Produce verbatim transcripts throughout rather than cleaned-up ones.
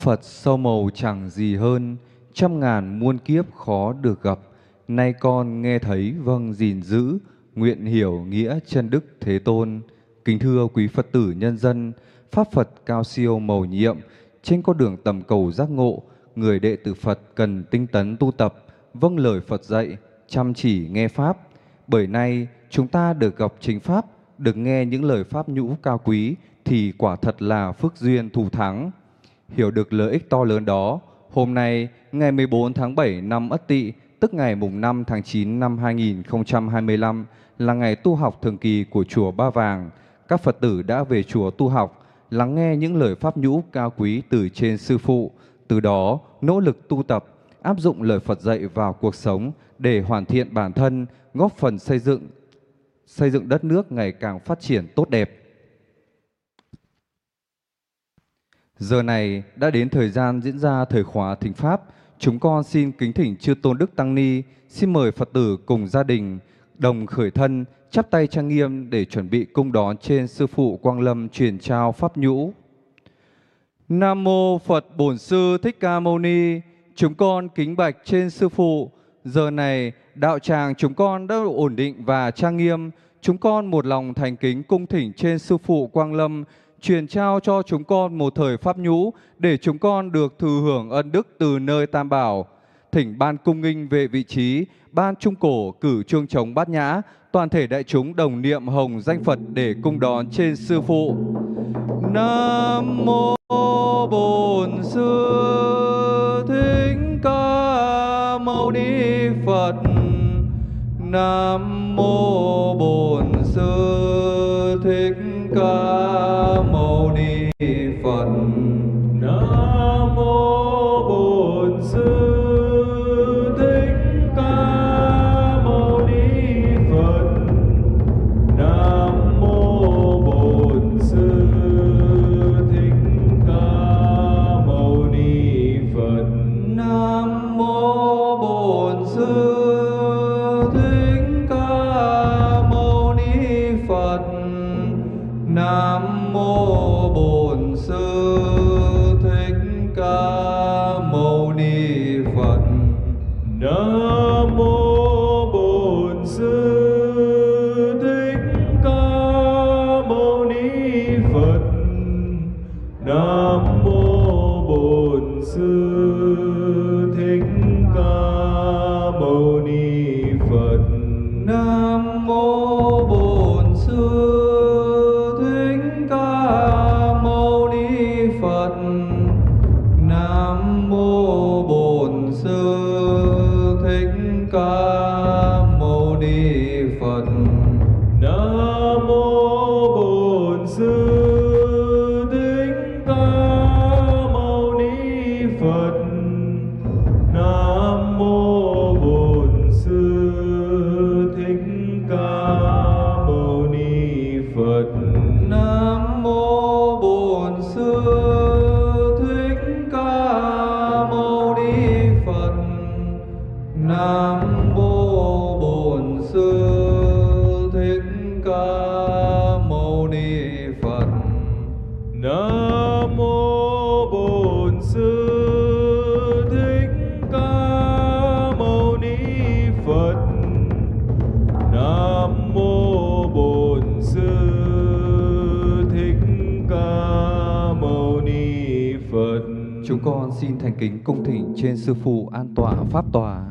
Phật sâu màu chẳng gì hơn, trăm ngàn muôn kiếp khó được gặp. Nay con nghe thấy vâng gìn giữ, nguyện hiểu nghĩa chân đức Thế Tôn. Kính thưa quý Phật tử nhân dân, Pháp Phật cao siêu mầu nhiệm, trên con đường tầm cầu giác ngộ, người đệ tử Phật cần tinh tấn tu tập, vâng lời Phật dạy, chăm chỉ nghe Pháp. Bởi nay chúng ta được gặp chính Pháp, được nghe những lời Pháp nhũ cao quý, thì quả thật là phước duyên thù thắng. Hiểu được lợi ích to lớn đó, hôm nay, ngày mười bốn tháng bảy năm Ất Tỵ, tức ngày mùng năm tháng chín năm hai nghìn không trăm hai mươi lăm, là ngày tu học thường kỳ của chùa Ba Vàng. Các Phật tử đã về chùa tu học, lắng nghe những lời pháp nhũ cao quý từ trên Sư Phụ, từ đó nỗ lực tu tập, áp dụng lời Phật dạy vào cuộc sống để hoàn thiện bản thân, góp phần xây dựng xây dựng đất nước ngày càng phát triển tốt đẹp. Giờ này đã đến thời gian diễn ra thời khóa thính Pháp. Chúng con xin kính thỉnh Chư Tôn Đức Tăng Ni, xin mời Phật tử cùng gia đình đồng khởi thân, chắp tay trang nghiêm để chuẩn bị cung đón trên Sư Phụ Quang Lâm truyền trao Pháp nhũ. Nam Mô Phật Bổn Sư Thích Ca Mâu Ni. Chúng con kính bạch trên Sư Phụ. Giờ này đạo tràng chúng con đã ổn định và trang nghiêm. Chúng con một lòng thành kính cung thỉnh trên Sư Phụ Quang Lâm truyền trao cho chúng con một thời pháp nhũ để chúng con được thừa hưởng ân đức từ nơi Tam Bảo. Thỉnh ban cung nghinh về vị trí, ban trung cổ cử chuông trống bát nhã, toàn thể đại chúng đồng niệm hồng danh Phật để cung đón trên Sư Phụ. Nam Mô Bổn Sư Thích Ca Mâu Ni Phật. Nam Mô Bổn Sư Thích Ca Mâu Ni Phật. Nam Mô Bổn Sư Thích Ca Mâu Ni Phật. Nam Mô Bổn Sư Thích Ca Mâu Ni Phật. Nam Mô Bổn Sư Thích Ca Mâu Ni Phật. Nam Mô Bổn Sư Thích Ca Mâu Ni Phật. Nam Mô Bổn Sư Thích Ca Mâu Ni Phật. Nam Mô Bổn Sư Thích Ca Mâu Ni Phật. Nam Mô Bổn Sư Thích Ca Mâu Ni Phật. Nam Mô Bổn Sư Thích Ca Mâu Ni Phật. Nam Mô Bổn Sư Thích Ca Mâu Ni Phật. Nam Mô Bổn Sư Thích Ca Mâu Ni Phật. Nam Mô Bổn Sư Thích Ca Mâu Ni Phật. Nam Mô Bổn Sư Thích Ca Mâu Ni Phật. Nam Mô Bổn Sư Thích Ca Mâu Ni Phật. Nam Mô Bổn Sư Thích Ca Mâu Ni Phật. Chúng con xin thành kính cung thỉnh trên Sư Phụ an tọa pháp tòa.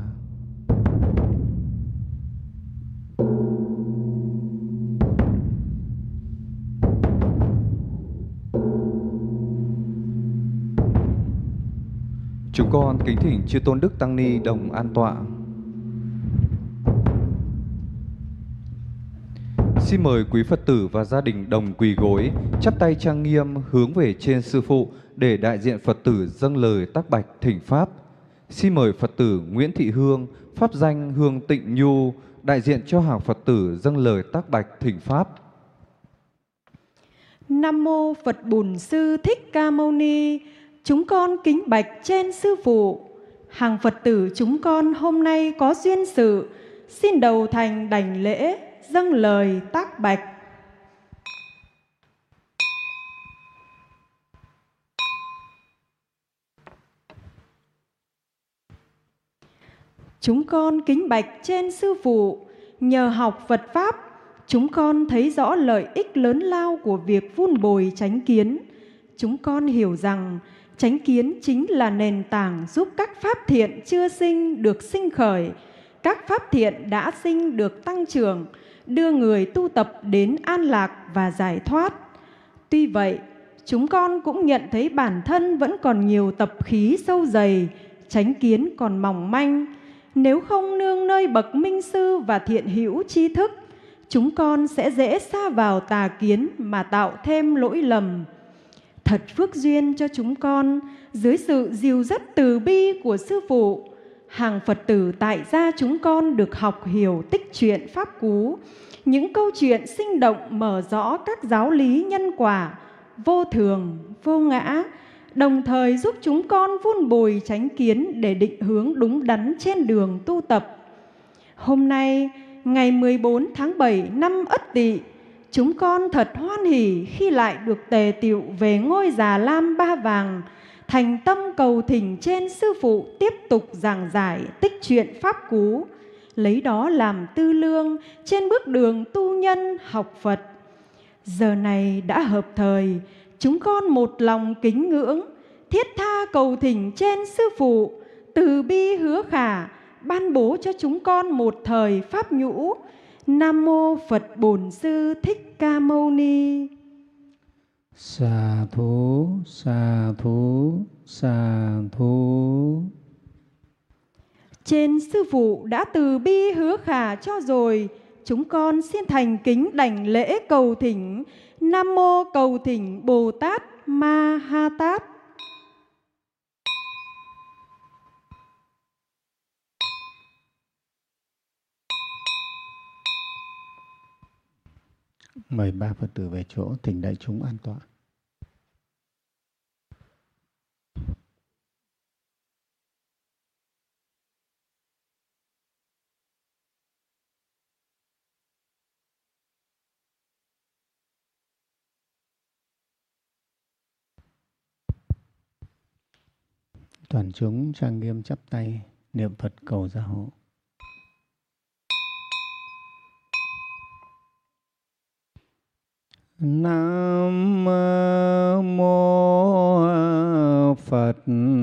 Chúng con kính thỉnh Chư Tôn Đức Tăng Ni đồng an tọa. Xin mời quý Phật tử và gia đình đồng quỳ gối, chắp tay trang nghiêm hướng về trên Sư Phụ để đại diện Phật tử dâng lời tác bạch thỉnh Pháp. Xin mời Phật tử Nguyễn Thị Hương, pháp danh Hương Tịnh Nhu, đại diện cho hàng Phật tử dâng lời tác bạch thỉnh Pháp. Nam Mô Phật Bổn Sư Thích Ca Mâu Ni. Chúng con kính bạch trên Sư Phụ. Hàng Phật tử chúng con hôm nay có duyên sự, xin đầu thành đảnh lễ, dâng lời tác bạch. Chúng con kính bạch trên Sư Phụ, nhờ học Phật Pháp, chúng con thấy rõ lợi ích lớn lao của việc vun bồi chánh kiến. Chúng con hiểu rằng chánh kiến chính là nền tảng giúp các pháp thiện chưa sinh được sinh khởi, các pháp thiện đã sinh được tăng trưởng, đưa người tu tập đến an lạc và giải thoát. Tuy vậy, chúng con cũng nhận thấy bản thân vẫn còn nhiều tập khí sâu dày, chánh kiến còn mỏng manh. Nếu không nương nơi bậc minh sư và thiện hữu tri thức, chúng con sẽ dễ sa vào tà kiến mà tạo thêm lỗi lầm. Thật phước duyên cho chúng con, dưới sự dìu dắt từ bi của Sư Phụ, hàng Phật tử tại gia chúng con được học hiểu tích truyện Pháp Cú, những câu chuyện sinh động mở rõ các giáo lý nhân quả, vô thường, vô ngã, đồng thời giúp chúng con vun bồi chánh kiến để định hướng đúng đắn trên đường tu tập. Hôm nay, ngày mười bốn tháng bảy năm Ất Tỵ, chúng con thật hoan hỉ khi lại được tề tựu về ngôi Già Lam Ba Vàng, thành tâm cầu thỉnh trên Sư Phụ tiếp tục giảng giải tích truyện Pháp Cú, lấy đó làm tư lương trên bước đường tu nhân học Phật. Giờ này đã hợp thời, chúng con một lòng kính ngưỡng, thiết tha cầu thỉnh trên Sư Phụ từ bi hứa khả, ban bố cho chúng con một thời pháp nhũ. Nam mô Phật Bổn Sư Thích Ca Mâu Ni. Sa thú, sa thú, sa thú. Trên Sư Phụ đã từ bi hứa khả cho rồi, chúng con xin thành kính đảnh lễ cầu thỉnh. Nam mô cầu thỉnh Bồ Tát Ma Ha Tát. Mời ba Phật tử về chỗ, thỉnh đại chúng an tọa. Toàn chúng trang nghiêm chắp tay, niệm Phật cầu gia hộ. Nam mô Phật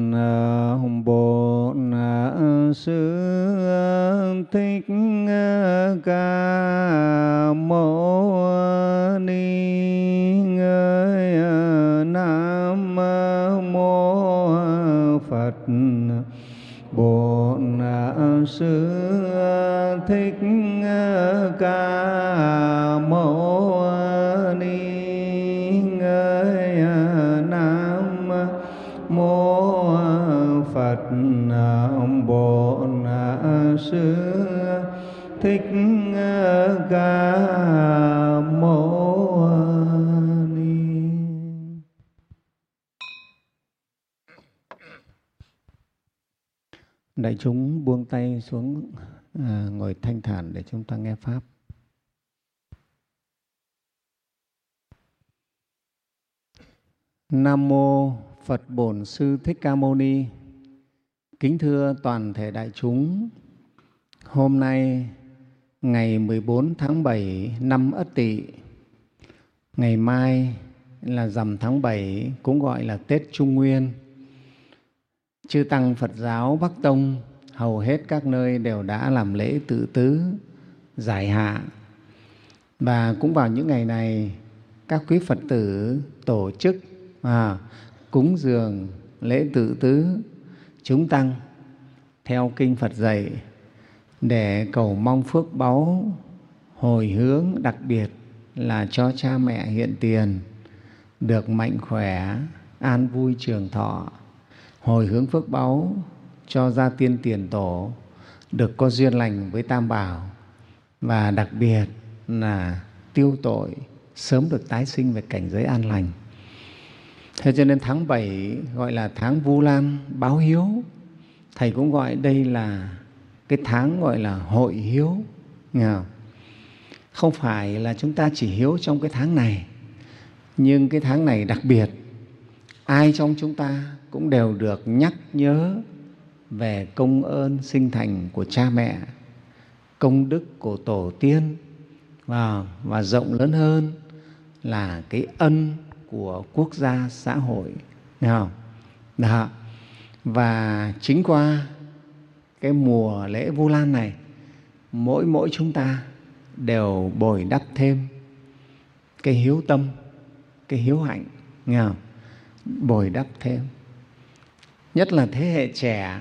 Bổn Sư Thích Ca Mâu Ni. Nam mô Phật Bổn Sư Thích Ca Mâu Ni. Nam mô Phật Bổn Sư Thích Ca Mâu Ni. Đại chúng buông tay xuống, à, ngồi thanh thản để chúng ta nghe Pháp. Nam mô Phật Bổn Sư Thích Ca Mâu Ni. Kính thưa toàn thể đại chúng, hôm nay ngày mười bốn tháng bảy năm Ất Tỵ, ngày mai là rằm tháng bảy, cũng gọi là Tết Trung Nguyên. Chư tăng Phật giáo Bắc Tông hầu hết các nơi đều đã làm lễ tự tứ, giải hạ. Và cũng vào những ngày này, các quý Phật tử tổ chức à, cúng dường lễ tự tứ chúng tăng theo kinh Phật dạy để cầu mong phước báu, hồi hướng đặc biệt là cho cha mẹ hiện tiền được mạnh khỏe, an vui trường thọ, hồi hướng phước báu cho gia tiên tiền tổ được có duyên lành với Tam Bảo, và đặc biệt là tiêu tội, sớm được tái sinh về cảnh giới an lành. Thế cho nên tháng bảy gọi là tháng Vu Lan báo hiếu. Thầy cũng gọi đây là cái tháng gọi là hội hiếu. Nghe không? Không phải là chúng ta chỉ hiếu trong cái tháng này, nhưng cái tháng này đặc biệt, ai trong chúng ta cũng đều được nhắc nhớ về công ơn sinh thành của cha mẹ, công đức của tổ tiên, và, và rộng lớn hơn là cái ân của quốc gia xã hội. Nghe không? Đó. Và chính qua cái mùa lễ Vu Lan này, mỗi mỗi chúng ta đều bồi đắp thêm cái hiếu tâm, cái hiếu hạnh, nghe không? Bồi đắp thêm. Nhất là thế hệ trẻ.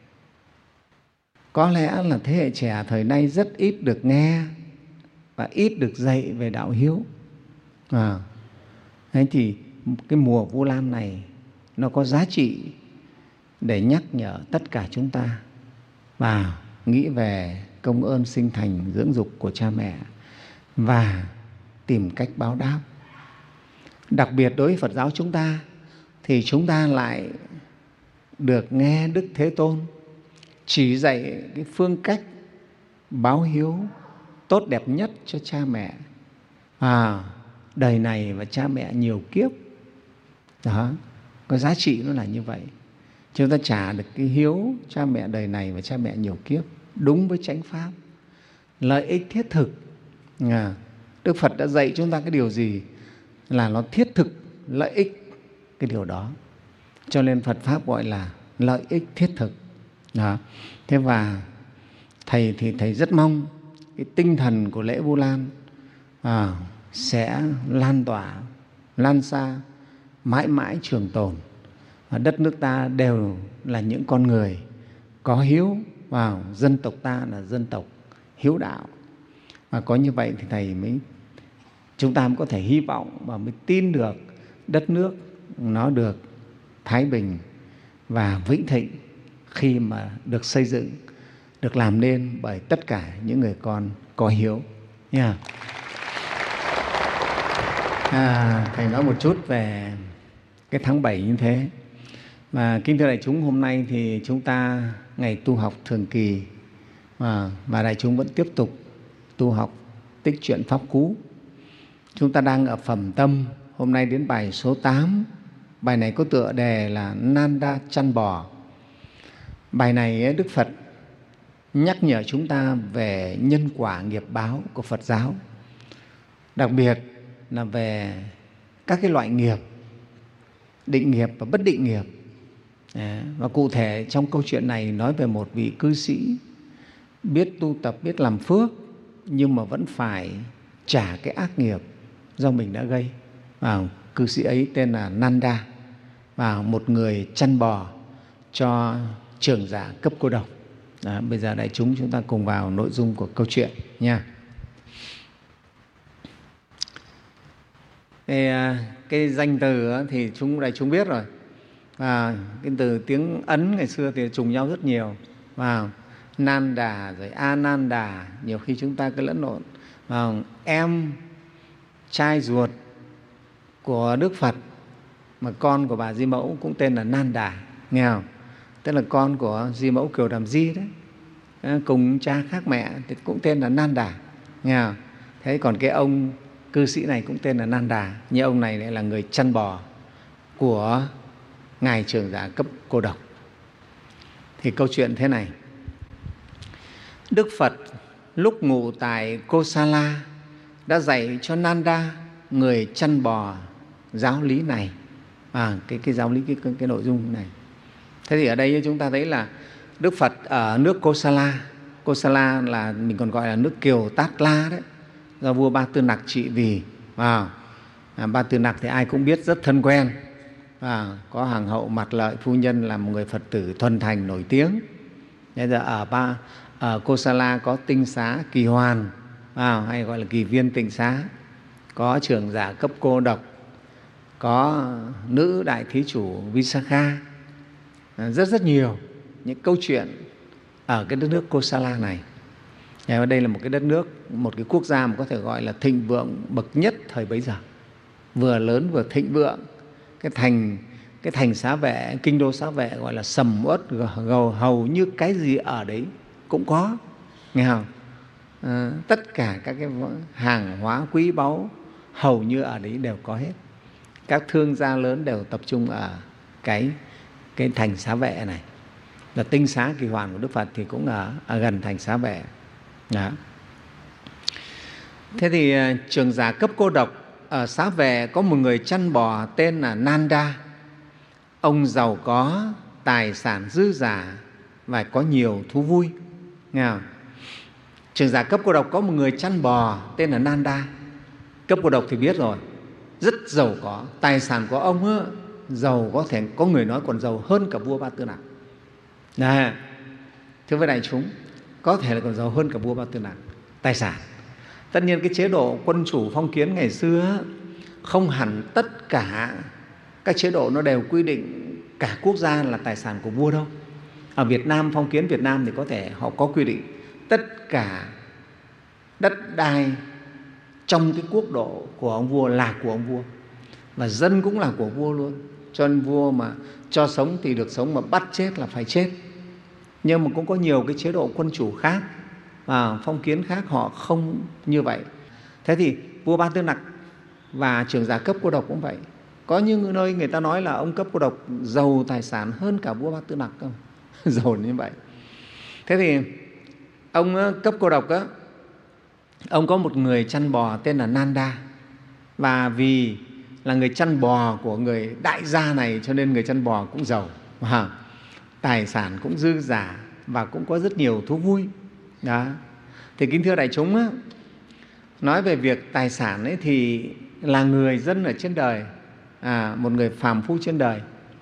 Có lẽ là thế hệ trẻ thời nay rất ít được nghe và ít được dạy về đạo hiếu. À, thế thì cái mùa Vu Lan này nó có giá trị để nhắc nhở tất cả chúng ta và nghĩ về công ơn sinh thành dưỡng dục của cha mẹ và tìm cách báo đáp. Đặc biệt đối với Phật giáo chúng ta thì chúng ta lại được nghe Đức Thế Tôn chỉ dạy cái phương cách báo hiếu tốt đẹp nhất cho cha mẹ, à, đời này và cha mẹ nhiều kiếp. Đó, có giá trị nó là như vậy. Chúng ta trả được cái hiếu cha mẹ đời này và cha mẹ nhiều kiếp đúng với chánh pháp, lợi ích thiết thực. À, Đức Phật đã dạy chúng ta cái điều gì là nó thiết thực, lợi ích cái điều đó. Cho nên Phật Pháp gọi là lợi ích thiết thực. Đó. Thế và Thầy thì Thầy rất mong cái tinh thần của lễ Vu Lan à, sẽ lan tỏa, lan xa, mãi mãi trường tồn. Và đất nước ta đều là những con người có hiếu, và dân tộc ta là dân tộc hiếu đạo. Và có như vậy thì Thầy mới, chúng ta mới có thể hy vọng và mới tin được đất nước nó được thái bình và vĩnh thịnh khi mà được xây dựng, được làm nên bởi tất cả những người con có hiếu. Yeah. À, Thầy nói một chút về cái tháng bảy như thế. Và kính thưa đại chúng, hôm nay thì chúng ta ngày tu học thường kỳ, và, và đại chúng vẫn tiếp tục tu học tích truyện Pháp Cú. Chúng ta đang ở phẩm tâm, hôm nay đến bài số tám. Bài này có tựa đề là Nanda chăn bò. Bài này Đức Phật nhắc nhở chúng ta về nhân quả nghiệp báo của Phật giáo, đặc biệt là về các cái loại nghiệp, định nghiệp và bất định nghiệp. Và cụ thể trong câu chuyện này nói về một vị cư sĩ biết tu tập, biết làm phước, nhưng mà vẫn phải trả cái ác nghiệp do mình đã gây. Và cư sĩ ấy tên là Nanda, và một người chăn bò cho trưởng giả cấp cô độc. Đó, bây giờ đại chúng chúng ta cùng vào nội dung của câu chuyện nha. Cái, cái danh từ thì chúng đại chúng biết rồi. Và cái từ tiếng Ấn ngày xưa thì trùng nhau rất nhiều. Và Nanda rồi Ananda, nhiều khi chúng ta cứ lẫn lộn. Và em trai ruột của Đức Phật mà con của bà Di Mẫu cũng tên là Nanda, nghe không? Tức là con của Di Mẫu Kiều Đàm Di đấy, cùng cha khác mẹ thì cũng tên là Nanda, nghe không? Thế còn cái ông cư sĩ này cũng tên là Nanda, nhưng ông này lại là người chăn bò của ngài trưởng giả cấp cô độc. Thì câu chuyện thế này: Đức Phật lúc ngụ tại Kosala đã dạy cho Nanda, người chăn bò, giáo lý này, à, cái, cái giáo lý, cái, cái, cái nội dung này. Thế thì ở đây chúng ta thấy là Đức Phật ở nước Kosala. Kosala là mình còn gọi là nước Kiều Tát La đấy, do vua Ba Tư Nặc trị vì. À, Ba Tư Nặc thì ai cũng biết, rất thân quen. À, có Hoàng hậu Mặt Lợi phu nhân là một người Phật tử thuần thành nổi tiếng. Bây giờ ở, ba, ở Kosala có tinh xá Kỳ Hoàn, à, hay gọi là Kỳ Viên Tịnh Xá, có trưởng giả cấp cô độc, có nữ đại thí chủ Visakha, à, rất rất nhiều những câu chuyện ở cái đất nước Kosala này. Ở đây là một cái đất nước, một cái quốc gia mà có thể gọi là thịnh vượng bậc nhất thời bấy giờ, vừa lớn vừa thịnh vượng. Cái thành cái thành Xá Vệ, kinh đô Xá Vệ gọi là sầm uất, gầu hầu như cái gì ở đấy cũng có, nghe không? À, tất cả các cái hàng hóa quý báu hầu như ở đấy đều có hết. Các thương gia lớn đều tập trung ở cái cái thành Xá Vệ này. Là tinh xá Kỳ Hoàn của Đức Phật thì cũng ở, ở gần thành Xá Vệ. Đó. Thế thì Trưởng giả cấp cô độc ở Xá Vệ có một người chăn bò tên là Nanda. Ông giàu có, tài sản dư dả và có nhiều thú vui. Nghe không? Trưởng giả cấp cô độc có một người chăn bò tên là Nanda. Cấp cô độc thì biết rồi, rất giàu có, tài sản của ông á, giàu có thể có người nói còn giàu hơn cả vua Ba Tư Nặc. Đấy, thưa với đại chúng, có thể là còn giàu hơn cả vua Ba Tư Nặc. Tài sản, tất nhiên cái chế độ quân chủ phong kiến ngày xưa không hẳn tất cả các chế độ nó đều quy định cả quốc gia là tài sản của vua đâu. Ở Việt Nam, phong kiến Việt Nam thì có thể họ có quy định tất cả đất đai trong cái quốc độ của ông vua là của ông vua, và dân cũng là của vua luôn. Cho nên vua mà cho sống thì được sống, mà bắt chết là phải chết. Nhưng mà cũng có nhiều cái chế độ quân chủ khác và phong kiến khác họ không như vậy. Thế thì vua Ba Tư Nặc và trưởng giả cấp cô độc cũng vậy. Có những nơi người ta nói là ông cấp cô độc giàu tài sản hơn cả vua Ba Tư Nặc không? Giàu như vậy. Thế thì ông cấp cô độc á, ông có một người chăn bò tên là Nanda. Và vì là người chăn bò của người đại gia này cho nên người chăn bò cũng giàu, à, tài sản cũng dư dả và cũng có rất nhiều thú vui. Đó. Thì kính thưa đại chúng á, nói về việc tài sản ấy thì là người dân ở trên đời, à, một người phàm phu trên đời,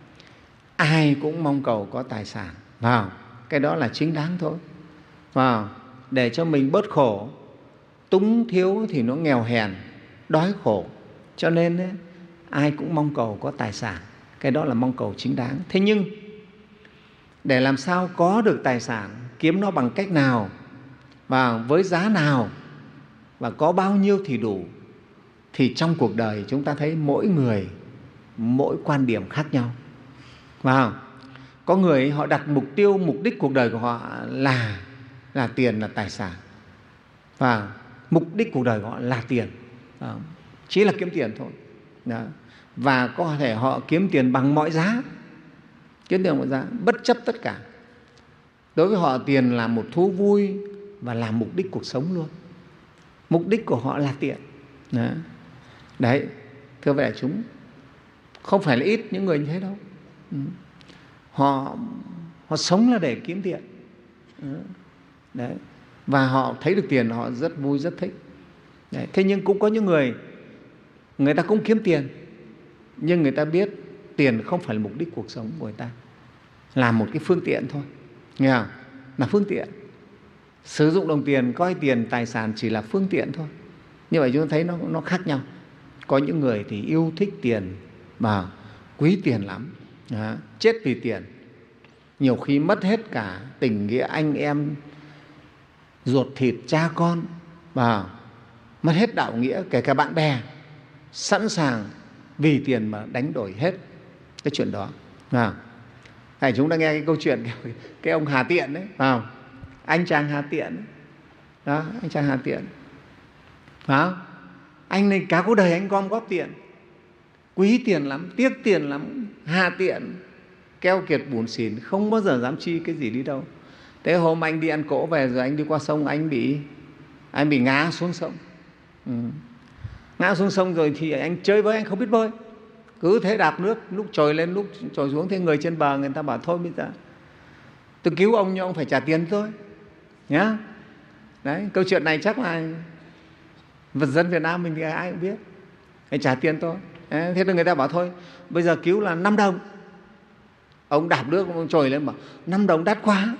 ai cũng mong cầu có tài sản. Vào, cái đó là chính đáng thôi. Vào, để cho mình bớt khổ. Túng thiếu thì nó nghèo hèn, đói khổ. Cho nên ấy, ai cũng mong cầu có tài sản. Cái đó là mong cầu chính đáng. Thế nhưng để làm sao có được tài sản, kiếm nó bằng cách nào và với giá nào và có bao nhiêu thì đủ, thì trong cuộc đời chúng ta thấy mỗi người mỗi quan điểm khác nhau. Wow. Có người họ đặt mục tiêu, mục đích cuộc đời của họ là là tiền, là tài sản. Và mục đích cuộc đời của họ là tiền, à, chỉ là kiếm tiền thôi. Đó. Và có thể họ kiếm tiền bằng mọi giá, kiếm tiền bằng mọi giá, bất chấp tất cả. Đối với họ tiền là một thú vui và là mục đích cuộc sống luôn. Mục đích của họ là tiền. Đó. Đấy, thưa đại chúng, không phải là ít những người như thế đâu. Ừ. Họ, họ sống là để kiếm tiền. Đấy. Và họ thấy được tiền họ rất vui, rất thích. Đấy. Thế nhưng cũng có những người, người ta cũng kiếm tiền, nhưng người ta biết tiền không phải là mục đích cuộc sống của người ta, là một cái phương tiện thôi. Nghe không? Là phương tiện. Sử dụng đồng tiền, coi tiền, tài sản chỉ là phương tiện thôi. Như vậy chúng ta thấy nó, nó khác nhau. Có những người thì yêu thích tiền và quý tiền lắm, đó, chết vì tiền. Nhiều khi mất hết cả tình nghĩa anh em, ruột thịt, cha con, và mất hết đạo nghĩa, kể cả bạn bè, sẵn sàng vì tiền mà đánh đổi hết cái chuyện đó. À, thầy chúng ta nghe cái câu chuyện cái, cái ông Hà Tiện đấy, à, anh chàng Hà Tiện ấy. Đó, anh chàng Hà Tiện, à, anh này cả cuộc đời anh gom góp tiền, quý tiền lắm, tiếc tiền lắm. Hà Tiện keo kiệt bủn xỉn, không bao giờ dám chi cái gì đi đâu. Thế hôm anh đi ăn cỗ về rồi anh đi qua sông, anh bị anh bị ngã xuống sông. Ừ. Ngã xuống sông rồi thì anh chơi với, anh không biết bơi, cứ thế đạp nước, lúc trồi lên lúc trồi xuống. Thế người trên bờ người ta bảo thôi bây giờ tôi cứu ông nhưng ông phải trả tiền thôi nhá. Đấy, câu chuyện này chắc là vật dân Việt Nam mình thì ai cũng biết, phải trả tiền thôi. Thế nên người ta bảo thôi bây giờ cứu là năm đồng. Ông đạp nước, ông trồi lên bảo năm đồng đắt quá,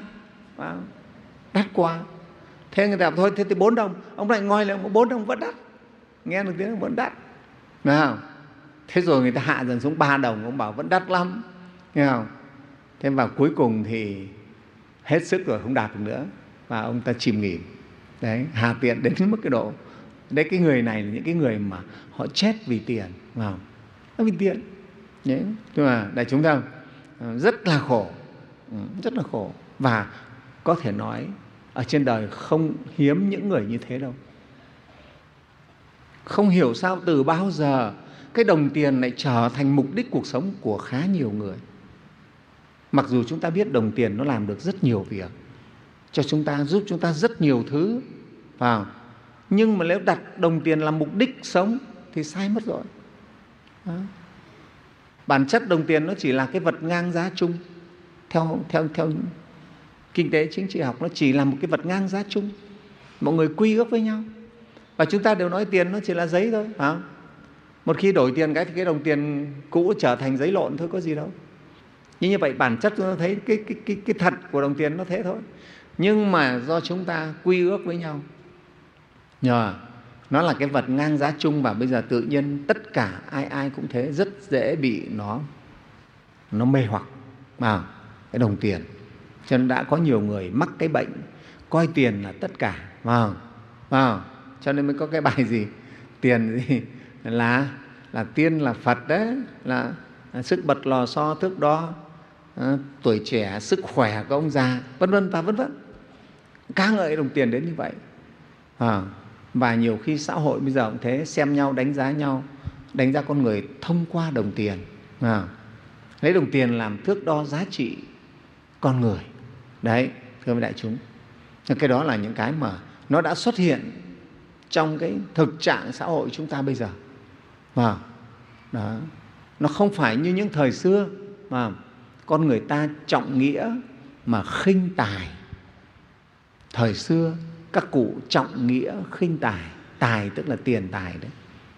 đắt quá. Thế người ta bảo thôi thế thì bốn đồng. Ông lại ngoi lên, bốn đồng vẫn đắt, nghe được tiếng vẫn đắt, nghe không? Thế rồi người ta hạ dần xuống ba đồng, ông bảo vẫn đắt lắm, nghe không? Thế và cuối cùng thì hết sức rồi, không đạp được nữa và ông ta chìm nghỉm. Đấy, Hà Tiện đến mức cái độ đấy. Cái người này là những cái người mà họ chết vì tiền, không? Nó vì tiền. Đấy. Nhưng mà đại chúng ta rất là khổ, rất là khổ. Và có thể nói ở trên đời không hiếm những người như thế đâu. Không hiểu sao từ bao giờ cái đồng tiền lại trở thành mục đích cuộc sống của khá nhiều người. Mặc dù chúng ta biết đồng tiền nó làm được rất nhiều việc cho chúng ta, giúp chúng ta rất nhiều thứ, phải không? Nhưng mà nếu đặt đồng tiền làm mục đích sống thì sai mất rồi. Đó. Bản chất đồng tiền nó chỉ là cái vật ngang giá chung. Theo, theo, theo kinh tế chính trị học, nó chỉ là một cái vật ngang giá chung. Mọi người quy ước với nhau. Và chúng ta đều nói tiền nó chỉ là giấy thôi, phải không? Một khi đổi tiền cái thì cái đồng tiền cũ trở thành giấy lộn thôi, có gì đâu. Nhưng như vậy bản chất chúng ta thấy cái, cái, cái, cái thật của đồng tiền nó thế thôi. Nhưng mà do chúng ta quy ước với nhau, nhờ nó là cái vật ngang giá chung, và bây giờ tự nhiên tất cả ai ai cũng thế, rất dễ bị nó nó mê hoặc vào cái đồng tiền. Cho nên đã có nhiều người mắc cái bệnh coi tiền là tất cả, vào vào cho nên mới có cái bài gì tiền gì là là tiên là Phật đấy, là, là sức bật lò xo thước đo, à, tuổi trẻ sức khỏe của ông già, vân vân và vân vân, ca ngợi đồng tiền đến như vậy. À, và nhiều khi xã hội bây giờ cũng thế, xem nhau, đánh giá nhau, đánh giá con người thông qua đồng tiền, à, lấy đồng tiền làm thước đo giá trị con người. Đấy, thưa với đại chúng, cái đó là những cái mà nó đã xuất hiện trong cái thực trạng xã hội chúng ta bây giờ. À, đó. Nó không phải như những thời xưa mà con người ta trọng nghĩa mà khinh tài. Thời xưa các cụ trọng nghĩa khinh tài, tài tức là tiền tài đấy,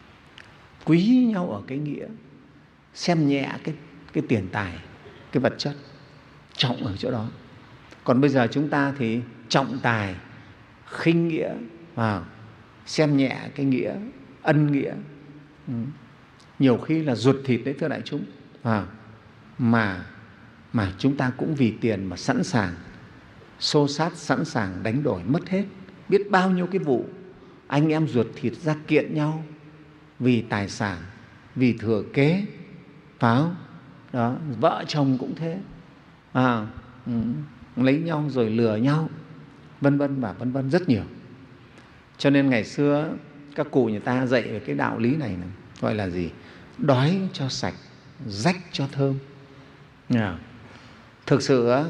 quý nhau ở cái nghĩa, xem nhẹ cái, cái tiền tài, cái vật chất, trọng ở chỗ đó. Còn bây giờ chúng ta thì trọng tài, khinh nghĩa, vào xem nhẹ cái nghĩa, ân nghĩa. Ừ. Nhiều khi là ruột thịt đấy, thưa đại chúng, à, mà, mà chúng ta cũng vì tiền mà sẵn sàng xô sát, sẵn sàng đánh đổi mất hết. Biết bao nhiêu cái vụ anh em ruột thịt ra kiện nhau vì tài sản, vì thừa kế, phải không? Đó, vợ chồng cũng thế, à, ừ, lấy nhau rồi lừa nhau, vân vân và vân vân, rất nhiều. Cho nên ngày xưa các cụ người ta dạy về cái đạo lý này, này gọi là gì? Đói cho sạch, rách cho thơm. À, thực sự á,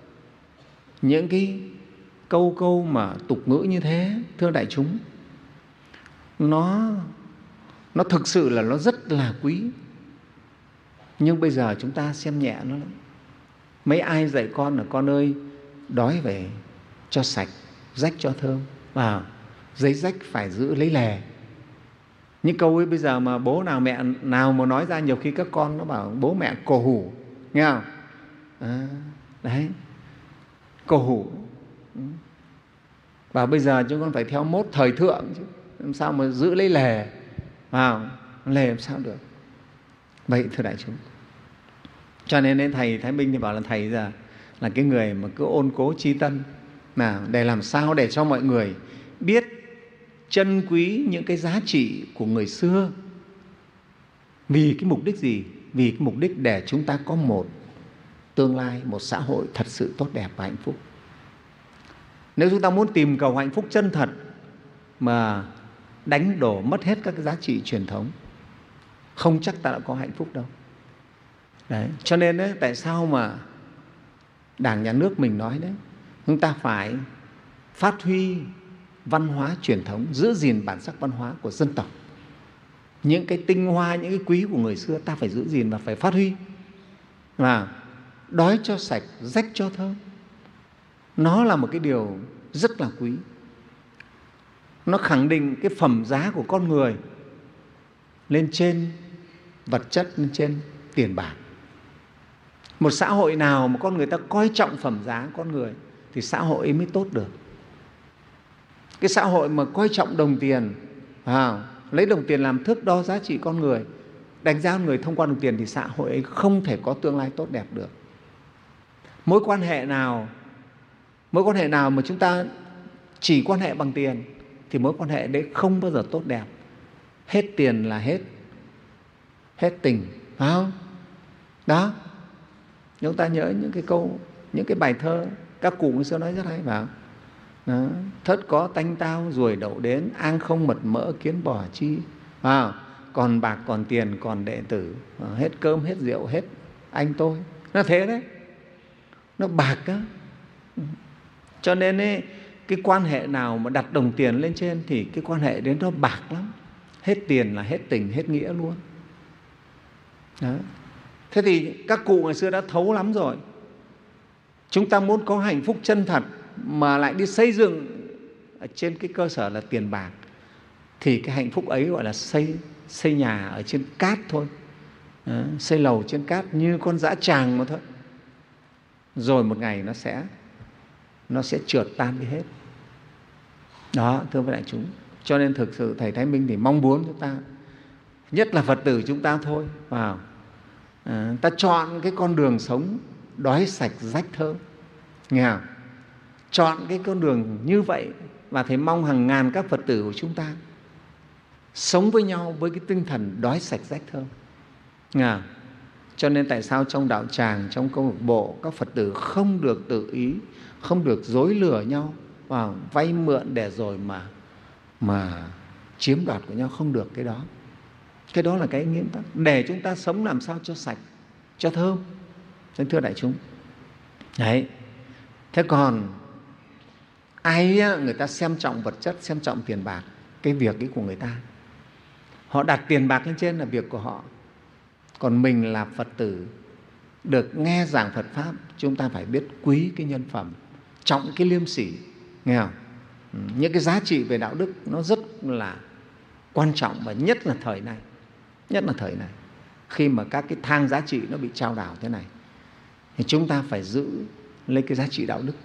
những cái câu câu mà tục ngữ như thế, thưa đại chúng, nó nó thực sự là nó rất là quý. Nhưng bây giờ chúng ta xem nhẹ nó lắm. Mấy ai dạy con là con ơi, đói về cho sạch, rách cho thơm, và giấy rách phải giữ lấy lè. Những câu ấy bây giờ mà bố nào mẹ nào mà nói ra, nhiều khi các con nó bảo bố mẹ cổ hủ, nghe không? À, đấy, cổ hủ. Và bây giờ chúng con phải theo mốt thời thượng chứ, làm sao mà giữ lấy lề, vào lề làm sao được. Vậy thưa đại chúng, cho nên thầy Thái Minh thì bảo là thầy giờ là cái người mà cứ ôn cố tri tân, nào để làm sao để cho mọi người biết trân quý những cái giá trị của người xưa. Vì cái mục đích gì? Vì cái mục đích để chúng ta có một tương lai, một xã hội thật sự tốt đẹp và hạnh phúc. Nếu chúng ta muốn tìm cầu hạnh phúc chân thật mà đánh đổ mất hết các cái giá trị truyền thống, không chắc ta đã có hạnh phúc đâu. Đấy. Cho nên đấy, tại sao mà Đảng, Nhà nước mình nói đấy, chúng ta phải phát huy văn hóa truyền thống, giữ gìn bản sắc văn hóa của dân tộc. Những cái tinh hoa, những cái quý của người xưa ta phải giữ gìn và phải phát huy. Và đói cho sạch, rách cho thơm, nó là một cái điều rất là quý. Nó khẳng định cái phẩm giá của con người lên trên vật chất, lên trên tiền bạc. Một xã hội nào mà con người ta coi trọng phẩm giá con người thì xã hội ấy mới tốt được. Cái xã hội mà coi trọng đồng tiền, à, lấy đồng tiền làm thước đo giá trị con người, đánh giá con người thông qua đồng tiền thì xã hội ấy không thể có tương lai tốt đẹp được. Mối quan hệ nào, mối quan hệ nào mà chúng ta chỉ quan hệ bằng tiền thì mối quan hệ đấy không bao giờ tốt đẹp. Hết tiền là hết, hết tình, phải không? Đó, chúng ta nhớ những cái câu, những cái bài thơ các cụ ngày xưa nói rất hay, phải không? Đó. Thất có tanh tao ruồi đậu đến, an không mật mỡ kiến bò chi, à, còn bạc còn tiền còn đệ tử, à, hết cơm hết rượu hết anh tôi. Nó thế đấy. nó bạc á. Cho nên ấy, cái quan hệ nào mà đặt đồng tiền lên trên thì cái quan hệ đến đó bạc lắm. Hết tiền là hết tình, hết nghĩa luôn. Đó. Thế thì các cụ ngày xưa đã thấu lắm rồi. Chúng ta muốn có hạnh phúc chân thật mà lại đi xây dựng ở trên cái cơ sở là tiền bạc, thì cái hạnh phúc ấy gọi là xây, xây nhà ở trên cát thôi. Đó. Xây lầu trên cát như con dã tràng mà thôi. Rồi một ngày nó sẽ nó sẽ trượt tan đi hết. Đó, thưa với đại chúng. Cho nên thực sự Thầy Thái Minh thì mong muốn chúng ta, nhất là Phật tử chúng ta thôi, vào à, ta chọn cái con đường sống đói sạch rách thơm, nghe không? Chọn cái con đường như vậy. Và Thầy mong hàng ngàn các Phật tử của chúng ta sống với nhau với cái tinh thần đói sạch rách thơm, nghe không? Cho nên tại sao trong đạo tràng, trong câu lạc bộ, các Phật tử không được tự ý, không được dối lừa nhau, và vay mượn để rồi mà mà chiếm đoạt của nhau, không được cái đó. Cái đó là cái nguyên tắc để chúng ta sống làm sao cho sạch, cho thơm. Nên thưa đại chúng, đấy. Thế còn ai người ta xem trọng vật chất, xem trọng tiền bạc, cái việc ấy của người ta, họ đặt tiền bạc lên trên là việc của họ. Còn mình là Phật tử được nghe giảng Phật Pháp, chúng ta phải biết quý cái nhân phẩm, trọng cái liêm sỉ, nghe không? Những cái giá trị về đạo đức nó rất là quan trọng, và nhất là thời này, nhất là thời này, khi mà các cái thang giá trị nó bị chao đảo thế này, thì chúng ta phải giữ lấy cái giá trị đạo đức,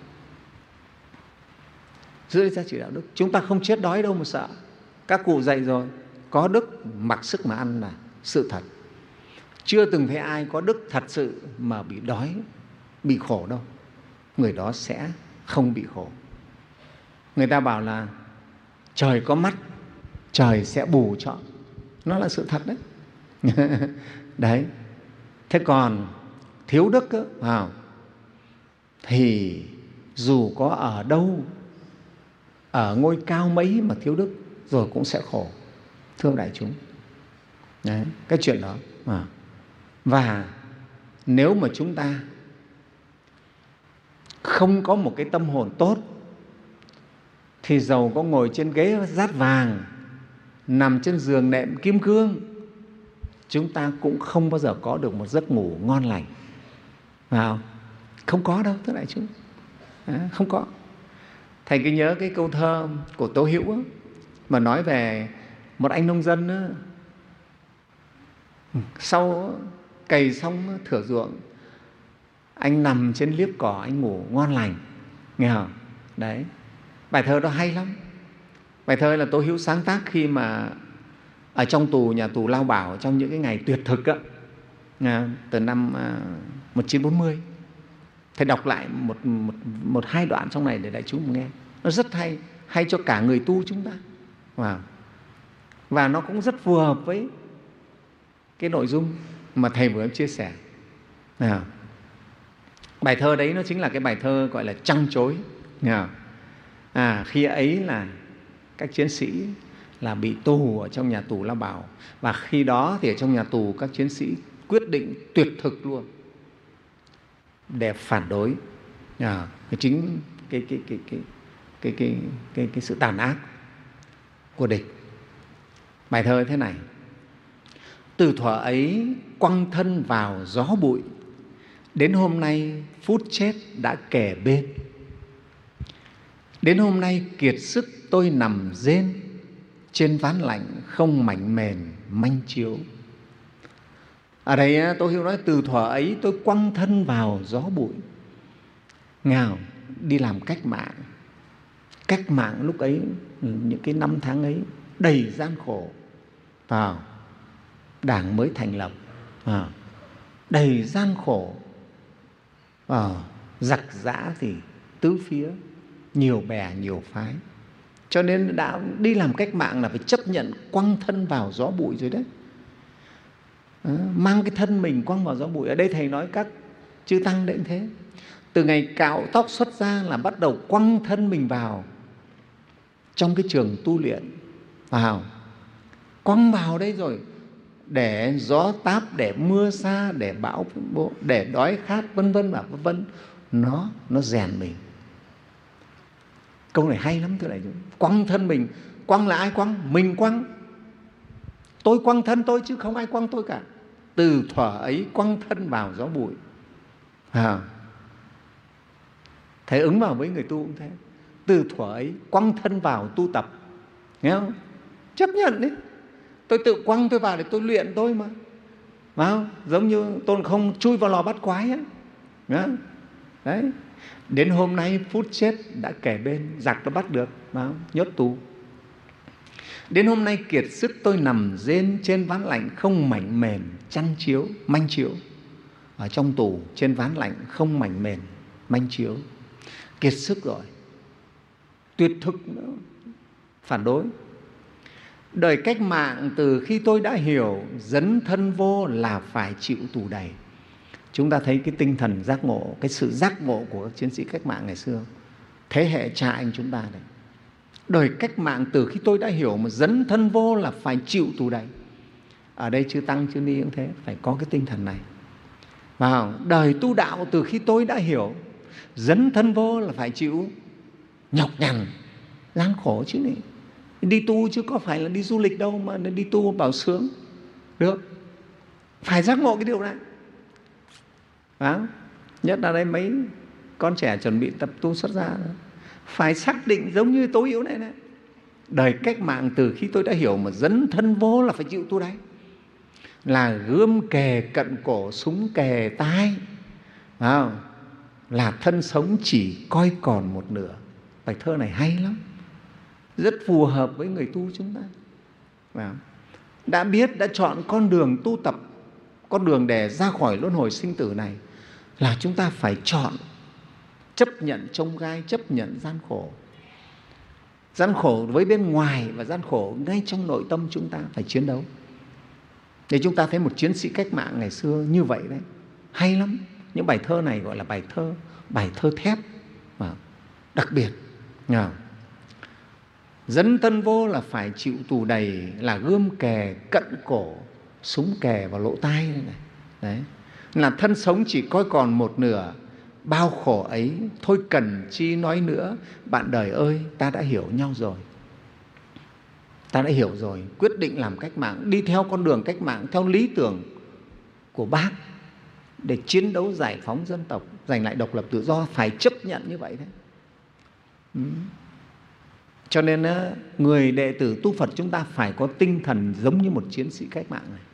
giữ lấy giá trị đạo đức. Chúng ta không chết đói đâu mà sợ. Các cụ dạy rồi, có đức mặc sức mà ăn là sự thật. Chưa từng thấy ai có đức thật sự mà bị đói, bị khổ đâu. Người đó sẽ không bị khổ. Người ta bảo là trời có mắt, trời sẽ bù cho. Nó là sự thật đấy. Đấy. Thế còn thiếu đức á, à, thì dù có ở đâu, ở ngôi cao mấy mà thiếu đức rồi cũng sẽ khổ, thưa đại chúng. Đấy, cái chuyện đó. À. Và nếu mà chúng ta không có một cái tâm hồn tốt, thì dầu có ngồi trên ghế dát vàng, nằm trên giường nệm kim cương, chúng ta cũng không bao giờ có được một giấc ngủ ngon lành. Phải không? Không có đâu, thưa đại chúng. À, không có. Thầy cứ nhớ cái câu thơ của Tố Hữu á, mà nói về một anh nông dân á, sau cày xong thửa ruộng, anh nằm trên liếp cỏ, anh ngủ ngon lành, nghe không? Đấy, bài thơ đó hay lắm. Bài thơ là Tố Hữu sáng tác khi mà ở trong tù, nhà tù Lao Bảo, trong những cái ngày tuyệt thực á, từ năm một nghìn chín trăm bốn mươi. Thầy đọc lại một, một, một hai đoạn trong này để đại chúng nghe. Nó rất hay, hay cho cả người tu chúng ta. Wow. Và nó cũng rất phù hợp với cái nội dung mà Thầy vừa chia sẻ. À, bài thơ đấy nó chính là cái bài thơ gọi là Trăng Trối. À, khi ấy là các chiến sĩ là bị tù ở trong nhà tù Lao Bảo, và khi đó thì ở trong nhà tù các chiến sĩ quyết định tuyệt thực luôn để phản đối à, cái chính cái cái cái cái cái cái cái cái sự tàn ác của địch. Bài thơ thế này: từ thuở ấy quăng thân vào gió bụi, đến hôm nay phút chết đã kề bên. Đến hôm nay kiệt sức tôi nằm rên, trên ván lạnh không mảnh mền manh chiếu. Ở đây Tô Hữu nói từ thuở ấy tôi quăng thân vào gió bụi. Ngào đi làm cách mạng. Cách mạng lúc ấy, những cái năm tháng ấy đầy gian khổ. À, Đảng mới thành lập, à, đầy gian khổ, à, giặc giã thì tứ phía, nhiều bè nhiều phái. Cho nên đã đi làm cách mạng là phải chấp nhận quăng thân vào gió bụi rồi đấy. À, mang cái thân mình quăng vào gió bụi. Ở đây Thầy nói các chư tăng đấy thế. Từ ngày cạo tóc xuất ra là bắt đầu quăng thân mình vào trong cái trường tu luyện, vào quăng vào đây rồi, để gió táp, để mưa xa, để bão, để đói khát, vân vân và vân vân. nó nó rèn mình. Câu này hay lắm thưa đại chúng. Quăng thân mình, quăng là ai quăng? Mình quăng. Tôi quăng thân tôi chứ không ai quăng tôi cả. Từ thuở ấy quăng thân vào gió bụi. À, Thầy ứng vào với người tu cũng thế. Từ thuở ấy quăng thân vào tu tập, nghe không? Chấp nhận đấy. Tôi tự quăng tôi vào để tôi luyện tôi mà. Phải không? Giống như Tôn Không chui vào lò bắt quái ấy. Đấy. Đến hôm nay phút chết đã kể bên, giặc đã bắt được, phải không? Nhốt tù. Đến hôm nay kiệt sức tôi nằm rên trên ván lạnh không mảnh mền chăn chiếu, manh chiếu. Ở trong tù trên ván lạnh không mảnh mền manh chiếu. Kiệt sức rồi, tuyệt thực nữa, phản đối. Đời cách mạng từ khi tôi đã hiểu dấn thân vô là phải chịu tù đầy. Chúng ta thấy cái tinh thần giác ngộ, cái sự giác ngộ của các chiến sĩ cách mạng ngày xưa, thế hệ cha anh chúng ta đấy. Đời cách mạng từ khi tôi đã hiểu mà dấn thân vô là phải chịu tù đầy. Ở đây chư Tăng, chư Ni cũng thế, phải có cái tinh thần này. Và đời tu đạo từ khi tôi đã hiểu dấn thân vô là phải chịu nhọc nhằn, gian khổ chứ này. Đi tu chứ có phải là đi du lịch đâu mà đi tu bảo sướng được. Phải giác ngộ cái điều này. Đó. Nhất là đây mấy con trẻ chuẩn bị tập tu xuất gia, phải xác định giống như Tố Hữu này này. Đời cách mạng từ khi tôi đã hiểu mà dấn thân vô là phải chịu tu đấy. Là gươm kề cận cổ, súng kề tai, à, là thân sống chỉ coi còn một nửa. Bài thơ này hay lắm, rất phù hợp với người tu chúng ta. À, đã biết, đã chọn con đường tu tập, con đường để ra khỏi luân hồi sinh tử này, là chúng ta phải chọn chấp nhận chông gai, chấp nhận gian khổ. Gian khổ với bên ngoài và gian khổ ngay trong nội tâm chúng ta phải chiến đấu. Để chúng ta thấy một chiến sĩ cách mạng ngày xưa như vậy đấy, hay lắm. Những bài thơ này gọi là bài thơ, bài thơ thép mà đặc biệt. À, dấn thân vô là phải chịu tù đầy, là gươm kề cận cổ, súng kề vào lỗ tai này. Đấy. Là thân sống chỉ coi còn một nửa, bao khổ ấy thôi cần chi nói nữa. Bạn đời ơi, ta đã hiểu nhau rồi. Ta đã hiểu rồi, quyết định làm cách mạng, đi theo con đường cách mạng, theo lý tưởng của Bác để chiến đấu giải phóng dân tộc, giành lại độc lập tự do, phải chấp nhận như vậy đấy. Ừ. Cho nên người đệ tử tu Phật chúng ta phải có tinh thần giống như một chiến sĩ cách mạng này.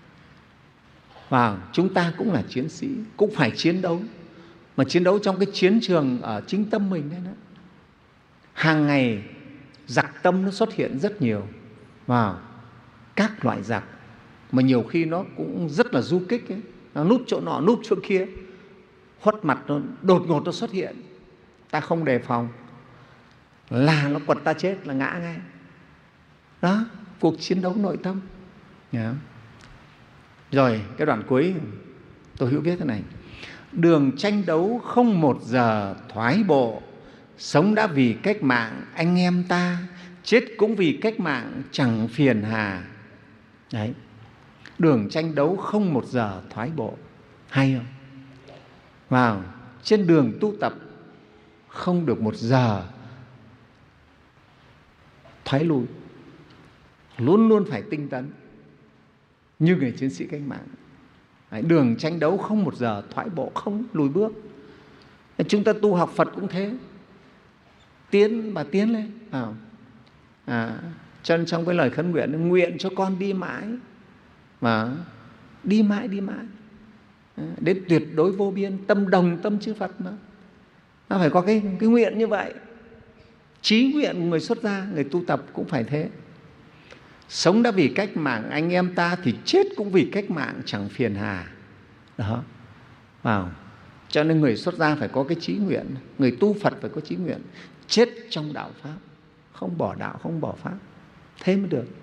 Và chúng ta cũng là chiến sĩ, cũng phải chiến đấu, mà chiến đấu trong cái chiến trường ở chính tâm mình đấy đó. Hàng ngày giặc tâm nó xuất hiện rất nhiều, và các loại giặc mà nhiều khi nó cũng rất là du kích ấy. Nó núp chỗ nọ, núp chỗ kia, khuất mặt nó đột ngột nó xuất hiện, ta không đề phòng là nó quật ta chết, là ngã ngay. Đó, cuộc chiến đấu nội tâm. Yeah. Rồi cái đoạn cuối tôi Hữu viết thế này: đường tranh đấu không một giờ thoái bộ, sống đã vì cách mạng anh em ta, chết cũng vì cách mạng chẳng phiền hà. Đấy, đường tranh đấu không một giờ thoái bộ, hay không? Vào trên đường tu tập không được một giờ thoái lui, luôn luôn phải tinh tấn như người chiến sĩ cách mạng. Đấy, đường tranh đấu không một giờ thoái bộ, không lùi bước. Chúng ta tu học Phật cũng thế, tiến và tiến lên. À, à, trong, trong cái lời khấn nguyện, nguyện cho con đi mãi, mà đi mãi đi mãi à, đến tuyệt đối vô biên, tâm đồng tâm chư Phật mà. Nó phải có cái, cái nguyện như vậy. Chí nguyện của người xuất gia, người tu tập cũng phải thế. Sống đã vì cách mạng anh em ta, thì chết cũng vì cách mạng chẳng phiền hà. Đó. Wow. Cho nên người xuất gia phải có cái chí nguyện, người tu Phật phải có chí nguyện, chết trong đạo Pháp, không bỏ đạo, không bỏ Pháp, thế mới được.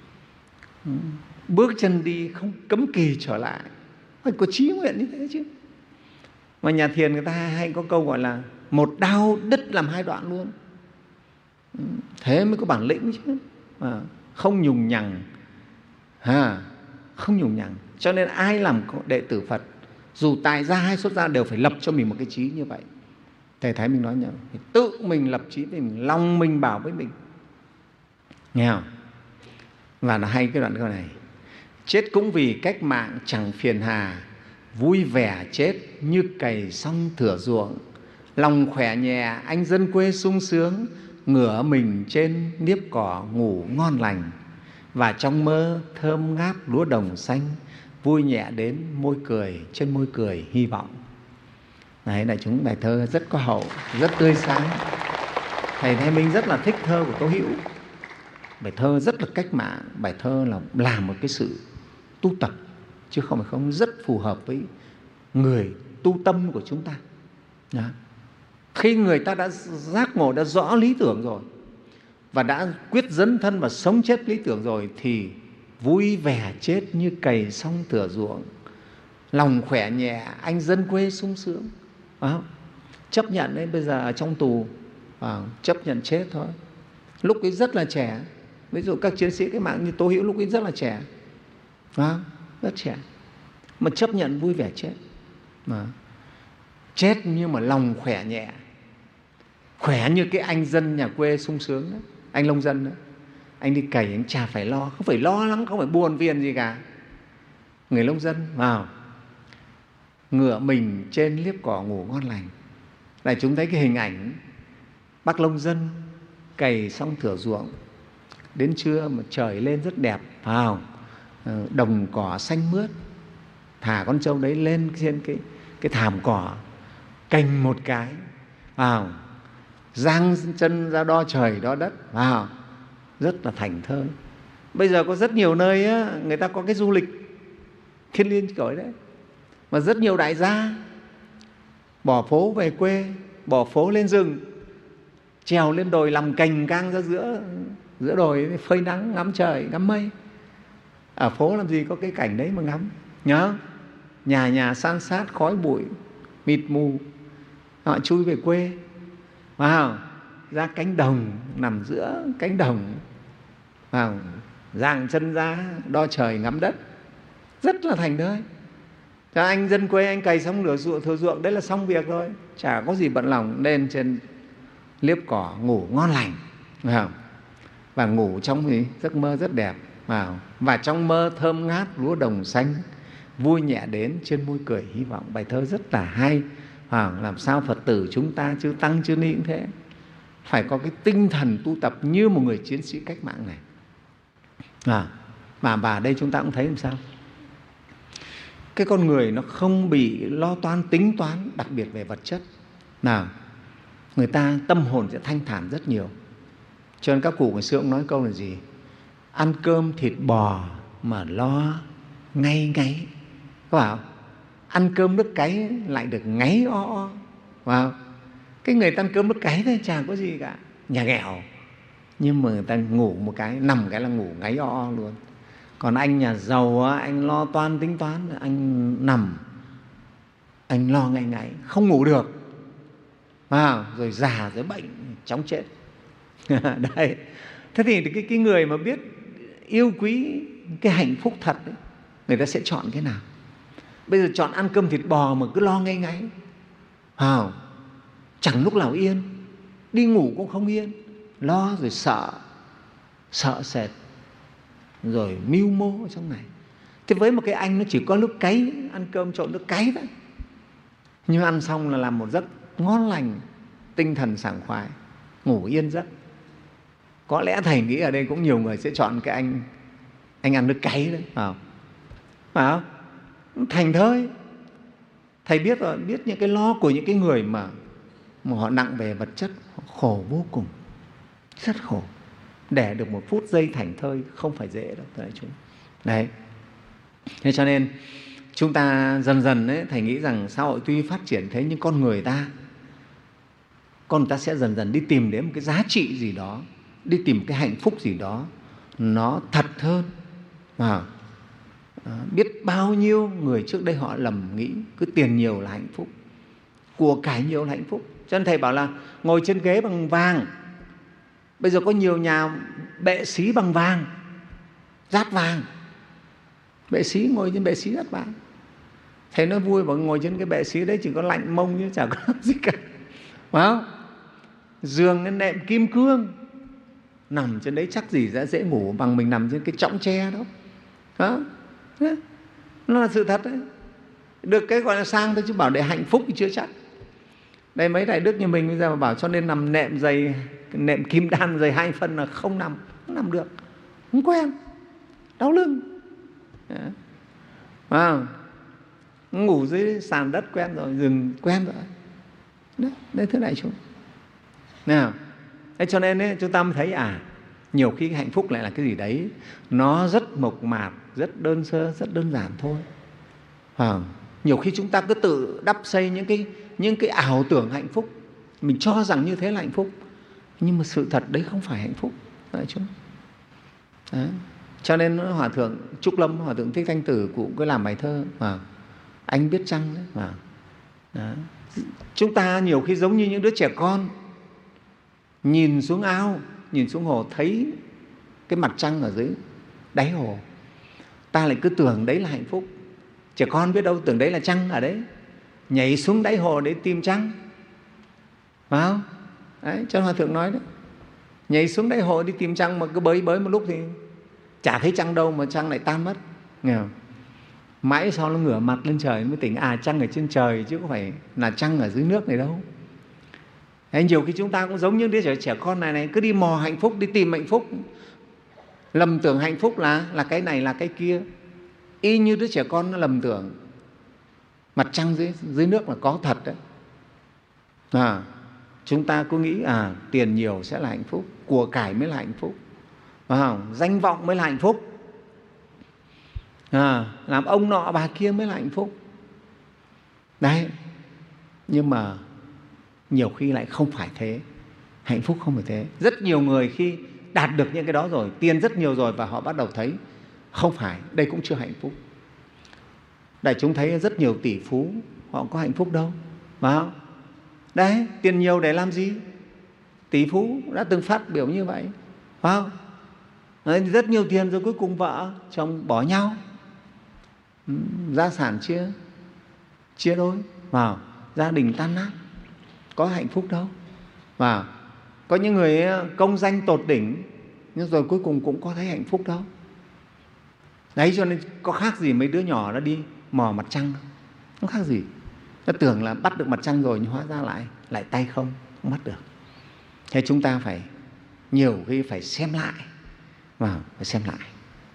Bước chân đi không cấm kỳ trở lại, phải có chí nguyện như thế chứ. Mà nhà thiền người ta hay có câu gọi là một đao đứt làm hai đoạn luôn. Thế mới có bản lĩnh chứ. À, không nhùng nhằng, à, không nhùng nhằng. Cho nên ai làm đệ tử Phật, dù tại gia hay xuất gia, đều phải lập cho mình một cái chí như vậy. Thầy Thái Minh nói nhớ, tự mình lập chí với mình, lòng mình bảo với mình, nghe không? Và là hay cái đoạn câu này: chết cũng vì cách mạng chẳng phiền hà, vui vẻ chết như cày xong thửa ruộng, lòng khỏe nhẹ anh dân quê sung sướng, ngửa mình trên nếp cỏ ngủ ngon lành, và trong mơ thơm ngát lúa đồng xanh, vui nhẹ đến môi cười, trên môi cười hy vọng. Đấy, đại chúng, bài thơ rất có hậu, rất tươi sáng. Thầy Thái Minh rất là thích thơ của Tố Hữu. Bài thơ rất là cách mạng, bài thơ là làm một cái sự tu tập, chứ không phải không, rất phù hợp với người tu tâm của chúng ta. Đó. Khi người ta đã giác ngộ, đã rõ lý tưởng rồi, và đã quyết dấn thân và sống chết lý tưởng rồi, thì vui vẻ chết như cày xong thửa ruộng, lòng khỏe nhẹ anh dân quê sung sướng. Đó. Chấp nhận đấy, bây giờ ở trong tù, à, chấp nhận chết thôi. Lúc ấy rất là trẻ, ví dụ các chiến sĩ cách mạng như Tố Hữu lúc ấy rất là trẻ, à, rất trẻ, mà chấp nhận vui vẻ chết. Mà chết nhưng mà lòng khỏe nhẹ, khỏe như cái anh dân nhà quê sung sướng đó, anh nông dân đó. Anh đi cày anh chả phải lo, không phải lo lắng, không phải buồn phiền gì cả. Người nông dân vào ngựa mình trên liếp cỏ ngủ ngon lành. Này, chúng thấy cái hình ảnh bác nông dân cày xong thửa ruộng, đến trưa mà trời lên rất đẹp, vào đồng cỏ xanh mướt, thả con trâu đấy lên trên cái, cái thảm cỏ, cành một cái, vào giang chân ra đo trời đo đất, vào rất là thành thơi. Bây giờ có rất nhiều nơi á, người ta có cái du lịch thiên liên kiểu đấy, mà rất nhiều đại gia bỏ phố về quê, bỏ phố lên rừng, trèo lên đồi làm cành cang ra giữa giữa đồi, phơi nắng ngắm trời ngắm mây. Ở phố làm gì có cái cảnh đấy mà ngắm, nhớ nhà nhà san sát khói bụi mịt mù, họ chui về quê, vào ra cánh đồng, nằm giữa cánh đồng, vào giang chân ra đo trời ngắm đất, rất là thành thơi. Cho anh dân quê, anh cày xong nửa ruộng thừa ruộng đấy là xong việc rồi, chả có gì bận lòng, lên trên liếp cỏ ngủ ngon lành, vào và ngủ trong gì giấc mơ rất đẹp, vào và trong mơ thơm ngát lúa đồng xanh, vui nhẹ đến trên môi cười hy vọng. Bài thơ rất là hay. À, làm sao Phật tử chúng ta, chư tăng chư ni cũng thế, phải có cái tinh thần tu tập như một người chiến sĩ cách mạng này. À, mà và đây chúng ta cũng thấy làm sao cái con người nó không bị lo toan tính toán, đặc biệt về vật chất. Nào, người ta tâm hồn sẽ thanh thản rất nhiều. Cho nên các cụ ngày xưa cũng nói câu là gì? Ăn cơm thịt bò mà lo ngay ngáy, có bảo ăn cơm nước cáy lại được ngáy o o. Wow. Cái người ta ăn cơm nước cáy thôi chả có gì cả, nhà nghèo, nhưng mà người ta ngủ một cái, nằm cái là ngủ ngáy o o luôn. Còn anh nhà giàu, anh lo toan tính toán, anh nằm anh lo ngay ngáy, không ngủ được, wow. Rồi già rồi bệnh chóng chết. Đấy. Thế thì cái, cái người mà biết yêu quý cái hạnh phúc thật ấy, người ta sẽ chọn cái nào? Bây giờ chọn ăn cơm thịt bò mà cứ lo ngay ngáy, wow. Chẳng lúc nào yên, đi ngủ cũng không yên, lo rồi sợ, sợ sệt, rồi mưu mô ở trong này. Thế với một cái anh nó chỉ có lúc cáy, ăn cơm trộn nước cáy thôi, nhưng ăn xong là làm một giấc ngon lành, tinh thần sảng khoái, ngủ yên giấc. Có lẽ thầy nghĩ ở đây cũng nhiều người sẽ chọn cái anh anh ăn nước cáy đấy, phải không? Phải không? Thành thơi. Thầy biết rồi, biết những cái lo của những cái người mà, mà họ nặng về vật chất, họ khổ vô cùng, rất khổ. Để được một phút giây thành thơi không phải dễ đâu, thầy chúng. Đấy. Thế cho nên chúng ta dần dần ấy, thầy nghĩ rằng xã hội tuy phát triển thế nhưng con người ta, con người ta sẽ dần dần đi tìm đến một cái giá trị gì đó, đi tìm cái hạnh phúc gì đó nó thật hơn. À, biết bao nhiêu người trước đây họ lầm nghĩ cứ tiền nhiều là hạnh phúc, của cải nhiều là hạnh phúc. Cho nên thầy bảo là ngồi trên ghế bằng vàng. Bây giờ có nhiều nhà bệ xí bằng vàng, dát vàng, bệ xí, ngồi trên bệ xí dát vàng. Thầy nói vui, bảo ngồi trên cái bệ xí đấy chỉ có lạnh mông chứ chả có gì cả. phải không? Giường nên nệm kim cương, nằm trên đấy chắc gì đã dễ ngủ bằng mình nằm trên cái chõng tre đó. Đó, nó là sự thật đấy. Được cái gọi là sang thôi, chứ bảo để hạnh phúc thì chưa chắc. Đây mấy đại đức như mình bây giờ mà bảo cho nên nằm nệm dày, nệm kim đan dày hai phân là không nằm, không nằm được, không quen, đau lưng. À, ngủ dưới sàn đất quen rồi, giường quen rồi. Đấy, đấy thưa đại chúng. Nào, thế cho nên ấy, chúng ta mới thấy à, nhiều khi cái hạnh phúc lại là cái gì đấy nó rất mộc mạc, rất đơn sơ, rất đơn giản thôi. À, nhiều khi chúng ta cứ tự đắp xây những cái những cái ảo tưởng hạnh phúc, mình cho rằng như thế là hạnh phúc, nhưng mà sự thật đấy không phải hạnh phúc, đại chúng. Đấy. Cho nên Hòa thượng Trúc Lâm, Hòa thượng Thích Thanh Tử cũng có làm bài thơ mà anh biết chăng đấy. Mà đó. Chúng ta nhiều khi giống như những đứa trẻ con, nhìn xuống ao, nhìn xuống hồ, thấy cái mặt trăng ở dưới đáy hồ, ta lại cứ tưởng đấy là hạnh phúc. Trẻ con biết đâu tưởng đấy là trăng ở đấy, nhảy xuống đáy hồ để tìm trăng, phải không? Đấy, cho Hòa thượng nói đấy, nhảy xuống đáy hồ đi tìm trăng mà cứ bơi bơi một lúc thì chả thấy trăng đâu, mà trăng lại tan mất. Nghe không? Mãi sau nó ngửa mặt lên trời mới tỉnh, à trăng ở trên trời chứ có phải là trăng ở dưới nước này đâu. Thế nhiều khi chúng ta cũng giống như đứa trẻ, trẻ con này này, cứ đi mò hạnh phúc, đi tìm hạnh phúc, lầm tưởng hạnh phúc là là cái này là cái kia. Y như đứa trẻ con nó lầm tưởng mặt trăng dưới, dưới nước là có thật đấy. À, chúng ta cứ nghĩ à tiền nhiều sẽ là hạnh phúc, của cải mới là hạnh phúc, à, danh vọng mới là hạnh phúc, à, làm ông nọ bà kia mới là hạnh phúc. Đấy, nhưng mà nhiều khi lại không phải thế. Hạnh phúc không phải thế. Rất nhiều người khi đạt được những cái đó rồi, tiền rất nhiều rồi, và họ bắt đầu thấy không phải, đây cũng chưa hạnh phúc. Đại chúng thấy rất nhiều tỷ phú họ có hạnh phúc đâu, phải không? Đấy, tiền nhiều để làm gì? Tỷ phú đã từng phát biểu như vậy, phải không? Đấy, rất nhiều tiền rồi cuối cùng vợ chồng bỏ nhau, gia sản chia chia đôi, vào gia đình tan nát, có hạnh phúc đâu. Và có những người công danh tột đỉnh nhưng rồi cuối cùng cũng có thấy hạnh phúc đâu. Đấy, cho nên có khác gì mấy đứa nhỏ nó đi mò mặt trăng đâu, không khác gì. Nó tưởng là bắt được mặt trăng rồi nhưng hóa ra lại lại tay không, không bắt được. Thế chúng ta phải nhiều khi phải xem lại, và phải xem lại.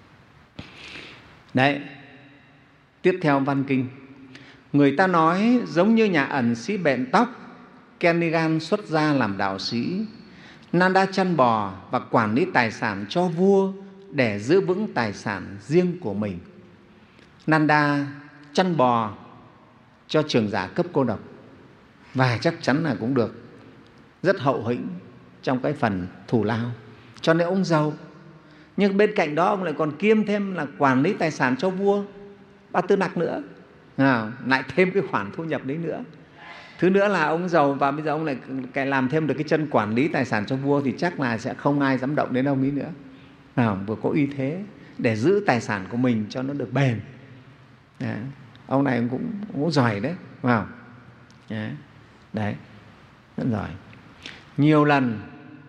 Đấy, tiếp theo văn kinh. Người ta nói giống như nhà ẩn sĩ bện tóc, Kenigan xuất gia làm đạo sĩ, Nanda chăn bò và quản lý tài sản cho vua để giữ vững tài sản riêng của mình. Nanda chăn bò cho trưởng giả cấp cô độc, và chắc chắn là cũng được rất hậu hĩnh trong cái phần thù lao, cho nên ông giàu. Nhưng bên cạnh đó ông lại còn kiêm thêm là quản lý tài sản cho vua Ba Tư Nặc nữa, à, lại thêm cái khoản thu nhập đấy nữa. Thứ nữa là ông giàu và bây giờ ông lại làm thêm được cái chân quản lý tài sản cho vua, thì chắc là sẽ không ai dám động đến ông ấy nữa. À, vừa có uy thế để giữ tài sản của mình cho nó được bền. À, ông này cũng, cũng giỏi đấy, vào à, đấy, rất giỏi. Nhiều lần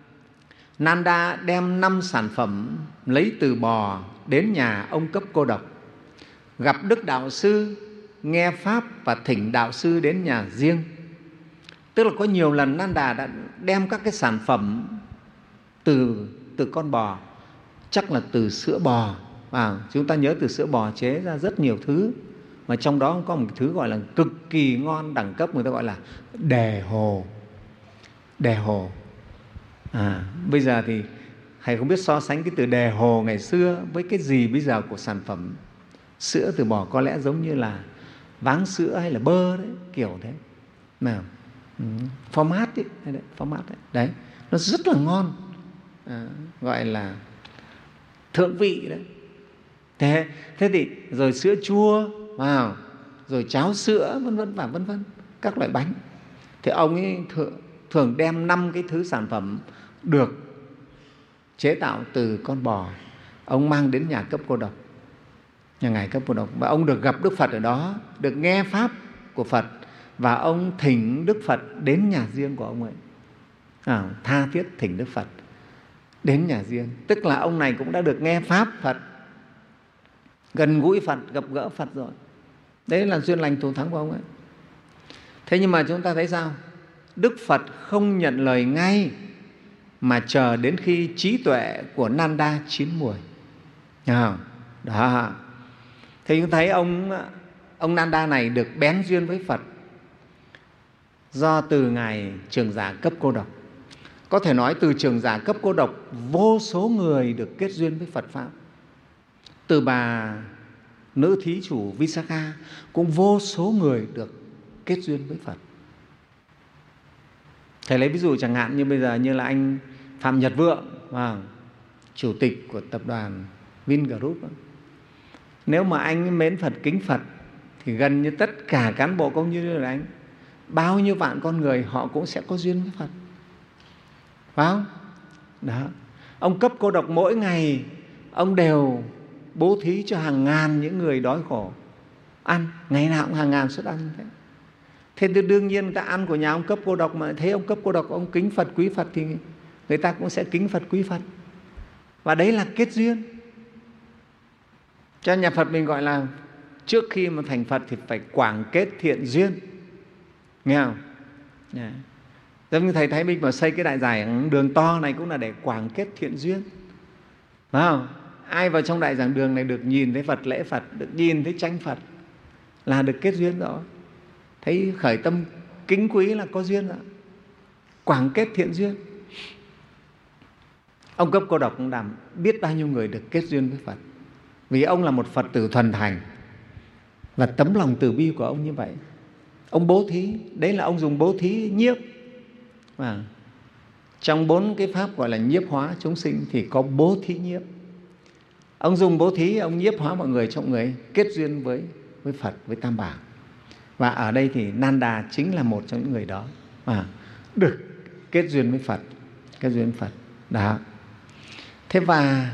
Nanda đem năm sản phẩm lấy từ bò đến nhà ông cấp cô độc, gặp Đức Đạo Sư, nghe Pháp và thỉnh Đạo Sư đến nhà riêng. Tức là có nhiều lần Nanda đã đem các cái sản phẩm từ, từ con bò, chắc là từ sữa bò. À, chúng ta nhớ từ sữa bò chế ra rất nhiều thứ, mà trong đó có một thứ gọi là cực kỳ ngon đẳng cấp, người ta gọi là đề hồ. Đề hồ. À, bây giờ thì thầy không biết so sánh cái từ đề hồ ngày xưa với cái gì bây giờ của sản phẩm sữa từ bò, có lẽ giống như là váng sữa hay là bơ đấy, kiểu thế. Nào, ừ, format ấy, đấy, format đấy. Đấy, nó rất là ngon, à, gọi là thượng vị đấy. Thế, thế thì rồi sữa chua, vào, rồi cháo sữa, vân vân và vân vân, các loại bánh. Thì ông ấy thường, thường đem năm cái thứ sản phẩm được chế tạo từ con bò, ông mang đến nhà cấp cô độc, nhà ngài cấp cô độc, và ông được gặp Đức Phật ở đó, được nghe Pháp của Phật, và ông thỉnh Đức Phật đến nhà riêng của ông ấy. À, tha thiết thỉnh Đức Phật đến nhà riêng, tức là ông này cũng đã được nghe Pháp Phật, gần gũi Phật, gặp gỡ Phật rồi. Đấy là duyên lành thù thắng của ông ấy. Thế nhưng mà chúng ta thấy sao? Đức Phật không nhận lời ngay, mà chờ đến khi trí tuệ của Nanda chín mùi. À, đó. Thế chúng thấy ông, ông Nanda này được bén duyên với Phật do từ Ngài Trường Giả cấp Cô Độc. Có thể nói từ Trường Giả cấp Cô Độc, vô số người được kết duyên với Phật Pháp. Từ bà nữ thí chủ Visakha cũng vô số người được kết duyên với Phật. Thầy lấy ví dụ chẳng hạn như bây giờ như là anh Phạm Nhật Vượng, à, chủ tịch của tập đoàn Vingroup. Nếu mà anh mến Phật, kính Phật thì gần như tất cả cán bộ công nhân là anh, bao nhiêu vạn con người họ cũng sẽ có duyên với Phật, phải không? Đó. Ông cấp cô độc mỗi ngày ông đều bố thí cho hàng ngàn những người đói khổ ăn, ngày nào cũng hàng ngàn suất ăn như thế. Thế thì đương nhiên người ta ăn của nhà ông cấp cô độc, mà thấy ông cấp cô độc ông kính Phật quý Phật thì người ta cũng sẽ kính Phật quý Phật. Và đấy là kết duyên. Cho nhà Phật mình gọi là trước khi mà thành Phật thì phải quảng kết thiện duyên, nghe không? Yeah. Giống như Thầy Thái Minh mà xây cái đại giảng đường to này cũng là để quảng kết thiện duyên, phải không? Ai vào trong đại giảng đường này được nhìn thấy Phật, lễ Phật, được nhìn thấy tranh Phật là được kết duyên rồi. Thấy khởi tâm kính quý là có duyên rồi, quảng kết thiện duyên. Ông cấp cô độc cũng làm biết bao nhiêu người được kết duyên với Phật, vì ông là một Phật tử thuần thành, và tấm lòng từ bi của ông như vậy. Ông bố thí, đấy là ông dùng bố thí nhiếp. À, trong bốn cái pháp gọi là nhiếp hóa chúng sinh thì có bố thí nhiếp. Ông dùng bố thí, ông nhiếp hóa mọi người trong người kết duyên với, với Phật, với Tam Bảo. Và ở đây thì Nanda chính là một trong những người đó, à, được kết duyên với Phật, kết duyên với Phật. Đó. Thế và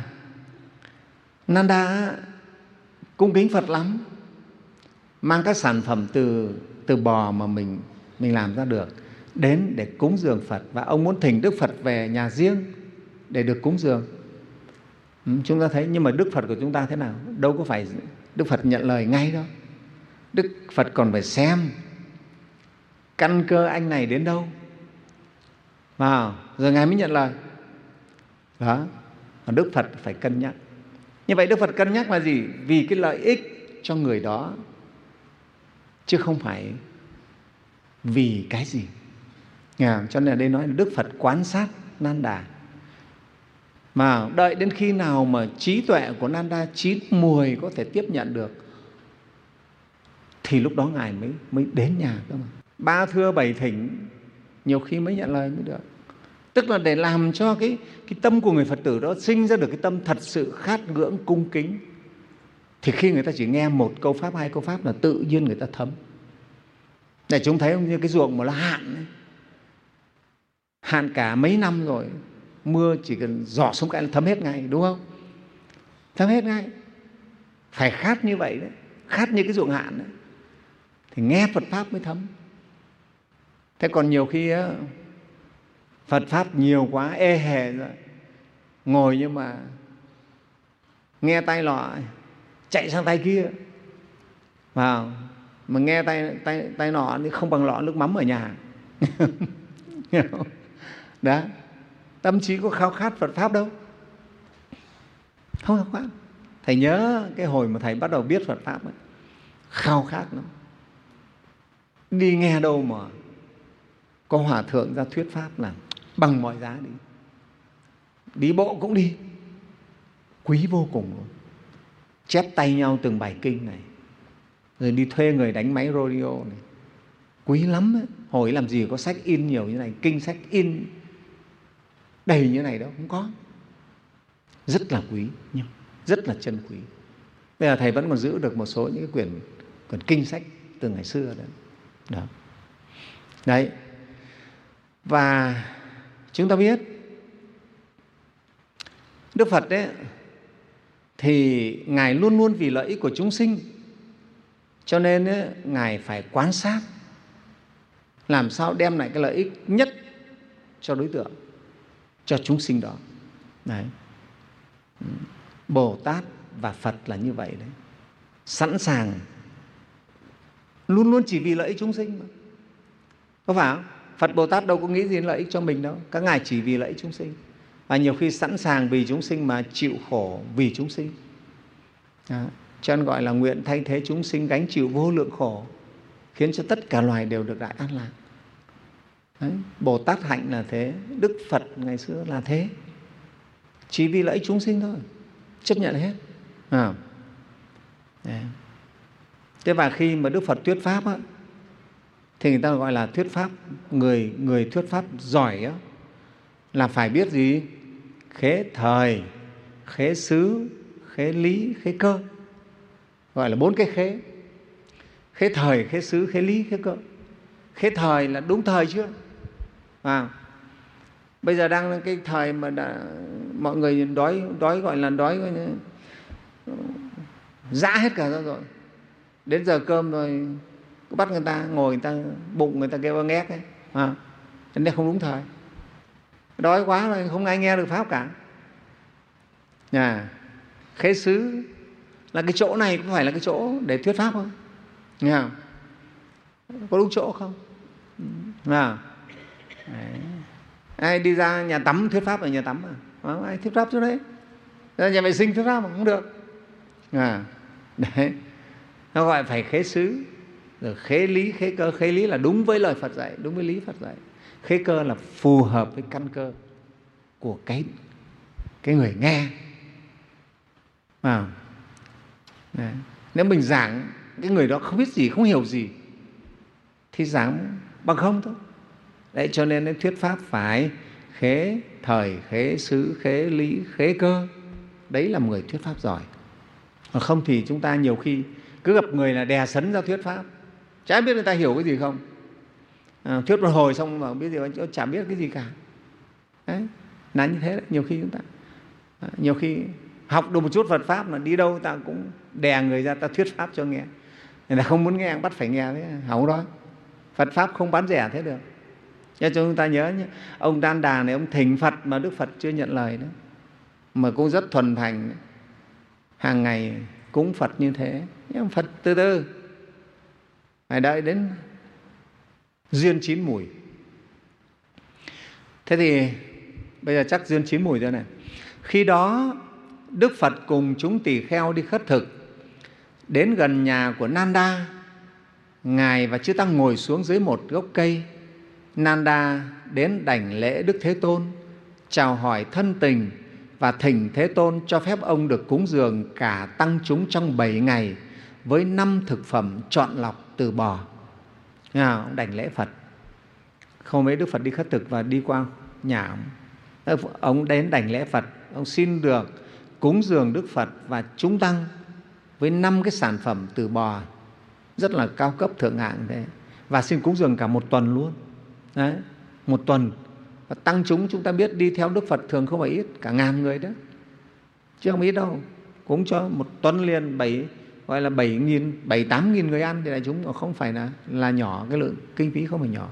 Nanda cung kính Phật lắm, mang các sản phẩm từ, từ bò mà mình, mình làm ra được đến để cúng dường Phật. Và ông muốn thỉnh Đức Phật về nhà riêng để được cúng dường. Ừ, chúng ta thấy, nhưng mà Đức Phật của chúng ta thế nào? Đâu có phải Đức Phật nhận lời ngay đâu. Đức Phật còn phải xem căn cơ anh này đến đâu, à, rồi Ngài mới nhận lời. Đó. Và Đức Phật phải cân nhắc. Như vậy Đức Phật cân nhắc là gì? Vì cái lợi ích cho người đó, chứ không phải vì cái gì. À, cho nên ở đây nói là Đức Phật quan sát Nanda. Mà đợi đến khi nào mà trí tuệ của Nanda chín mùi có thể tiếp nhận được thì lúc đó Ngài mới, mới đến nhà cơ mà. Ba thưa bảy thỉnh, nhiều khi mới nhận lời mới được. Tức là để làm cho cái, cái tâm của người Phật tử đó sinh ra được cái tâm thật sự khát ngưỡng cung kính, thì khi người ta chỉ nghe một câu Pháp, hai câu Pháp là tự nhiên người ta thấm. Để chúng thấy không, như cái ruộng mà nó hạn ấy, hạn cả mấy năm rồi, mưa chỉ cần giỏ xuống cái là thấm hết ngay, đúng không? Thấm hết ngay. Phải khát như vậy đấy, khát như cái ruộng hạn đấy, thì nghe Phật Pháp mới thấm. Thế còn nhiều khi á, Phật Pháp nhiều quá, ê hề rồi, ngồi nhưng mà nghe tay lọ, chạy sang tay kia, vào mà nghe tay, tay, tay nọ thì không bằng lọ nước mắm ở nhà. Đó, tâm trí có khao khát Phật Pháp đâu, không khao khát. Thầy nhớ cái hồi mà Thầy bắt đầu biết Phật Pháp ấy, khao khát lắm. Đi nghe đâu mà có Hòa Thượng ra thuyết Pháp là bằng mọi giá đi. Đi bộ cũng đi, quý vô cùng luôn. Chép tay nhau từng bài kinh này, rồi đi thuê người đánh máy rodeo này, quý lắm ấy. Hồi làm gì có sách in nhiều như này, kinh sách in đầy như này đâu, không có. Rất là quý, rất là chân quý. Bây giờ Thầy vẫn còn giữ được một số những cái quyển, quyển kinh sách từ ngày xưa đấy. Đó. Đấy. Và chúng ta biết Đức Phật đấy thì Ngài luôn luôn vì lợi ích của chúng sinh, cho nên ấy, Ngài phải quan sát làm sao đem lại cái lợi ích nhất cho đối tượng, cho chúng sinh đó. Đấy. Bồ Tát và Phật là như vậy đấy, sẵn sàng luôn luôn chỉ vì lợi ích chúng sinh mà. Có phải không? Phật Bồ Tát đâu có nghĩ gì lợi ích cho mình đâu, các ngài chỉ vì lợi ích chúng sinh, và nhiều khi sẵn sàng vì chúng sinh mà chịu khổ vì chúng sinh. Đó. Cho nên gọi là nguyện thay thế chúng sinh gánh chịu vô lượng khổ, khiến cho tất cả loài đều được đại an lạc. Đấy. Bồ Tát hạnh là thế, Đức Phật ngày xưa là thế, chỉ vì lợi ích chúng sinh thôi, chấp nhận hết. À. Thế và khi mà Đức Phật thuyết pháp á, thì người ta gọi là thuyết pháp, người người thuyết pháp giỏi á, là phải biết gì? Khế thời, khế xứ, khế lý, khế cơ. Gọi là bốn cái khế. Khế thời, khế xứ, khế lý, khế cơ. Khế thời là đúng thời chưa? À, bây giờ đang là cái thời mà đã, mọi người đói, đói gọi là đói gọi là, dã hết cả ra rồi. Đến giờ cơm rồi cứ bắt người ta ngồi, người ta bụng người ta kêu ngét ấy. À, cho nên không đúng thời. Đói quá rồi không ai nghe được pháp cả. À, khế xứ là cái chỗ này có phải là cái chỗ để thuyết pháp không? Nghe không? Có đúng chỗ không? À, ai đi ra nhà tắm thuyết pháp ở nhà tắm à? Ai thuyết pháp chỗ đấy? Ra nhà vệ sinh thuyết pháp mà không được. À, đấy. Nó gọi phải khế xứ, rồi khế lý, khế cơ. Khế lý là đúng với lời Phật dạy, đúng với lý Phật dạy. Khế cơ là phù hợp với căn cơ của cái, cái người nghe. À, đấy. Nếu mình giảng cái người đó không biết gì, không hiểu gì, thì giảng bằng không thôi. Đấy, cho nên thuyết pháp phải khế thời, khế xứ, khế lý, khế cơ. Đấy là một người thuyết pháp giỏi. Còn không thì chúng ta nhiều khi cứ gặp người là đè sấn ra thuyết pháp, chả biết người ta hiểu cái gì không. À, thuyết một hồi xong mà biết gì, chả biết cái gì cả. Đấy, là như thế đấy. Nhiều khi chúng ta à, nhiều khi học được một chút Phật pháp là đi đâu ta cũng đè người ra, ta thuyết pháp cho nghe. Người ta không muốn nghe, bắt phải nghe, thế hỏng đó. Phật pháp không bán rẻ thế được. Cho chúng ta nhớ nhé, ông Đan Đà này ông thỉnh Phật mà Đức Phật chưa nhận lời đó, mà cũng rất thuần thành, hàng ngày cúng Phật như thế. Nhưng Phật từ từ phải đợi đến duyên chín mùi. Thế thì bây giờ chắc duyên chín mùi rồi này. Khi đó Đức Phật cùng chúng tỳ kheo đi khất thực, đến gần nhà của Nanda. Ngài và chư tăng ngồi xuống dưới một gốc cây. Nanda đến đảnh lễ Đức Thế Tôn, chào hỏi thân tình và thỉnh Thế Tôn cho phép ông được cúng dường cả tăng chúng trong bảy ngày với năm thực phẩm chọn lọc từ bò. À, ông đảnh lễ Phật. Không mấy Đức Phật đi khất thực và đi qua nhà ông, ông đến đảnh lễ Phật, ông xin được cúng dường Đức Phật và chúng tăng với năm cái sản phẩm từ bò rất là cao cấp thượng hạng thế, và xin cúng dường cả một tuần luôn. Đấy, một tuần. Và tăng chúng chúng ta biết đi theo Đức Phật thường không phải ít, cả ngàn người đó, chứ không ít đâu. Cúng cho một tuần liền bảy, gọi là bảy nghìn, bảy tám nghìn người ăn thì đại chúng không phải là là nhỏ, cái lượng kinh phí không phải nhỏ.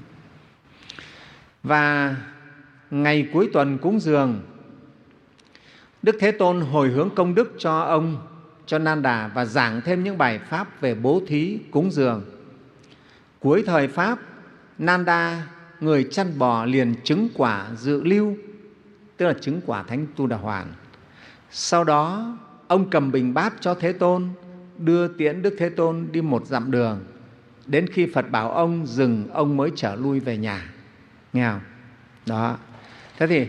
Và ngày cuối tuần cúng dường, Đức Thế Tôn hồi hướng công đức cho ông, cho Nanda, và giảng thêm những bài pháp về bố thí cúng dường. Cuối thời pháp, Nanda, người chăn bò, liền chứng quả dự lưu, tức là chứng quả Thánh Tu Đà Hoàn. Sau đó ông cầm bình bát cho Thế Tôn, đưa tiễn Đức Thế Tôn đi một dặm đường. Đến khi Phật bảo ông dừng, ông mới trở lui về nhà. Nghe không? Đó. Thế thì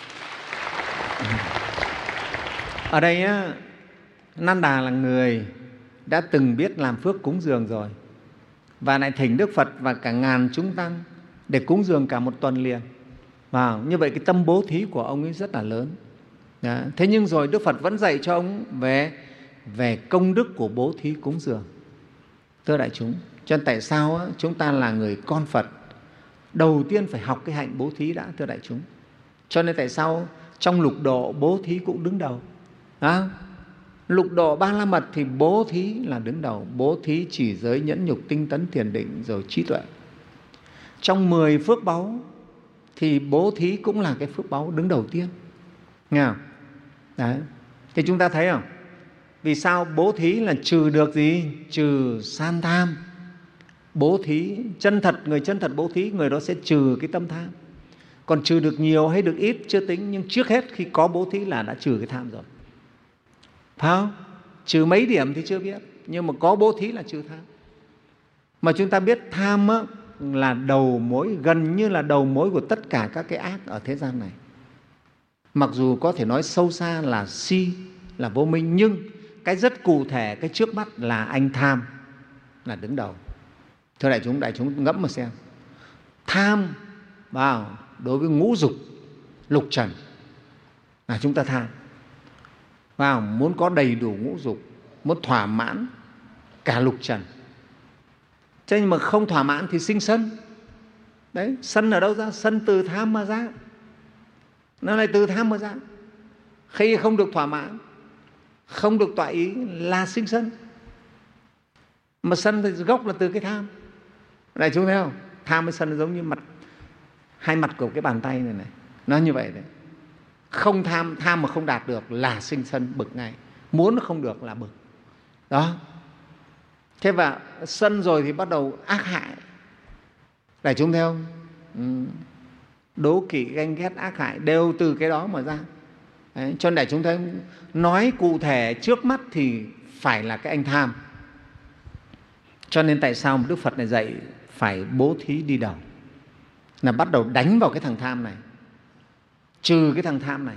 ở đây á, Nanda là người đã từng biết làm phước cúng dường rồi, và lại thỉnh Đức Phật và cả ngàn chúng tăng để cúng dường cả một tuần liền. Và như vậy cái tâm bố thí của ông ấy rất là lớn. Đó. Thế nhưng rồi Đức Phật vẫn dạy cho ông về, về công đức của bố thí cúng dường. Thưa đại chúng, cho nên tại sao á, chúng ta là người con Phật, đầu tiên phải học cái hạnh bố thí đã, thưa đại chúng. Cho nên tại sao trong lục độ bố thí cũng đứng đầu. À, lục độ ba la mật thì bố thí là đứng đầu. Bố thí chỉ giới, nhẫn nhục, tinh tấn, thiền định, rồi trí tuệ. Trong mười phước báu thì bố thí cũng là cái phước báu đứng đầu tiên. Nghe không? Đấy. Thì chúng ta thấy không? Vì sao bố thí là trừ được gì? Trừ san tham. Bố thí chân thật, người chân thật bố thí, người đó sẽ trừ cái tâm tham. Còn trừ được nhiều hay được ít chưa tính, nhưng trước hết khi có bố thí là đã trừ cái tham rồi. Phải không? Trừ mấy điểm thì chưa biết, nhưng mà có bố thí là trừ tham. Mà chúng ta biết tham á, là đầu mối, gần như là đầu mối của tất cả các cái ác ở thế gian này. Mặc dù có thể nói sâu xa là si, là vô minh, nhưng cái rất cụ thể, cái trước mắt là anh tham là đứng đầu. Thưa đại chúng, đại chúng ngẫm mà xem. Tham vào đối với ngũ dục, lục trần là chúng ta tham. Vào muốn có đầy đủ ngũ dục, muốn thỏa mãn cả lục trần. Thế nhưng mà không thỏa mãn thì sinh sân. Đấy, sân ở đâu ra? Sân từ tham mà ra. Nó lại từ tham mà ra. Khi không được thỏa mãn, không được tọa ý là sinh sân. Mà sân thì gốc là từ cái tham. Đại chúng thấy không? Tham với sân giống như mặt, hai mặt của cái bàn tay này này. Nó như vậy đấy. Không tham, tham mà không đạt được là sinh sân, bực ngay. Muốn nó không được là bực. Đó. Thế và sân rồi thì bắt đầu ác hại. Đại chúng thấy không? Ừ. Đố kỵ, ganh ghét, ác hại đều từ cái đó mà ra. Đấy, cho nên đại chúng thấy, nói cụ thể trước mắt thì phải là cái anh tham. Cho nên tại sao Đức Phật này dạy phải bố thí đi đầu, là bắt đầu đánh vào cái thằng tham này, trừ cái thằng tham này.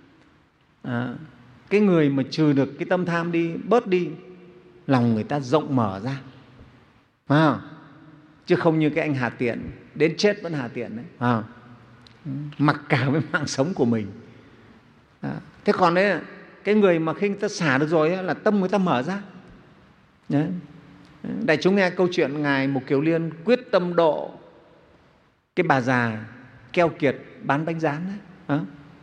À, cái người mà trừ được cái tâm tham đi, bớt đi, lòng người ta rộng mở ra. À, chứ không như cái anh hà tiện, đến chết vẫn hà tiện đấy. À, mặc cả với mạng sống của mình. À, thế còn đấy, cái người mà khi người ta xả được rồi là tâm người ta mở ra. Đấy. Đại chúng nghe câu chuyện Ngài Mục Kiều Liên quyết tâm độ cái bà già keo kiệt bán bánh rán đấy. À,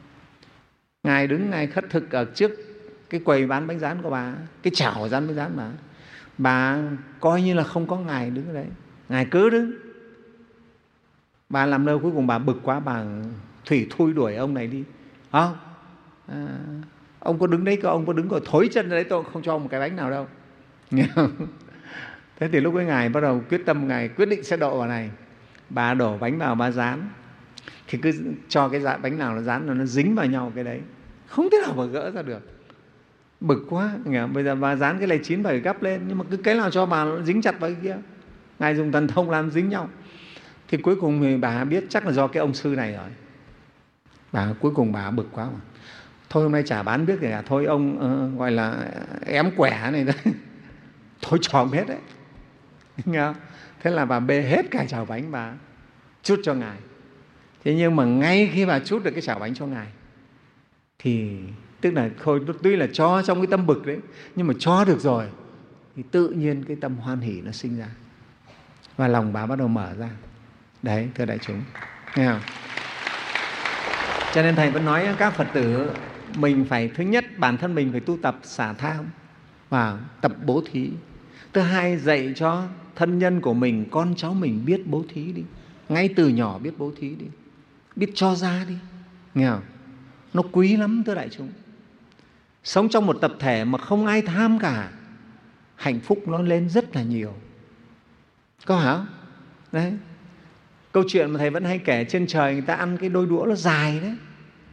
Ngài đứng, Ngài khất thực ở trước cái quầy bán bánh rán của bà, cái chảo rán bánh rán bà. Bà coi như là không có Ngài đứng ở đấy, Ngài cứ đứng. Bà làm đâu cuối cùng bà bực quá, bà thủy thui đuổi ông này đi. Không, à, ông có đứng đấy, ông có đứng rồi thối chân đấy, tôi không cho ông một cái bánh nào đâu. Nghe không? Thế thì lúc ấy Ngài bắt đầu quyết tâm, Ngài quyết định sẽ độ vào này. Bà đổ bánh vào, bà rán, thì cứ cho cái dạ bánh nào nó rán nó dính vào nhau cái đấy, không thể nào mà gỡ ra được. Bực quá, nghe? Bây giờ bà rán cái này chín phải gắp lên, nhưng mà cứ cái nào cho bà nó dính chặt vào cái kia. Ngài dùng thần thông làm dính nhau. Thì cuối cùng thì bà biết chắc là do cái ông sư này rồi. Bà cuối cùng bà bực quá mà. Thôi hôm nay chả bán biết gì cả, thôi ông uh, gọi là ém quẻ này đấy. Thôi cho ông hết đấy. Nghe không? Thế là bà bê hết cả chảo bánh, bà chút cho Ngài. Thế nhưng mà ngay khi bà chút được cái chảo bánh cho Ngài thì tức là thôi, tuy là cho trong cái tâm bực đấy, nhưng mà cho được rồi thì tự nhiên cái tâm hoan hỷ nó sinh ra và lòng bà bắt đầu mở ra. Đấy, thưa đại chúng, nghe không? Cho nên Thầy vẫn nói các Phật tử mình phải, thứ nhất bản thân mình phải tu tập xả tham và tập bố thí. Thứ hai, dạy cho thân nhân của mình, con cháu mình biết bố thí đi. Ngay từ nhỏ biết bố thí đi, biết cho ra đi, nghe không? Nó quý lắm thưa đại chúng. Sống trong một tập thể mà không ai tham cả, hạnh phúc nó lên rất là nhiều. Có hả? Đấy. Câu chuyện mà Thầy vẫn hay kể, trên trời người ta ăn cái đôi đũa nó dài đấy.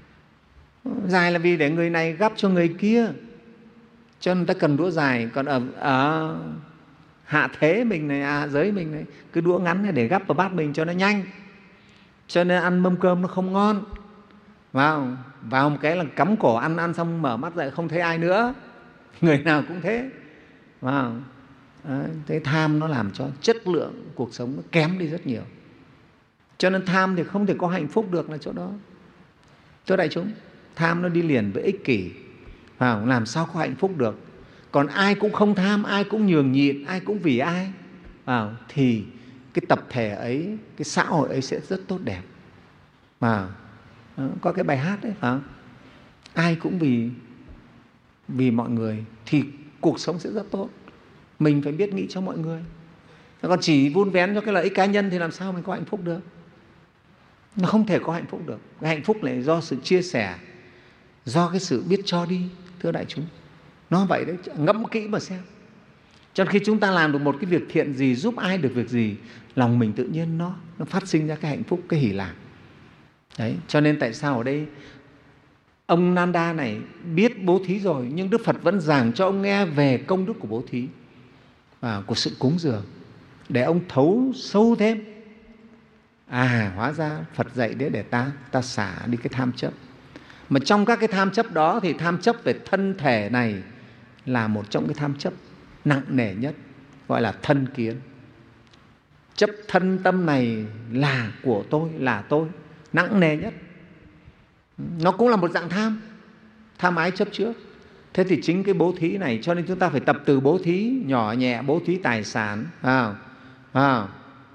Dài là vì để người này gắp cho người kia, cho nên người ta cần đũa dài. Còn ở, ở hạ thế mình này, hạ giới mình này, cái đũa ngắn này để gắp vào bát mình cho nó nhanh. Cho nên ăn mâm cơm nó không ngon. Vào, vào một cái là cắm cổ ăn, ăn xong mở mắt dậy không thấy ai nữa. Người nào cũng thế. Vào. Thế tham nó làm cho chất lượng cuộc sống nó kém đi rất nhiều. Cho nên tham thì không thể có hạnh phúc được là chỗ đó. Thưa đại chúng, tham nó đi liền với ích kỷ, vào làm sao có hạnh phúc được. Còn ai cũng không tham, ai cũng nhường nhịn, ai cũng vì ai, vào thì cái tập thể ấy, cái xã hội ấy sẽ rất tốt đẹp. Mà có cái bài hát đấy, phải, ai cũng vì vì mọi người thì cuộc sống sẽ rất tốt. Mình phải biết nghĩ cho mọi người. Còn chỉ vun vén cho cái lợi ích cá nhân thì làm sao mình có hạnh phúc được? Nó không thể có hạnh phúc được. Cái hạnh phúc này do sự chia sẻ, do cái sự biết cho đi, thưa đại chúng. Nó vậy đấy, ngẫm kỹ mà xem. Cho nên khi chúng ta làm được một cái việc thiện gì, giúp ai được việc gì, lòng mình tự nhiên nó nó phát sinh ra cái hạnh phúc, cái hỷ lạc. Đấy, cho nên tại sao ở đây ông Nanda này biết bố thí rồi, nhưng Đức Phật vẫn giảng cho ông nghe về công đức của bố thí và của sự cúng dường, để ông thấu sâu thêm. À, hóa ra Phật dạy đấy để ta ta xả đi cái tham chấp. Mà trong các cái tham chấp đó thì tham chấp về thân thể này là một trong cái tham chấp nặng nề nhất, gọi là thân kiến. Chấp thân tâm này là của tôi, là tôi, nặng nề nhất. Nó cũng là một dạng tham, tham ái chấp trước. Thế thì chính cái bố thí này, cho nên chúng ta phải tập từ bố thí nhỏ nhẹ, bố thí tài sản. À, à,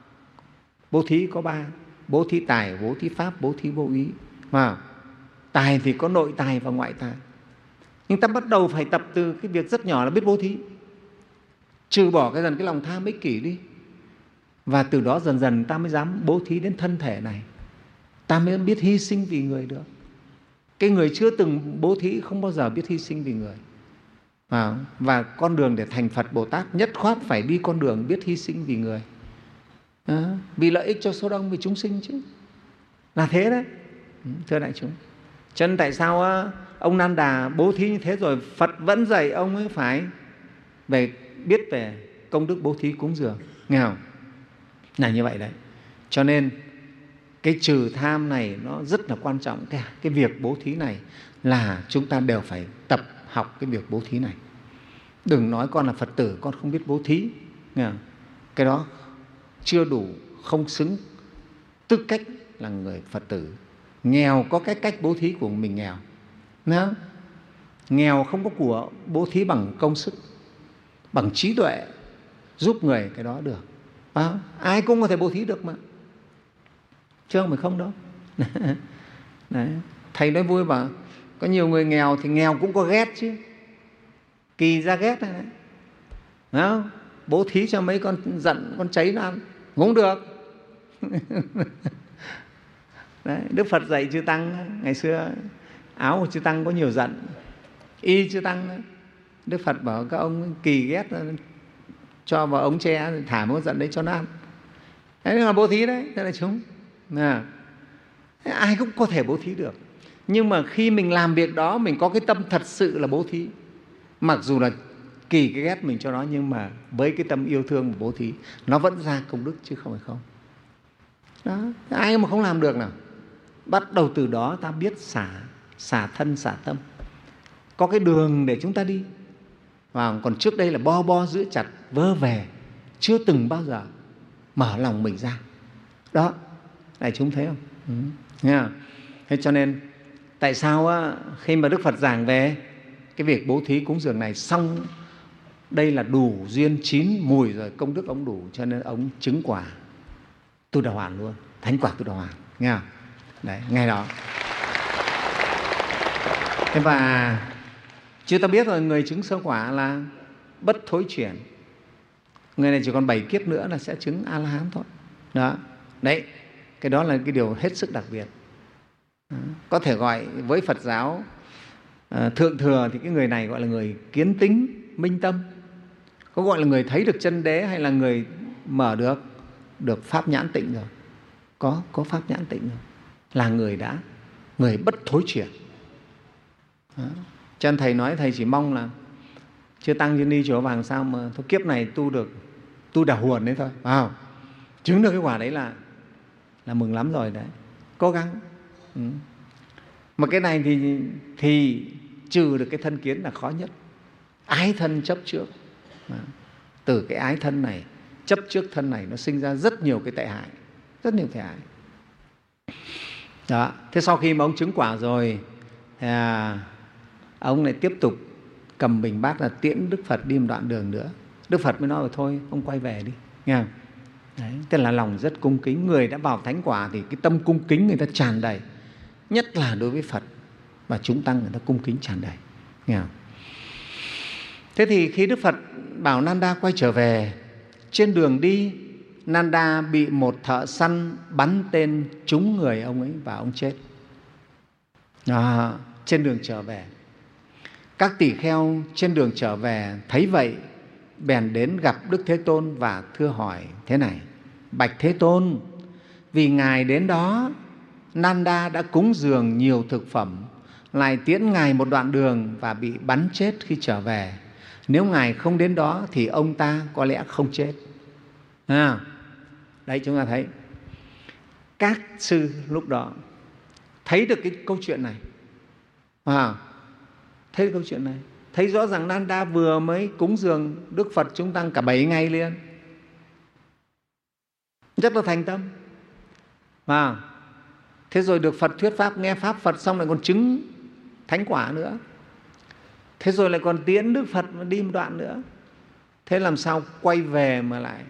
bố thí có ba: bố thí tài, bố thí pháp, bố thí vô ý. À, tài thì có nội tài và ngoại tài. Nhưng ta bắt đầu phải tập từ cái việc rất nhỏ là biết bố thí, trừ bỏ cái dần cái lòng tham ích kỷ đi. Và từ đó dần dần ta mới dám bố thí đến thân thể này, ta mới biết hy sinh vì người được. Cái người chưa từng bố thí không bao giờ biết hy sinh vì người. À, và con đường để thành Phật Bồ Tát nhất khoát phải đi con đường biết hy sinh vì người. À, vì lợi ích cho số đông, vì chúng sinh chứ. Là thế đấy, thưa đại chúng. Cho nên tại sao ông Nanda bố thí như thế rồi, Phật vẫn dạy ông ấy phải về biết về công đức bố thí cúng dường, nghe không? Là như vậy đấy. Cho nên cái trừ tham này nó rất là quan trọng. Cái, cái việc bố thí này là chúng ta đều phải tập học cái việc bố thí này. Đừng nói con là Phật tử, con không biết bố thí, nghe không? Cái đó chưa đủ, không xứng tư cách là người Phật tử. Nghèo có cái cách bố thí của mình nghèo. Não? Nghèo không có của, bố thí bằng công sức, bằng trí tuệ, giúp người, cái đó được. À, ai cũng có thể bố thí được mà, chứ không phải không đâu. Đấy. Thầy nói vui mà, có nhiều người nghèo thì nghèo cũng có ghét chứ. Kỳ ra ghét này, đấy. Không? Bố thí cho mấy con giận, con cháy nó ăn, cũng được. Đấy, Đức Phật dạy chư Tăng, ngày xưa áo của chư Tăng có nhiều giận, y chư Tăng, Đức Phật bảo các ông kỳ ghét, cho vào ống tre, thả một giận đấy cho nó ăn. Đấy là bố thí đấy, thế là chúng. À, ai cũng có thể bố thí được. Nhưng mà khi mình làm việc đó, mình có cái tâm thật sự là bố thí. Mặc dù là kỳ cái ghét mình cho nó, nhưng mà với cái tâm yêu thương của bố thí, nó vẫn ra công đức chứ không phải không. Đó, ai mà không làm được nào. Bắt đầu từ đó ta biết xả, xả thân, xả tâm. Có cái đường để chúng ta đi. Và còn trước đây là bo bo giữ chặt, vơ về, chưa từng bao giờ mở lòng mình ra. Đó, này chúng thấy không? Ừ. Nghe không? Thế cho nên tại sao á, khi mà Đức Phật giảng về cái việc bố thí cúng dường này xong, đây là đủ duyên chín mùi rồi, công đức ông đủ, cho nên ông chứng quả Tu Đà Hoàn luôn, thánh quả Tu Đà Hoàn, nghe không? Đấy, ngày đó. Thế và chúng ta biết rồi, người chứng sơ quả là bất thối chuyển. Người này chỉ còn bảy kiếp nữa là sẽ chứng A-la-hán thôi. Đó, đấy, cái đó là cái điều hết sức đặc biệt. Đó. Có thể gọi với Phật giáo à, thượng thừa thì cái người này gọi là người kiến tính, minh tâm. Có gọi là người thấy được chân đế hay là người mở được được pháp nhãn tịnh rồi. Có, có pháp nhãn tịnh rồi. Là người đã, người bất thối chuyển. Đó. Cho nên Thầy nói, Thầy chỉ mong là chưa tăng chưa ni chùa vàng sao mà thôi kiếp này tu được Tu Đà Huồn đấy thôi. À, chứng được cái quả đấy là là mừng lắm rồi đấy. Cố gắng. Ừ. Mà cái này thì, thì trừ được cái thân kiến là khó nhất. Ái thân chấp trước. À, từ cái ái thân này, chấp trước thân này, nó sinh ra rất nhiều cái tệ hại. Rất nhiều tệ hại. Đó. Thế sau khi mà ông chứng quả rồi, à, ông lại tiếp tục cầm bình bát là tiễn Đức Phật đi một đoạn đường nữa. Đức Phật mới nói là thôi, ông quay về đi. Nghe không? Đấy, tức là lòng rất cung kính. Người đã vào thánh quả thì cái tâm cung kính người ta tràn đầy. Nhất là đối với Phật và chúng tăng, người ta cung kính tràn đầy. Nghe không? Thế thì khi Đức Phật bảo Nanda quay trở về Trên đường đi, Nanda bị một thợ săn bắn tên trúng người ông ấy và ông chết. À, trên đường trở về, các tỳ kheo trên đường trở về thấy vậy, bèn đến gặp Đức Thế Tôn và thưa hỏi thế này: bạch Thế Tôn, vì Ngài đến đó, Nanda đã cúng dường nhiều thực phẩm, lại tiễn Ngài một đoạn đường và bị bắn chết khi trở về. Nếu Ngài không đến đó thì ông ta có lẽ không chết. À, đấy, chúng ta thấy các sư lúc đó thấy được cái câu chuyện này. À, thấy được câu chuyện này, thấy rõ ràng Nanda vừa mới cúng dường Đức Phật chúng tăng cả bảy ngày liền, rất là thành tâm. À, thế rồi được Phật thuyết pháp, nghe pháp Phật xong lại còn chứng thánh quả nữa. Thế rồi lại còn tiễn Đức Phật đi một đoạn nữa. Thế làm sao quay về mà lại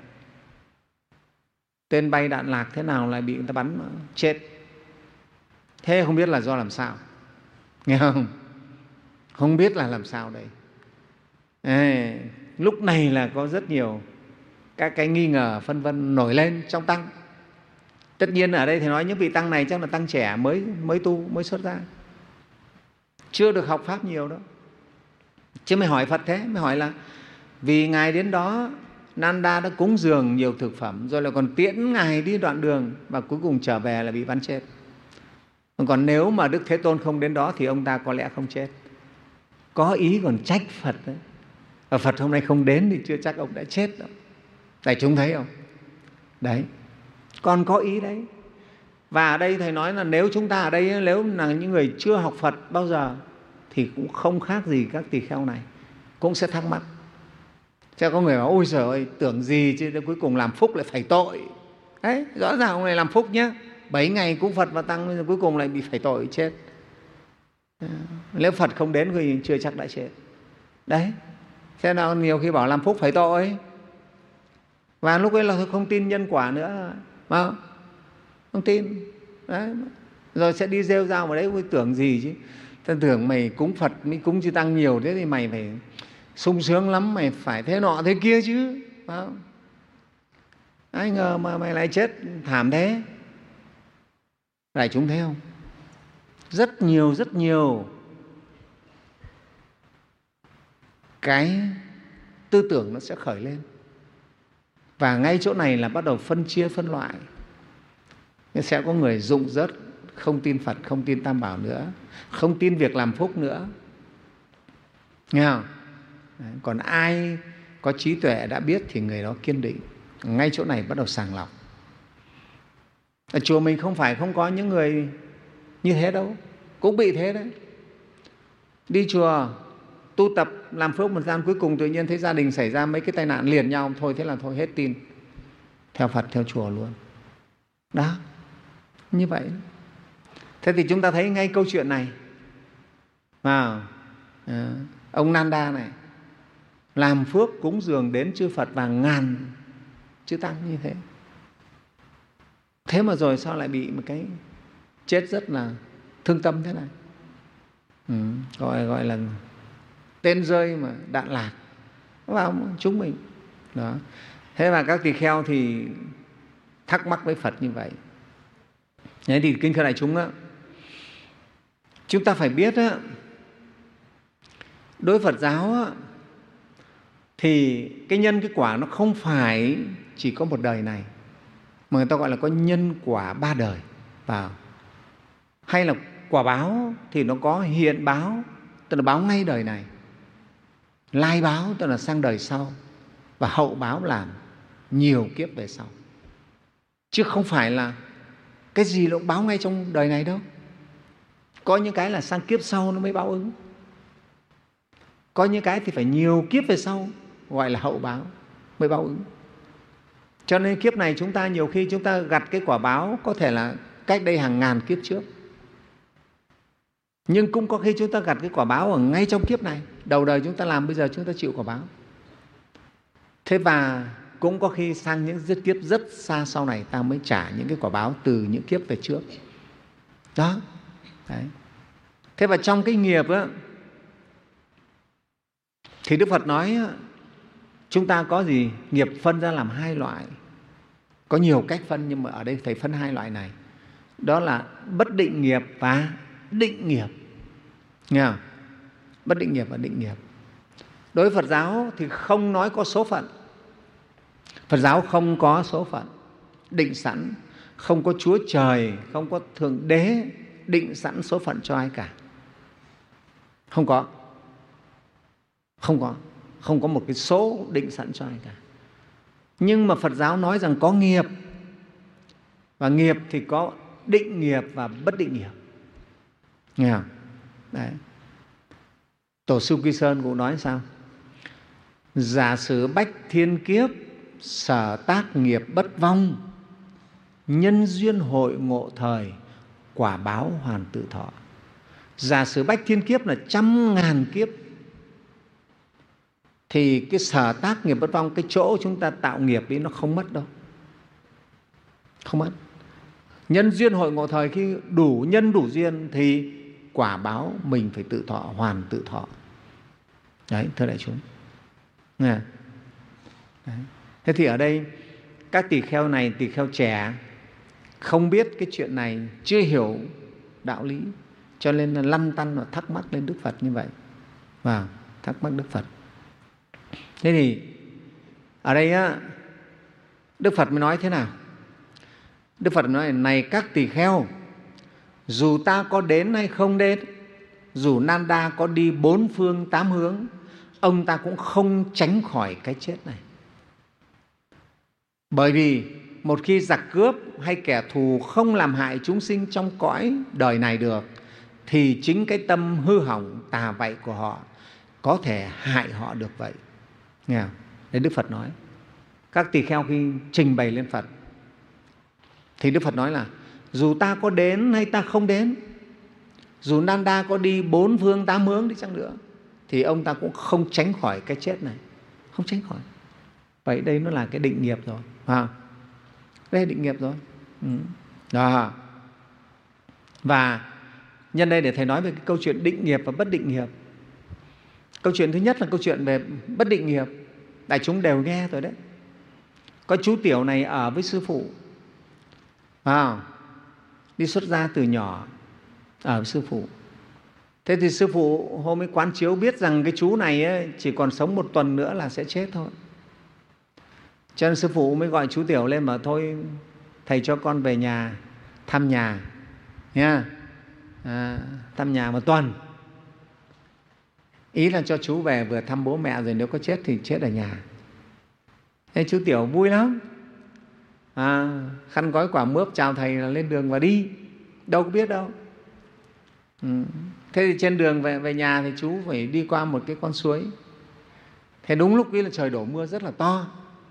tên bay đạn lạc thế nào lại bị người ta bắn mà chết? Thế không biết là do làm sao, nghe không? Không biết là làm sao đây. Ê, lúc này là có rất nhiều các cái nghi ngờ phân vân nổi lên trong tăng. Tất nhiên ở đây thì nói những vị tăng này chắc là tăng trẻ mới mới tu, mới xuất gia, chưa được học pháp nhiều đâu. Chứ mới hỏi Phật thế, mới hỏi là vì Ngài đến đó, Nanda đã cúng dường nhiều thực phẩm, rồi lại còn tiễn Ngài đi đoạn đường và cuối cùng trở về là bị bắn chết. Còn nếu mà Đức Thế Tôn không đến đó thì ông ta có lẽ không chết. Có ý còn trách Phật đấy. Và Phật hôm nay không đến thì chưa chắc ông đã chết đâu. Đại chúng thấy không? Đấy, còn có ý đấy. Và ở đây Thầy nói là nếu chúng ta ở đây, nếu là những người chưa học Phật bao giờ thì cũng không khác gì các tỳ kheo này, cũng sẽ thắc mắc. Sẽ có người bảo ôi trời ơi, tưởng gì chứ cuối cùng làm phúc lại phải tội. Đấy, rõ ràng ông này làm phúc nhé, bảy ngày cúng Phật và tăng, cuối cùng lại bị phải tội chết. Nếu Phật không đến thì chưa chắc đã chết. Đấy, thế nào nhiều khi bảo làm phúc phải tội, và lúc ấy là không tin nhân quả nữa, không, không tin. Đấy, rồi sẽ đi rêu rao vào đấy, ôi tưởng gì chứ, ta tưởng mày cúng Phật mới cúng chư tăng nhiều thế thì mày phải sung sướng lắm, mày phải thế nọ thế kia chứ, không? Ai ngờ mà mày lại chết thảm thế. Đại chúng thấy không? Rất nhiều, rất nhiều cái tư tưởng nó sẽ khởi lên. Và ngay chỗ này là bắt đầu phân chia, phân loại. Sẽ có người rụng rớt, không tin Phật, không tin Tam Bảo nữa, không tin việc làm phúc nữa. Nghe không? Đấy, còn ai có trí tuệ đã biết thì người đó kiên định. Ngay chỗ này bắt đầu sàng lọc. Ở chùa mình không phải không có những người như thế đâu, cũng bị thế đấy. Đi chùa tu tập làm phước một gian, cuối cùng tự nhiên thấy gia đình xảy ra mấy cái tai nạn liền nhau, thôi thế là thôi hết tin, theo Phật theo chùa luôn. Đó, như vậy. Thế thì chúng ta thấy ngay câu chuyện này, à, à, ông Nanda này làm phước cúng dường đến chư Phật và ngàn chư tăng như thế. Thế mà rồi sao lại bị một cái chết rất là thương tâm thế này? Ừ, gọi gọi là tên rơi mà đạn lạc vào chúng mình. Đó. Thế mà các tỳ kheo thì thắc mắc với Phật như vậy. Thế thì kính thưa đại chúng á, chúng ta phải biết á, đối với Phật giáo á, thì cái nhân cái quả nó không phải chỉ có một đời này, mà người ta gọi là có nhân quả ba đời vào. Hay là quả báo thì nó có hiện báo, tức là báo ngay đời này, lai báo tức là sang đời sau, và hậu báo là nhiều kiếp về sau. Chứ không phải là cái gì nó cũng báo ngay trong đời này đâu. Có những cái là sang kiếp sau nó mới báo ứng, có những cái thì phải nhiều kiếp về sau, gọi là hậu báo mới báo ứng. Cho nên kiếp này chúng ta nhiều khi chúng ta gặt cái quả báo có thể là cách đây hàng ngàn kiếp trước, nhưng cũng có khi chúng ta gặt cái quả báo ở ngay trong kiếp này, đầu đời chúng ta làm, bây giờ chúng ta chịu quả báo. Thế và cũng có khi sang những giết kiếp rất xa sau này ta mới trả những cái quả báo từ những kiếp về trước. Đó. Đấy. Thế và trong cái nghiệp á, thì Đức Phật nói Chúng ta có gì? Nghiệp phân ra làm hai loại. Có nhiều cách phân nhưng mà ở đây thầy phân hai loại này. Đó là bất định nghiệp và định nghiệp. Nghe không? Bất định nghiệp và định nghiệp. Đối với Phật giáo thì không nói có số phận. Phật giáo không có số phận định sẵn, không có Chúa Trời, không có Thượng Đế định sẵn số phận cho ai cả. Không có. Không có. Không có một cái số định sẵn cho ai cả. Nhưng mà Phật giáo nói rằng có nghiệp. Và nghiệp thì có định nghiệp và bất định nghiệp. Nghe không? Đấy. Tổ sư Quy Sơn cũng nói sao? Giả sử bách thiên kiếp, sở tác nghiệp bất vong, nhân duyên hội ngộ thời, quả báo hoàn tự thọ. Giả sử bách thiên kiếp là trăm ngàn kiếp, thì cái sở tác nghiệp bất vong, cái chỗ chúng ta tạo nghiệp ấy nó không mất đâu. Không mất. Nhân duyên hội ngộ thời, khi đủ nhân đủ duyên thì quả báo mình phải tự thọ, hoàn tự thọ. Đấy, thưa đại chúng. Đấy. Thế thì ở đây các tỳ kheo này, tỳ kheo trẻ, không biết cái chuyện này, chưa hiểu đạo lý, cho nên là lăn tăn và thắc mắc lên Đức Phật như vậy. Và thắc mắc Đức Phật. Thế thì ở đây á, Đức Phật mới nói thế nào? Đức Phật nói: này các tỳ kheo, dù ta có đến hay không đến, dù Nanda có đi bốn phương tám hướng, ông ta cũng không tránh khỏi cái chết này. Bởi vì một khi giặc cướp hay kẻ thù không làm hại chúng sinh trong cõi đời này được, thì chính cái tâm hư hỏng tà vậy của họ có thể hại họ được vậy. Nghe không? Đấy, Đức Phật nói. Các tỳ kheo khi trình bày lên Phật thì Đức Phật nói là dù ta có đến hay ta không đến, dù Nanda có đi bốn phương tám hướng đi chăng nữa, thì ông ta cũng không tránh khỏi cái chết này. Không tránh khỏi. Vậy đây nó là cái định nghiệp rồi. À, đây là định nghiệp rồi. Ừ. Đó. Và nhân đây để Thầy nói về cái câu chuyện định nghiệp và bất định nghiệp. Câu chuyện thứ nhất là câu chuyện về bất định nghiệp. Đại chúng đều nghe rồi đấy. Có chú tiểu này ở với sư phụ, à, đi xuất gia từ nhỏ ở với sư phụ. Thế thì sư phụ hôm ấy quán chiếu biết rằng cái chú này ấy, chỉ còn sống một tuần nữa là sẽ chết thôi. Cho nên sư phụ mới gọi chú tiểu lên bảo thôi thầy cho con về nhà thăm nhà nha, à, thăm nhà một tuần. Ý là cho chú về vừa thăm bố mẹ rồi nếu có chết thì chết ở nhà. Thế chú tiểu vui lắm, à, khăn gói quả mướp chào thầy là lên đường và đi, đâu có biết đâu. Ừ. Thế thì trên đường về, về nhà thì chú phải đi qua một cái con suối. Thế đúng lúc ấy là trời đổ mưa rất là to.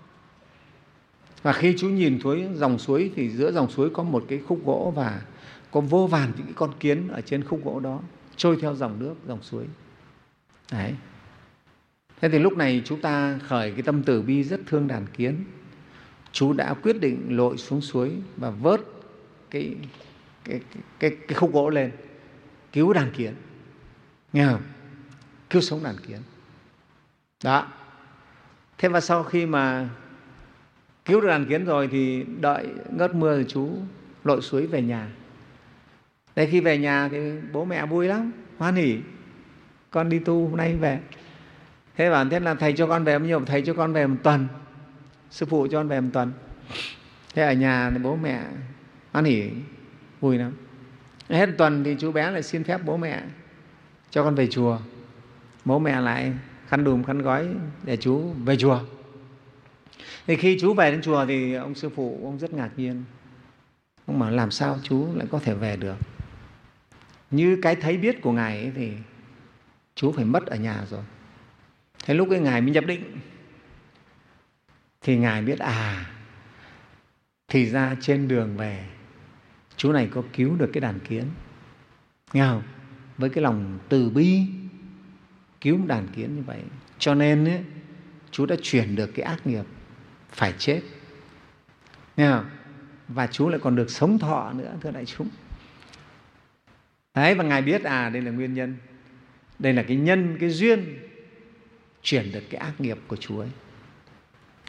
Và khi chú nhìn suối, dòng suối thì giữa dòng suối có một cái khúc gỗ và có vô vàn những cái con kiến ở trên khúc gỗ đó trôi theo dòng nước, dòng suối. Đấy. Thế thì lúc này chúng ta khởi cái tâm từ bi rất thương đàn kiến. Chú đã quyết định lội xuống suối và vớt cái, cái, cái, cái, cái khúc gỗ lên, cứu đàn kiến. Nghe không? Cứu sống đàn kiến. Đó. Thế và sau khi mà cứu được đàn kiến rồi thì đợi ngớt mưa rồi chú lội suối về nhà. Đây, khi về nhà thì bố mẹ vui lắm, hoan hỉ. Con đi tu hôm nay về. Thế bảo thế là thầy cho con về bao nhiêu? Thầy cho con về một tuần. Sư phụ cho con về một tuần. Thế ở nhà thì bố mẹ hoan hỉ, vui lắm. Hết tuần thì chú bé lại xin phép bố mẹ cho con về chùa. Bố mẹ lại khăn đùm khăn gói để chú về chùa. Thì khi chú về đến chùa thì ông sư phụ ông rất ngạc nhiên. Ông bảo làm sao chú lại có thể về được? Như cái thấy biết của Ngài ấy thì chú phải mất ở nhà rồi. Thế lúc ấy Ngài mới nhập định. Thì Ngài biết à, thì ra trên đường về chú này có cứu được cái đàn kiến. Nghe không? Với cái lòng từ bi cứu đàn kiến như vậy. Cho nên ấy, chú đã chuyển được cái ác nghiệp phải chết. Nghe không? Và chú lại còn được sống thọ nữa, thưa đại chúng. Đấy, và Ngài biết à, đây là nguyên nhân. Đây là cái nhân, cái duyên chuyển được cái ác nghiệp của chú ấy.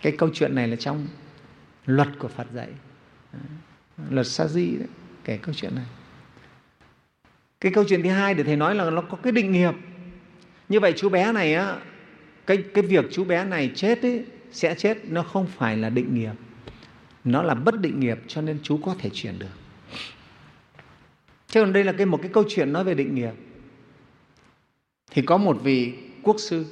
Cái câu chuyện này là trong luật của Phật dạy, luật sa di đấy, kể câu chuyện này. Cái câu chuyện thứ hai để thầy nói là nó có cái định nghiệp. Như vậy chú bé này á, cái, cái việc chú bé này chết ấy, sẽ chết, nó không phải là định nghiệp, nó là bất định nghiệp, cho nên chú có thể chuyển được. Chứ còn đây là cái, một cái câu chuyện nói về định nghiệp. Thì có một vị quốc sư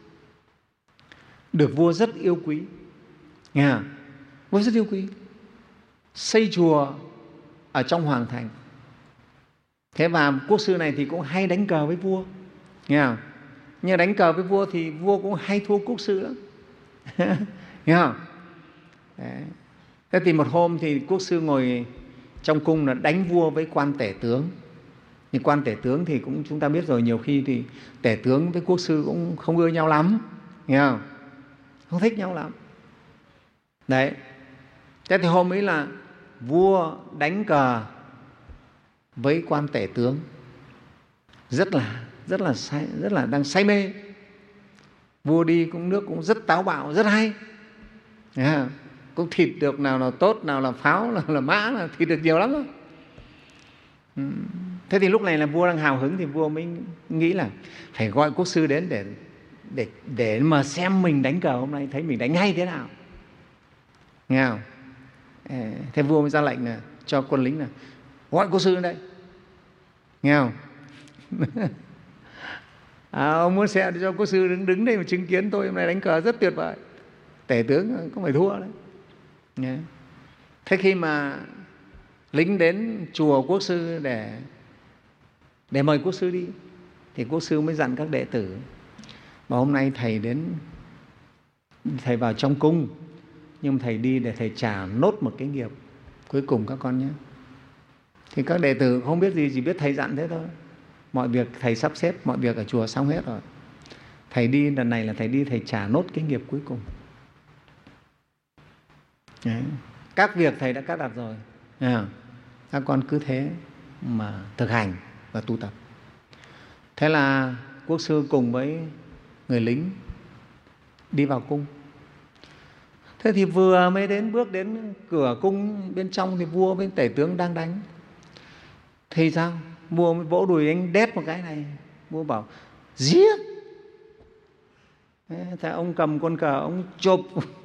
được vua rất yêu quý, nghe không? Vua rất yêu quý, xây chùa ở trong hoàng thành. Thế và quốc sư này thì cũng hay đánh cờ với vua, nghe không? Nhưng đánh cờ với vua thì vua cũng hay thua quốc sư lắm. Nghe không? Đấy. Thế thì một hôm thì quốc sư ngồi trong cung là đánh vua với quan tể tướng. Nhưng quan tể tướng thì cũng chúng ta biết rồi, nhiều khi thì tể tướng với quốc sư cũng không ưa nhau lắm, nghe không? Không thích nhau lắm. Đấy. Thế thì hôm ấy là vua đánh cờ với quan tể tướng, rất là rất là say, rất là đang say mê. Vua đi cũng nước cũng rất táo bạo, rất hay. À, cũng thịt được, nào là tốt, nào là pháo, nào là mã, là thịt được nhiều lắm đó. Thế thì lúc này là vua đang hào hứng thì vua mới nghĩ là phải gọi quốc sư đến để để để mà xem mình đánh cờ hôm nay thấy mình đánh hay thế nào. Nghe không? Thế vua mới ra lệnh là cho quân lính là gọi quốc sư đến đây. Nghe không? À, ông muốn xe cho quốc sư đứng đứng đây mà chứng kiến tôi hôm nay đánh cờ rất tuyệt vời. Tể tướng không phải thua đấy. Nghe. Thế khi mà lính đến chùa quốc sư để để mời quốc sư đi thì quốc sư mới dặn các đệ tử: mà hôm nay thầy đến, thầy vào trong cung, nhưng thầy đi để thầy trả nốt một cái nghiệp cuối cùng các con nhé. Thì các đệ tử không biết gì, chỉ biết thầy dặn thế thôi. Mọi việc thầy sắp xếp, mọi việc ở chùa xong hết rồi. Thầy đi lần này là thầy đi thầy trả nốt cái nghiệp cuối cùng. Đấy. Các việc thầy đã cắt đặt rồi, à, các con cứ thế mà thực hành và tu tập. Thế là quốc sư cùng với người lính đi vào cung. Thế thì vừa mới đến bước đến cửa cung bên trong thì vua với tể tướng đang đánh. Thì sao? Vua mới vỗ đùi anh đét một cái này. Vua bảo giết. Thế ông cầm con cờ ông chụp.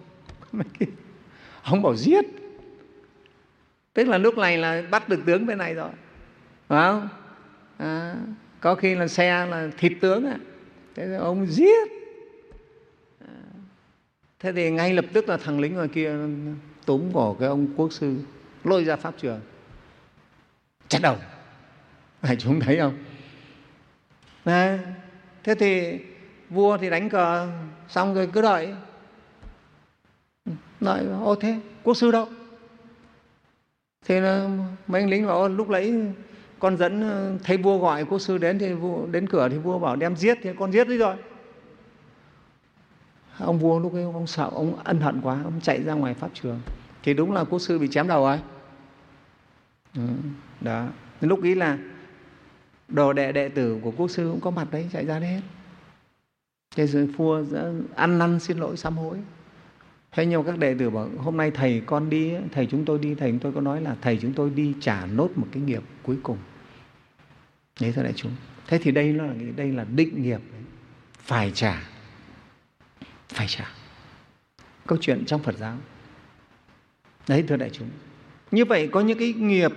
Ông bảo giết. Tức là lúc này là bắt được tướng bên này rồi, phải không? À, có khi là xe là thịt tướng à. Thế thì ông giết. À, thế thì ngay lập tức là thằng lính ngoài kia túm cổ cái ông quốc sư lôi ra pháp trường chặt đầu. Phải chúng thấy không? À, thế thì vua thì đánh cờ xong rồi cứ đợi. Đợi, ô thế quốc sư đâu? Thì mấy anh lính bảo lúc nãy con dẫn thấy vua gọi quốc sư đến thì vua đến cửa thì vua bảo đem giết, thì con giết đi rồi. Ông vua lúc ấy ông sợ, ông ân hận quá, ông chạy ra ngoài pháp trường. Thì đúng là quốc sư bị chém đầu rồi. Ừ, đó. Lúc ấy là đồ đệ đệ tử của quốc sư cũng có mặt đấy, chạy ra đấy hết. Thế rồi vua ăn năn xin lỗi sám hối. Thế nhưng các đệ tử bảo hôm nay thầy con đi, thầy chúng tôi đi, thầy chúng tôi có nói là thầy chúng tôi đi trả nốt một cái nghiệp cuối cùng. Đấy thưa đại chúng. Thế thì đây là đây là định nghiệp, phải trả, phải trả. Câu chuyện trong Phật giáo. Đấy thưa đại chúng. Như vậy có những cái nghiệp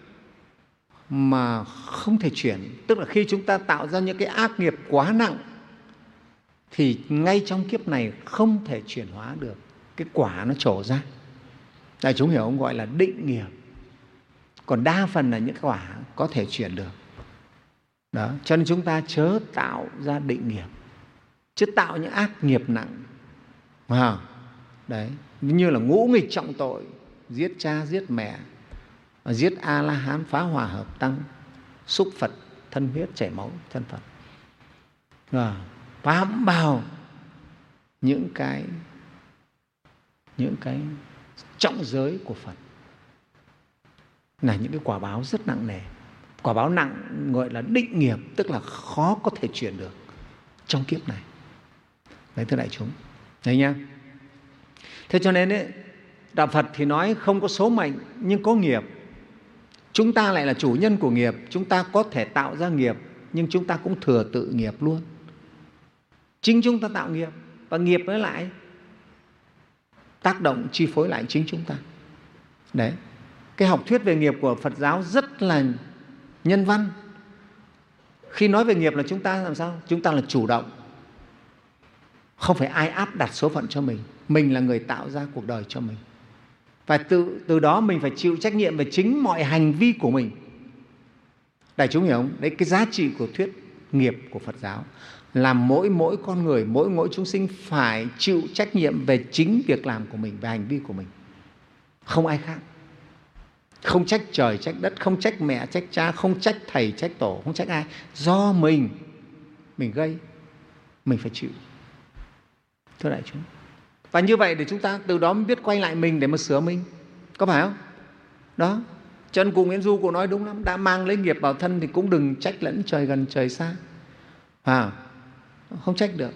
mà không thể chuyển, tức là khi chúng ta tạo ra những cái ác nghiệp quá nặng thì ngay trong kiếp này không thể chuyển hóa được, cái quả nó trổ ra. Đại chúng hiểu không? Gọi là định nghiệp. Còn đa phần là những quả có thể chuyển được. Đó, cho nên chúng ta chớ tạo ra định nghiệp, chứ tạo những ác nghiệp nặng. À, đấy, như là ngũ nghịch trọng tội, giết cha, giết mẹ, giết A-la-hán, phá hòa hợp tăng, xúc Phật, thân huyết, chảy máu thân Phật, à, phá bào những cái những cái trọng giới của Phật, là những cái quả báo rất nặng nề. Quả báo nặng gọi là định nghiệp, tức là khó có thể chuyển được trong kiếp này. Đấy thưa đại chúng. Đấy nhá. Thế cho nên ấy, Đạo Phật thì nói không có số mệnh nhưng có nghiệp. Chúng ta lại là chủ nhân của nghiệp, chúng ta có thể tạo ra nghiệp nhưng chúng ta cũng thừa tự nghiệp luôn. Chính chúng ta tạo nghiệp và nghiệp nó lại tác động chi phối lại chính chúng ta. Đấy, cái học thuyết về nghiệp của Phật giáo rất là nhân văn. Khi nói về nghiệp là chúng ta làm sao? Chúng ta là chủ động, không phải ai áp đặt số phận cho mình. Mình là người tạo ra cuộc đời cho mình. Và từ, từ đó mình phải chịu trách nhiệm về chính mọi hành vi của mình. Đại chúng hiểu không? Đấy, cái giá trị của thuyết nghiệp của Phật giáo là mỗi mỗi con người, mỗi mỗi chúng sinh phải chịu trách nhiệm về chính việc làm của mình, về hành vi của mình. Không ai khác. Không trách trời, trách đất, không trách mẹ, trách cha, không trách thầy, trách tổ, không trách ai. Do mình, mình gây, mình phải chịu. Thưa đại chúng. Và như vậy để chúng ta từ đó mới biết quay lại mình để mà sửa mình. Có phải không? Đó. Cho nên cụ Nguyễn Du cụ nói đúng lắm. Đã mang lấy nghiệp vào thân thì cũng đừng trách lẫn trời gần trời xa. À, không trách được.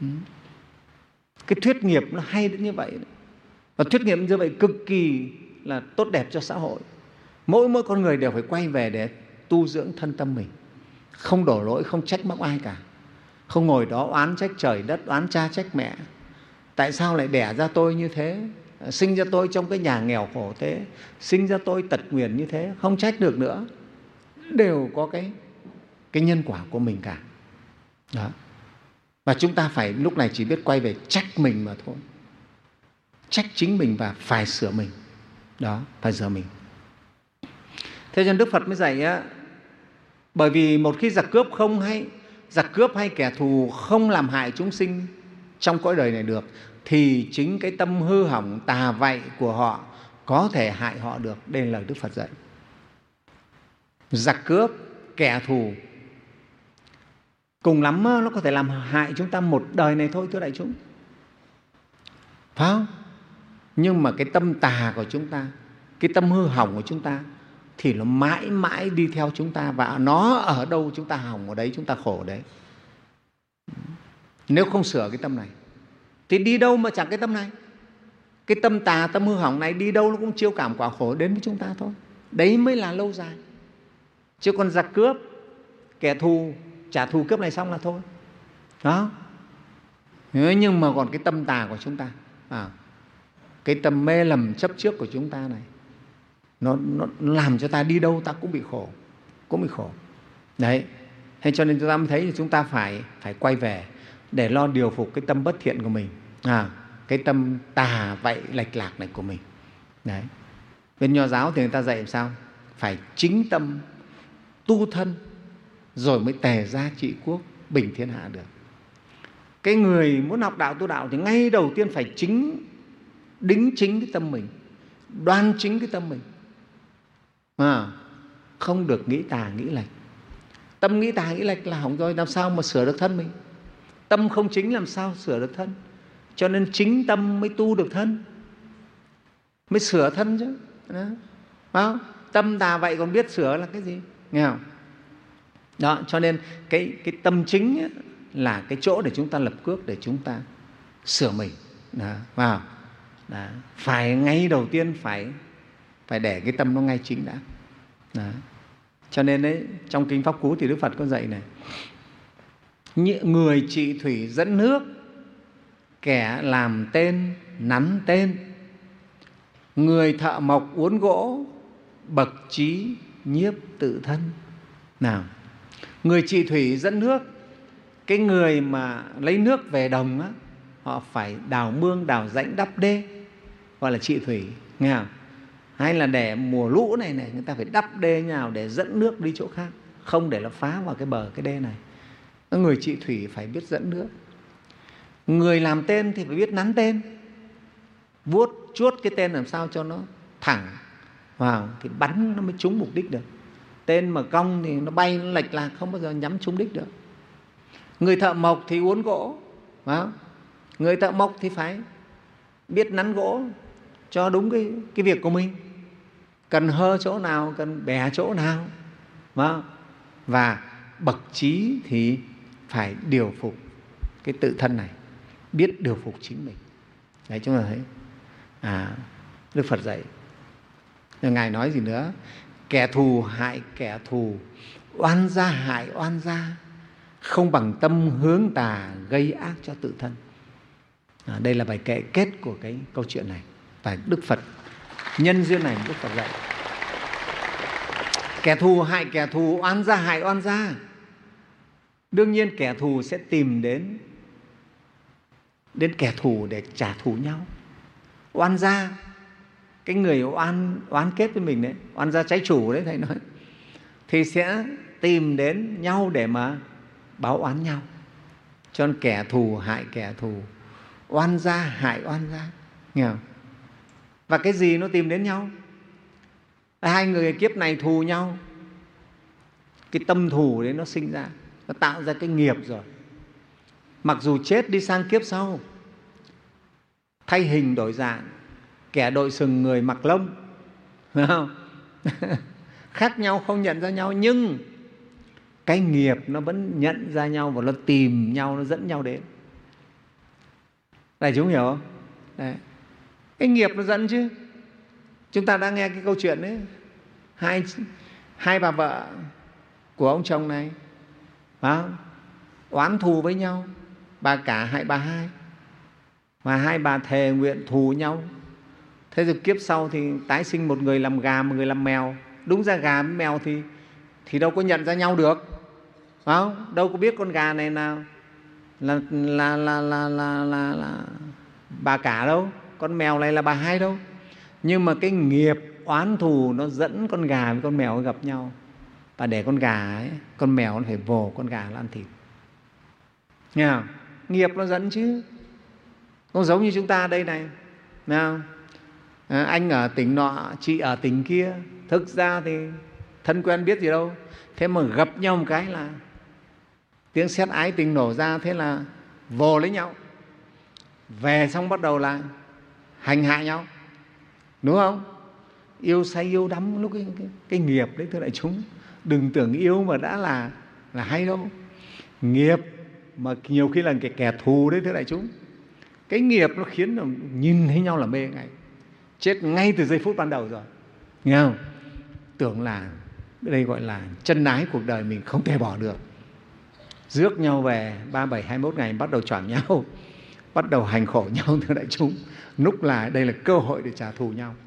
Cái thuyết nghiệp nó hay đến như vậy. Và thuyết nghiệp như vậy cực kỳ là tốt đẹp cho xã hội. Mỗi mỗi con người đều phải quay về để tu dưỡng thân tâm mình. Không đổ lỗi, không trách móc ai cả. Không ngồi đó oán trách trời đất, oán cha trách mẹ. Tại sao lại đẻ ra tôi như thế? Sinh ra tôi trong cái nhà nghèo khổ thế, sinh ra tôi tật nguyền như thế. Không trách được nữa. Đều có cái, cái nhân quả của mình cả. Đó. Và chúng ta phải lúc này chỉ biết quay về trách mình mà thôi. Trách chính mình và phải sửa mình. Đó, phải sửa mình. Thế cho nên Đức Phật mới dạy á, bởi vì một khi giặc cướp không hay, giặc cướp hay kẻ thù không làm hại chúng sinh trong cõi đời này được, thì chính cái tâm hư hỏng tà vạy của họ có thể hại họ được. Đây là lời Đức Phật dạy. Giặc cướp, kẻ thù cùng lắm nó có thể làm hại chúng ta một đời này thôi, thưa đại chúng. Phải không? Nhưng mà cái tâm tà của chúng ta, cái tâm hư hỏng của chúng ta thì nó mãi mãi đi theo chúng ta, và nó ở đâu chúng ta hỏng ở đấy, chúng ta khổ ở đấy. Nếu không sửa cái tâm này thì đi đâu mà chẳng cái tâm này. Cái tâm tà, tâm hư hỏng này đi đâu nó cũng chiêu cảm quả khổ đến với chúng ta thôi. Đấy mới là lâu dài. Chứ còn giặc cướp, kẻ thù trả thù cướp này xong là thôi. Đó. Nhưng mà còn cái tâm tà của chúng ta, à, cái tâm mê lầm chấp trước của chúng ta này, nó, nó làm cho ta đi đâu ta cũng bị khổ, cũng bị khổ. Đấy. Thế cho nên chúng ta mới thấy là chúng ta phải, phải quay về để lo điều phục cái tâm bất thiện của mình, à, cái tâm tà vậy lệch lạc này của mình. Đấy. Bên Nho giáo thì người ta dạy làm sao? Phải chính tâm tu thân rồi mới tề gia trị quốc, bình thiên hạ được. Cái người muốn học đạo tu đạo thì ngay đầu tiên phải chính đính chính cái tâm mình, đoan chính cái tâm mình, à, không được nghĩ tà nghĩ lệch. Tâm nghĩ tà nghĩ lệch là hỏng rồi, làm sao mà sửa được thân mình? Tâm không chính làm sao sửa được thân? Cho nên chính tâm mới tu được thân, mới sửa thân chứ. Đó. Đó. Tâm tà vậy còn biết sửa là cái gì? Nghe không? Đó, cho nên cái, cái tâm chính ấy là cái chỗ để chúng ta lập cước, để chúng ta sửa mình. Đó. Wow. Đó. Phải ngay đầu tiên phải, phải để cái tâm nó ngay chính đã. Đó. Cho nên đấy, trong Kinh Pháp Cú thì Đức Phật có dạy này: người trị thủy dẫn nước, kẻ làm tên nắn tên, người thợ mộc uốn gỗ, bậc trí nhiếp tự thân. Nào, người trị thủy dẫn nước, cái người mà lấy nước về đồng á, họ phải đào mương, đào rãnh, đắp đê, gọi là trị thủy, nghe không? Hay là để mùa lũ này này, người ta phải đắp đê nào để dẫn nước đi chỗ khác, không để nó phá vào cái bờ cái đê này. Người trị thủy phải biết dẫn nước. Người làm tên thì phải biết nắn tên, vuốt chuốt cái tên làm sao cho nó thẳng vào thì bắn nó mới trúng mục đích được. Tên mà cong thì nó bay, nó lệch lạc, không bao giờ nhắm trúng đích được. Người thợ mộc thì uốn gỗ, phải không? Người thợ mộc thì phải biết nắn gỗ cho đúng cái, cái việc của mình, cần hơ chỗ nào, cần bẻ chỗ nào, phải không? Và bậc trí thì phải điều phục cái tự thân này, biết điều phục chính mình. Đấy, chúng ta thấy À, Đức Phật dạy. Rồi Ngài nói gì nữa? Kẻ thù hại kẻ thù, oan gia hại oan gia, không bằng tâm hướng tà gây ác cho tự thân. À, đây là bài kệ kết của cái câu chuyện này. Và Đức Phật nhân duyên này Đức Phật dạy. Kẻ thù hại kẻ thù, oan gia hại oan gia. Đương nhiên kẻ thù sẽ tìm đến đến kẻ thù để trả thù nhau. Oan gia, cái người oan oán kết với mình đấy, oan gia trái chủ đấy thầy nói, thì sẽ tìm đến nhau để mà báo oán nhau. Cho nên kẻ thù hại kẻ thù, oan gia hại oan gia, nghe không? Và cái gì nó tìm đến nhau? Hai người kiếp này thù nhau, cái tâm thù đấy nó sinh ra, nó tạo ra cái nghiệp rồi. Mặc dù chết đi sang kiếp sau, thay hình đổi dạng, kẻ đội sừng người mặc lông, phải không? Khác nhau không nhận ra nhau, nhưng cái nghiệp nó vẫn nhận ra nhau và nó tìm nhau, nó dẫn nhau đến. Đại chúng hiểu không? Đấy. Cái nghiệp nó dẫn chứ. Chúng ta đã nghe cái câu chuyện đấy, hai, hai bà vợ của ông chồng này, phải không? Oán thù với nhau, bà cả hại bà hai, mà hai bà thề nguyện thù nhau. Thế rồi kiếp sau thì tái sinh một người làm gà, một người làm mèo. Đúng ra gà với mèo thì thì đâu có nhận ra nhau được, phải không? Đâu có biết con gà này nào là là là là là, là, là bà cả đâu, con mèo này là bà hai đâu. Nhưng mà cái nghiệp oán thù nó dẫn con gà với con mèo gặp nhau, và để con gà ấy, con mèo nó phải vồ con gà nó ăn thịt. Nghe không? Nghiệp nó dẫn chứ. Không giống như chúng ta đây này, nghe không? À, anh ở tỉnh nọ, chị ở tỉnh kia, thực ra thì thân quen biết gì đâu. Thế mà gặp nhau một cái là tiếng sét ái tình nổ ra, thế là vồ lấy nhau, về xong bắt đầu là hành hạ nhau, đúng không? Yêu say yêu đắm lúc cái, cái, cái nghiệp đấy thưa đại chúng. Đừng tưởng yêu mà đã là là hay đâu. Nghiệp mà nhiều khi là cái kẻ thù đấy thưa đại chúng. Cái nghiệp nó khiến là nhìn thấy nhau là mê ngay, chết ngay từ giây phút ban đầu rồi, nghe không? Tưởng là đây gọi là chân ái cuộc đời mình không thể bỏ được. Rước nhau về ba bảy hai mốt ngày bắt đầu choảng nhau, bắt đầu hành khổ nhau thưa đại chúng. Lúc là đây là cơ hội để trả thù nhau.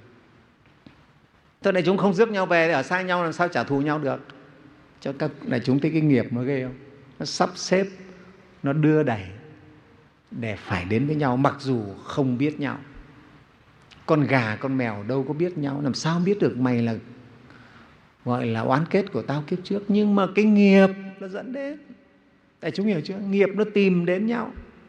Thưa đại chúng, không rước nhau về ở xa nhau làm sao trả thù nhau được? Cho các đại chúng thấy cái nghiệp nó ghê không? Nó sắp xếp, nó đưa đẩy để phải đến với nhau mặc dù không biết nhau. Con gà con mèo đâu có biết nhau, làm sao biết được mày là gọi là oán kết của tao kiếp trước. Nhưng mà cái nghiệp nó dẫn đến. Đại chúng hiểu chưa? Nghiệp nó tìm đến nhau,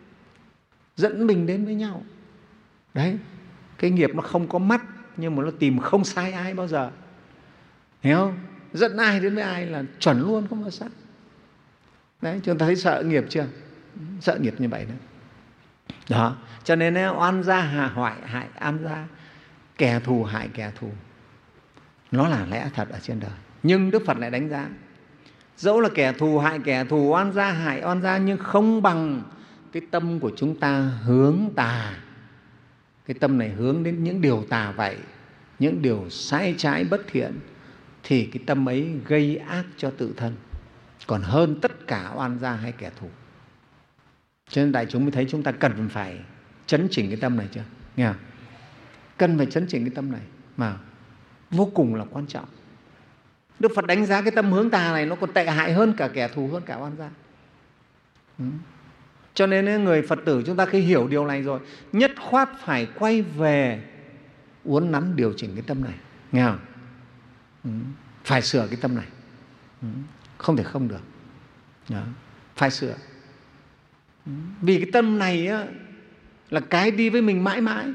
dẫn mình đến với nhau. Đấy, cái nghiệp nó không có mắt nhưng mà nó tìm không sai ai bao giờ, hiểu không? Dẫn ai đến với ai là chuẩn luôn, không có sai. Đấy, chúng ta thấy sợ nghiệp chưa? Sợ nghiệp như vậy đó. Đó, cho nên oan gia hà hoại hại oan gia, kẻ thù hại kẻ thù, nó là lẽ thật ở trên đời. Nhưng Đức Phật lại đánh giá, dẫu là kẻ thù hại kẻ thù, oan gia hại oan gia, nhưng không bằng cái tâm của chúng ta hướng tà. Cái tâm này hướng đến những điều tà vậy, những điều sai trái bất thiện, thì cái tâm ấy gây ác cho tự thân còn hơn tất cả oan gia hay kẻ thù. Cho nên đại chúng mới thấy chúng ta cần phải chấn chỉnh cái tâm này chưa? Nghe không? Cần phải chấn chỉnh cái tâm này mà vô cùng là quan trọng. Đức Phật đánh giá cái tâm hướng tà này nó còn tệ hại hơn cả kẻ thù, hơn cả oan gia. Ừ. Cho nên người Phật tử chúng ta khi hiểu điều này rồi, nhất khoát phải quay về uốn nắn điều chỉnh cái tâm này, nghe không? Ừ. Phải sửa cái tâm này, ừ. Không thể không được. Đó. Phải sửa. Ừ. Vì cái tâm này á, là cái đi với mình mãi mãi,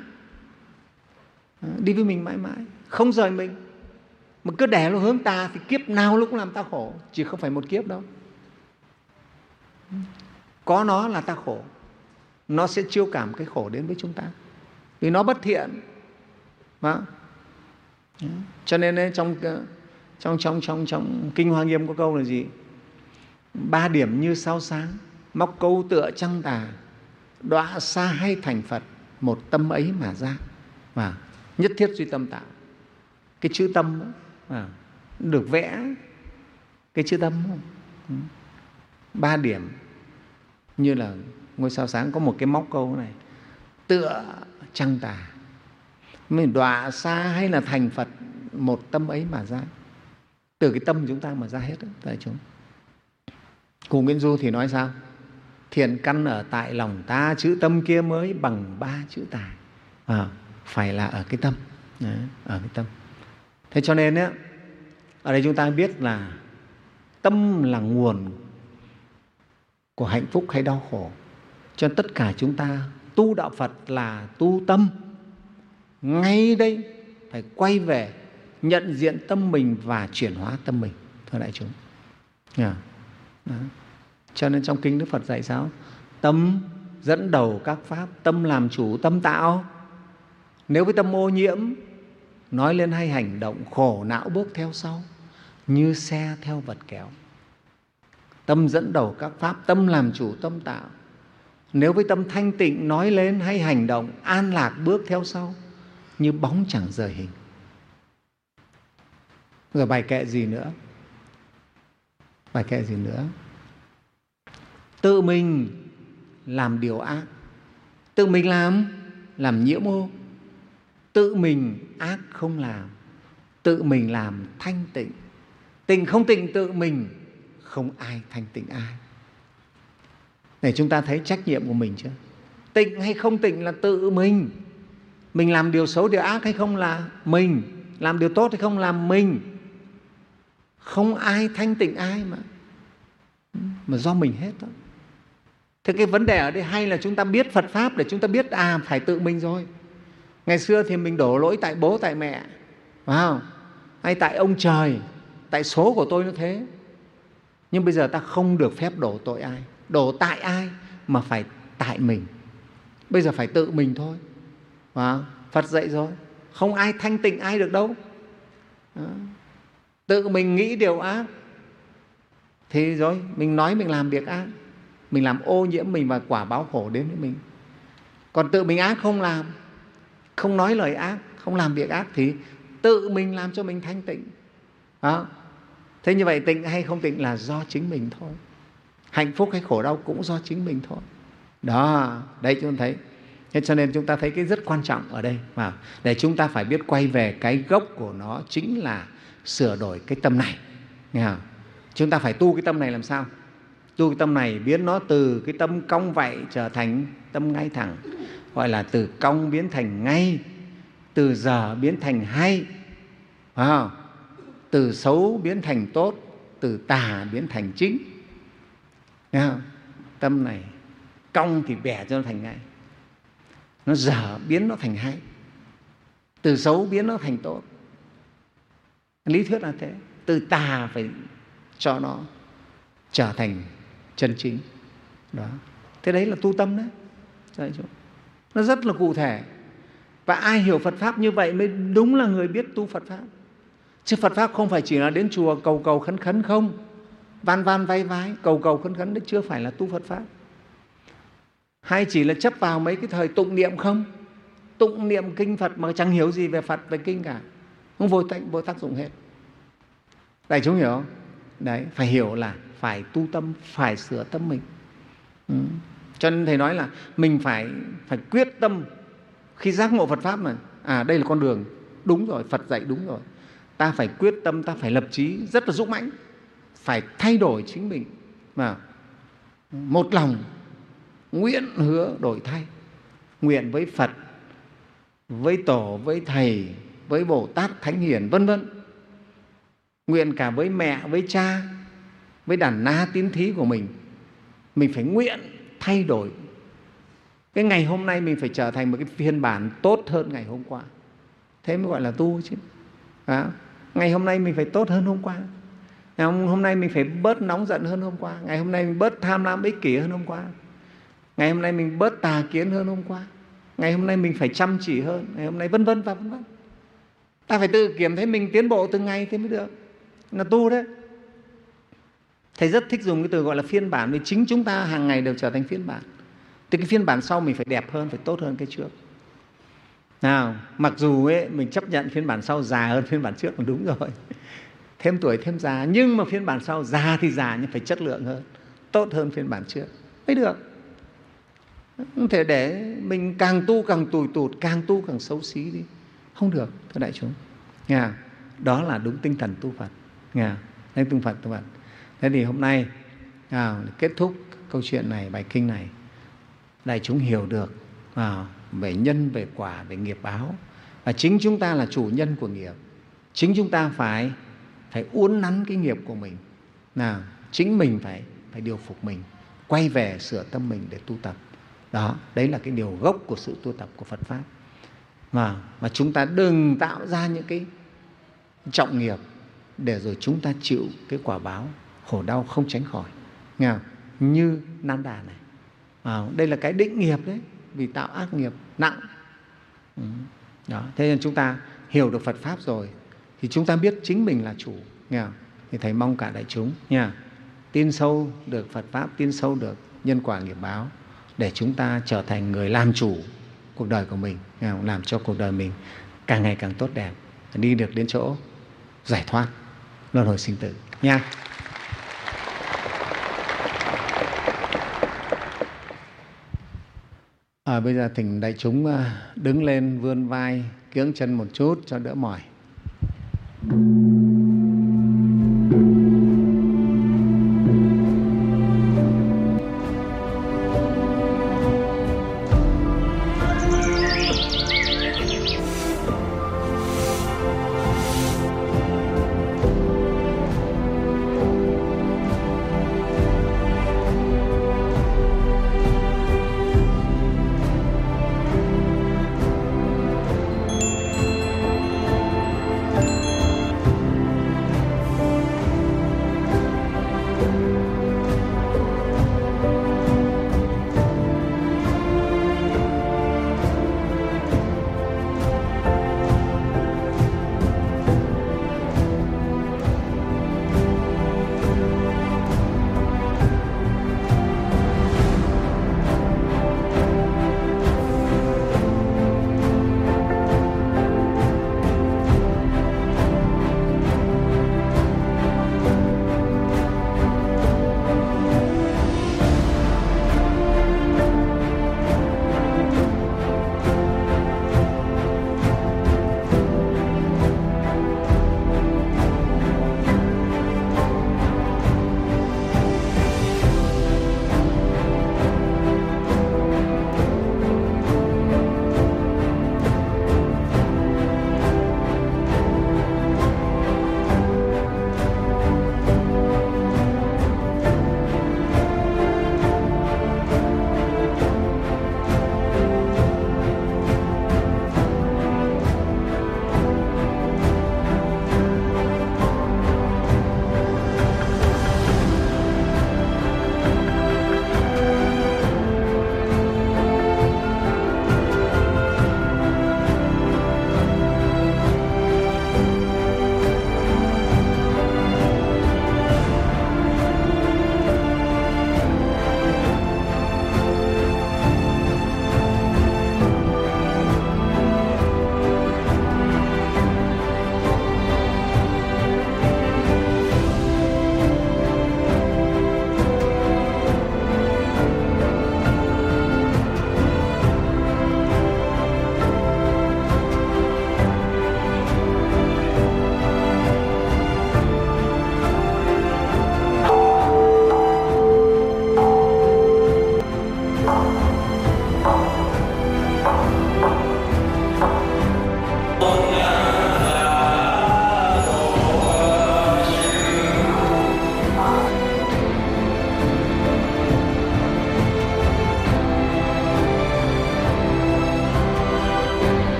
đi với mình mãi mãi, không rời mình. Mà cứ để nó hướng tà thì kiếp nào lúc cũng làm ta khổ, chỉ không phải một kiếp đâu. Có nó là ta khổ, nó sẽ chiêu cảm cái khổ đến với chúng ta vì nó bất thiện. Đó. Cho nên trong trong trong trong trong Kinh Hoa Nghiêm có câu là gì? Ba điểm như sao sáng, móc câu tựa trăng tà, đọa xa hay thành Phật, một tâm ấy mà ra. à, nhất thiết duy tâm tạo. Cái chữ tâm đó, à, được vẽ cái chữ tâm đó. Ba điểm như là ngôi sao sáng có một cái móc câu này: tựa trăng tà. Mình đọa xa hay là thành Phật, một tâm ấy mà ra. Từ cái tâm chúng ta mà ra hết đó, tại chúng. Cụ Nguyễn Du thì nói sao? Thiện căn ở tại lòng ta, chữ tâm kia mới bằng ba chữ tài. À, phải là ở cái tâm. Đấy, ở cái tâm. Thế cho nên ấy, ở đây chúng ta biết là tâm là nguồn của hạnh phúc hay đau khổ. Cho nên tất cả chúng ta tu đạo Phật là tu tâm. Ngay đây phải quay về nhận diện tâm mình và chuyển hóa tâm mình, thưa đại chúng. Yeah. Đó. Cho nên trong kinh Đức Phật dạy sao? Tâm dẫn đầu các pháp, tâm làm chủ, tâm tạo. Nếu cái tâm ô nhiễm, nói lên hay hành động, khổ não bước theo sau, như xe theo vật kéo. Tâm dẫn đầu các pháp, tâm làm chủ, tâm tạo. Nếu với tâm thanh tịnh, nói lên hay hành động, an lạc bước theo sau, như bóng chẳng rời hình. Rồi bài kệ gì nữa? Bài kệ gì nữa? Tự mình làm điều ác, tự mình làm, làm nhiễm ô. Tự mình ác không làm, tự mình làm thanh tịnh. Tịnh không tịnh tự mình, không ai thanh tịnh ai. Để chúng ta thấy trách nhiệm của mình chưa? Tịnh hay không tịnh là tự mình. Mình làm điều xấu, điều ác hay không là mình. Làm điều tốt hay không là mình. Không ai thanh tịnh ai mà. Mà do mình hết đó. Thế cái vấn đề ở đây hay là chúng ta biết Phật Pháp để chúng ta biết à phải tự mình rồi. Ngày xưa thì mình đổ lỗi tại bố, tại mẹ, phải không? Hay tại ông trời, tại số của tôi nó thế. Nhưng bây giờ ta không được phép đổ tội ai, đổ tại ai, mà phải tại mình. Bây giờ phải tự mình thôi. Phải không? Phật dạy rồi, không ai thanh tịnh ai được đâu. Đó. Tự mình nghĩ điều ác thì rồi mình nói mình làm việc ác, mình làm ô nhiễm mình và quả báo khổ đến với mình. Còn tự mình ác không làm, không nói lời ác, không làm việc ác thì tự mình làm cho mình thanh tịnh. Đó. Thế như vậy tịnh hay không tịnh là do chính mình thôi. Hạnh phúc hay khổ đau cũng do chính mình thôi. Đó, đây chúng ta thấy. Thế cho nên chúng ta thấy cái rất quan trọng ở đây. Và để chúng ta phải biết quay về cái gốc của nó chính là sửa đổi cái tâm này. Nghe không? Chúng ta phải tu cái tâm này làm sao? Tu cái tâm này biến nó từ cái tâm cong vạy trở thành tâm ngay thẳng. Gọi là từ cong biến thành ngay, từ dở biến thành hay. Phải không? Từ xấu biến thành tốt, từ tà biến thành chính. Nghe không? Tâm này cong thì bẻ cho nó thành ngay, nó dở biến nó thành hay, từ xấu biến nó thành tốt. Lý thuyết là thế. Từ tà phải cho nó trở thành chân chính. Đó. Thế đấy là tu tâm đấy. Nó rất là cụ thể. Và ai hiểu Phật Pháp như vậy mới đúng là người biết tu Phật Pháp. Chứ Phật Pháp không phải chỉ là đến chùa cầu cầu khấn khấn không, van van vai vai, cầu cầu khấn khấn, đấy chưa phải là tu Phật Pháp. Hay chỉ là chấp vào mấy cái thời tụng niệm không, tụng niệm kinh Phật mà chẳng hiểu gì về Phật, về kinh cả, không vô, vô tác dụng hết. Đại chúng hiểu không? Đấy, phải hiểu là phải tu tâm, phải sửa tâm mình. Ừ. Cho nên Thầy nói là mình phải, phải quyết tâm khi giác ngộ Phật Pháp này, à đây là con đường đúng rồi, Phật dạy đúng rồi. Ta phải quyết tâm, ta phải lập chí rất là dũng mãnh, phải thay đổi chính mình. Mà một lòng nguyện hứa đổi thay, nguyện với Phật, với Tổ, với Thầy, với Bồ Tát, Thánh Hiền, vân vân. Nguyện cả với mẹ, với cha, với đàn na tín thí của mình. Mình phải nguyện thay đổi. Cái ngày hôm nay mình phải trở thành một cái phiên bản tốt hơn ngày hôm qua. Thế mới gọi là tu chứ. Đó. Ngày hôm nay mình phải tốt hơn hôm qua. Ngày hôm nay mình phải bớt nóng giận hơn hôm qua. Ngày hôm nay mình bớt tham lam ích kỷ hơn hôm qua. Ngày hôm nay mình bớt tà kiến hơn hôm qua. Ngày hôm nay mình phải chăm chỉ hơn. Ngày hôm nay vân vân và vân vân. Ta phải tự kiểm thấy mình tiến bộ từng ngày thế mới được. Là tu đấy. Thầy rất thích dùng cái từ gọi là phiên bản, vì chính chúng ta hàng ngày đều trở thành phiên bản. Thì cái phiên bản sau mình phải đẹp hơn, phải tốt hơn cái trước. Nào, mặc dù ấy, mình chấp nhận phiên bản sau già hơn phiên bản trước là đúng rồi. Thêm tuổi thêm già, nhưng mà phiên bản sau già thì già nhưng phải chất lượng hơn, tốt hơn phiên bản trước mới được. Không thể để mình càng tu càng tủi tụt, càng tu càng xấu xí đi, không được thưa đại chúng. Nghe? Đó là đúng tinh thần tu Phật. Nghe? Đấy, tu Phật, tu Phật. Thế thì hôm nay à, kết thúc câu chuyện này, bài kinh này, đại chúng hiểu được à, về nhân, về quả, về nghiệp báo. Và chính chúng ta là chủ nhân của nghiệp. Chính chúng ta phải phải uốn nắn cái nghiệp của mình. Nào, chính mình phải phải điều phục mình, quay về sửa tâm mình để tu tập. Đó, đấy là cái điều gốc của sự tu tập của Phật Pháp. Mà, mà chúng ta đừng tạo ra những cái trọng nghiệp để rồi chúng ta chịu cái quả báo khổ đau không tránh khỏi. Nghe không? Như Nan Đà này. À, đây là cái định nghiệp đấy, vì tạo ác nghiệp nặng. Ừ. Đó, thế nên chúng ta hiểu được Phật Pháp rồi thì chúng ta biết chính mình là chủ. Nghe không? Thì Thầy mong cả đại chúng nha, tin sâu được Phật Pháp, tin sâu được nhân quả nghiệp báo để chúng ta trở thành người làm chủ cuộc đời của mình, nghe không? Làm cho cuộc đời mình càng ngày càng tốt đẹp, đi được đến chỗ giải thoát luân hồi sinh tử nha. À, bây giờ thỉnh đại chúng đứng lên, vươn vai, kiễng chân một chút cho đỡ mỏi.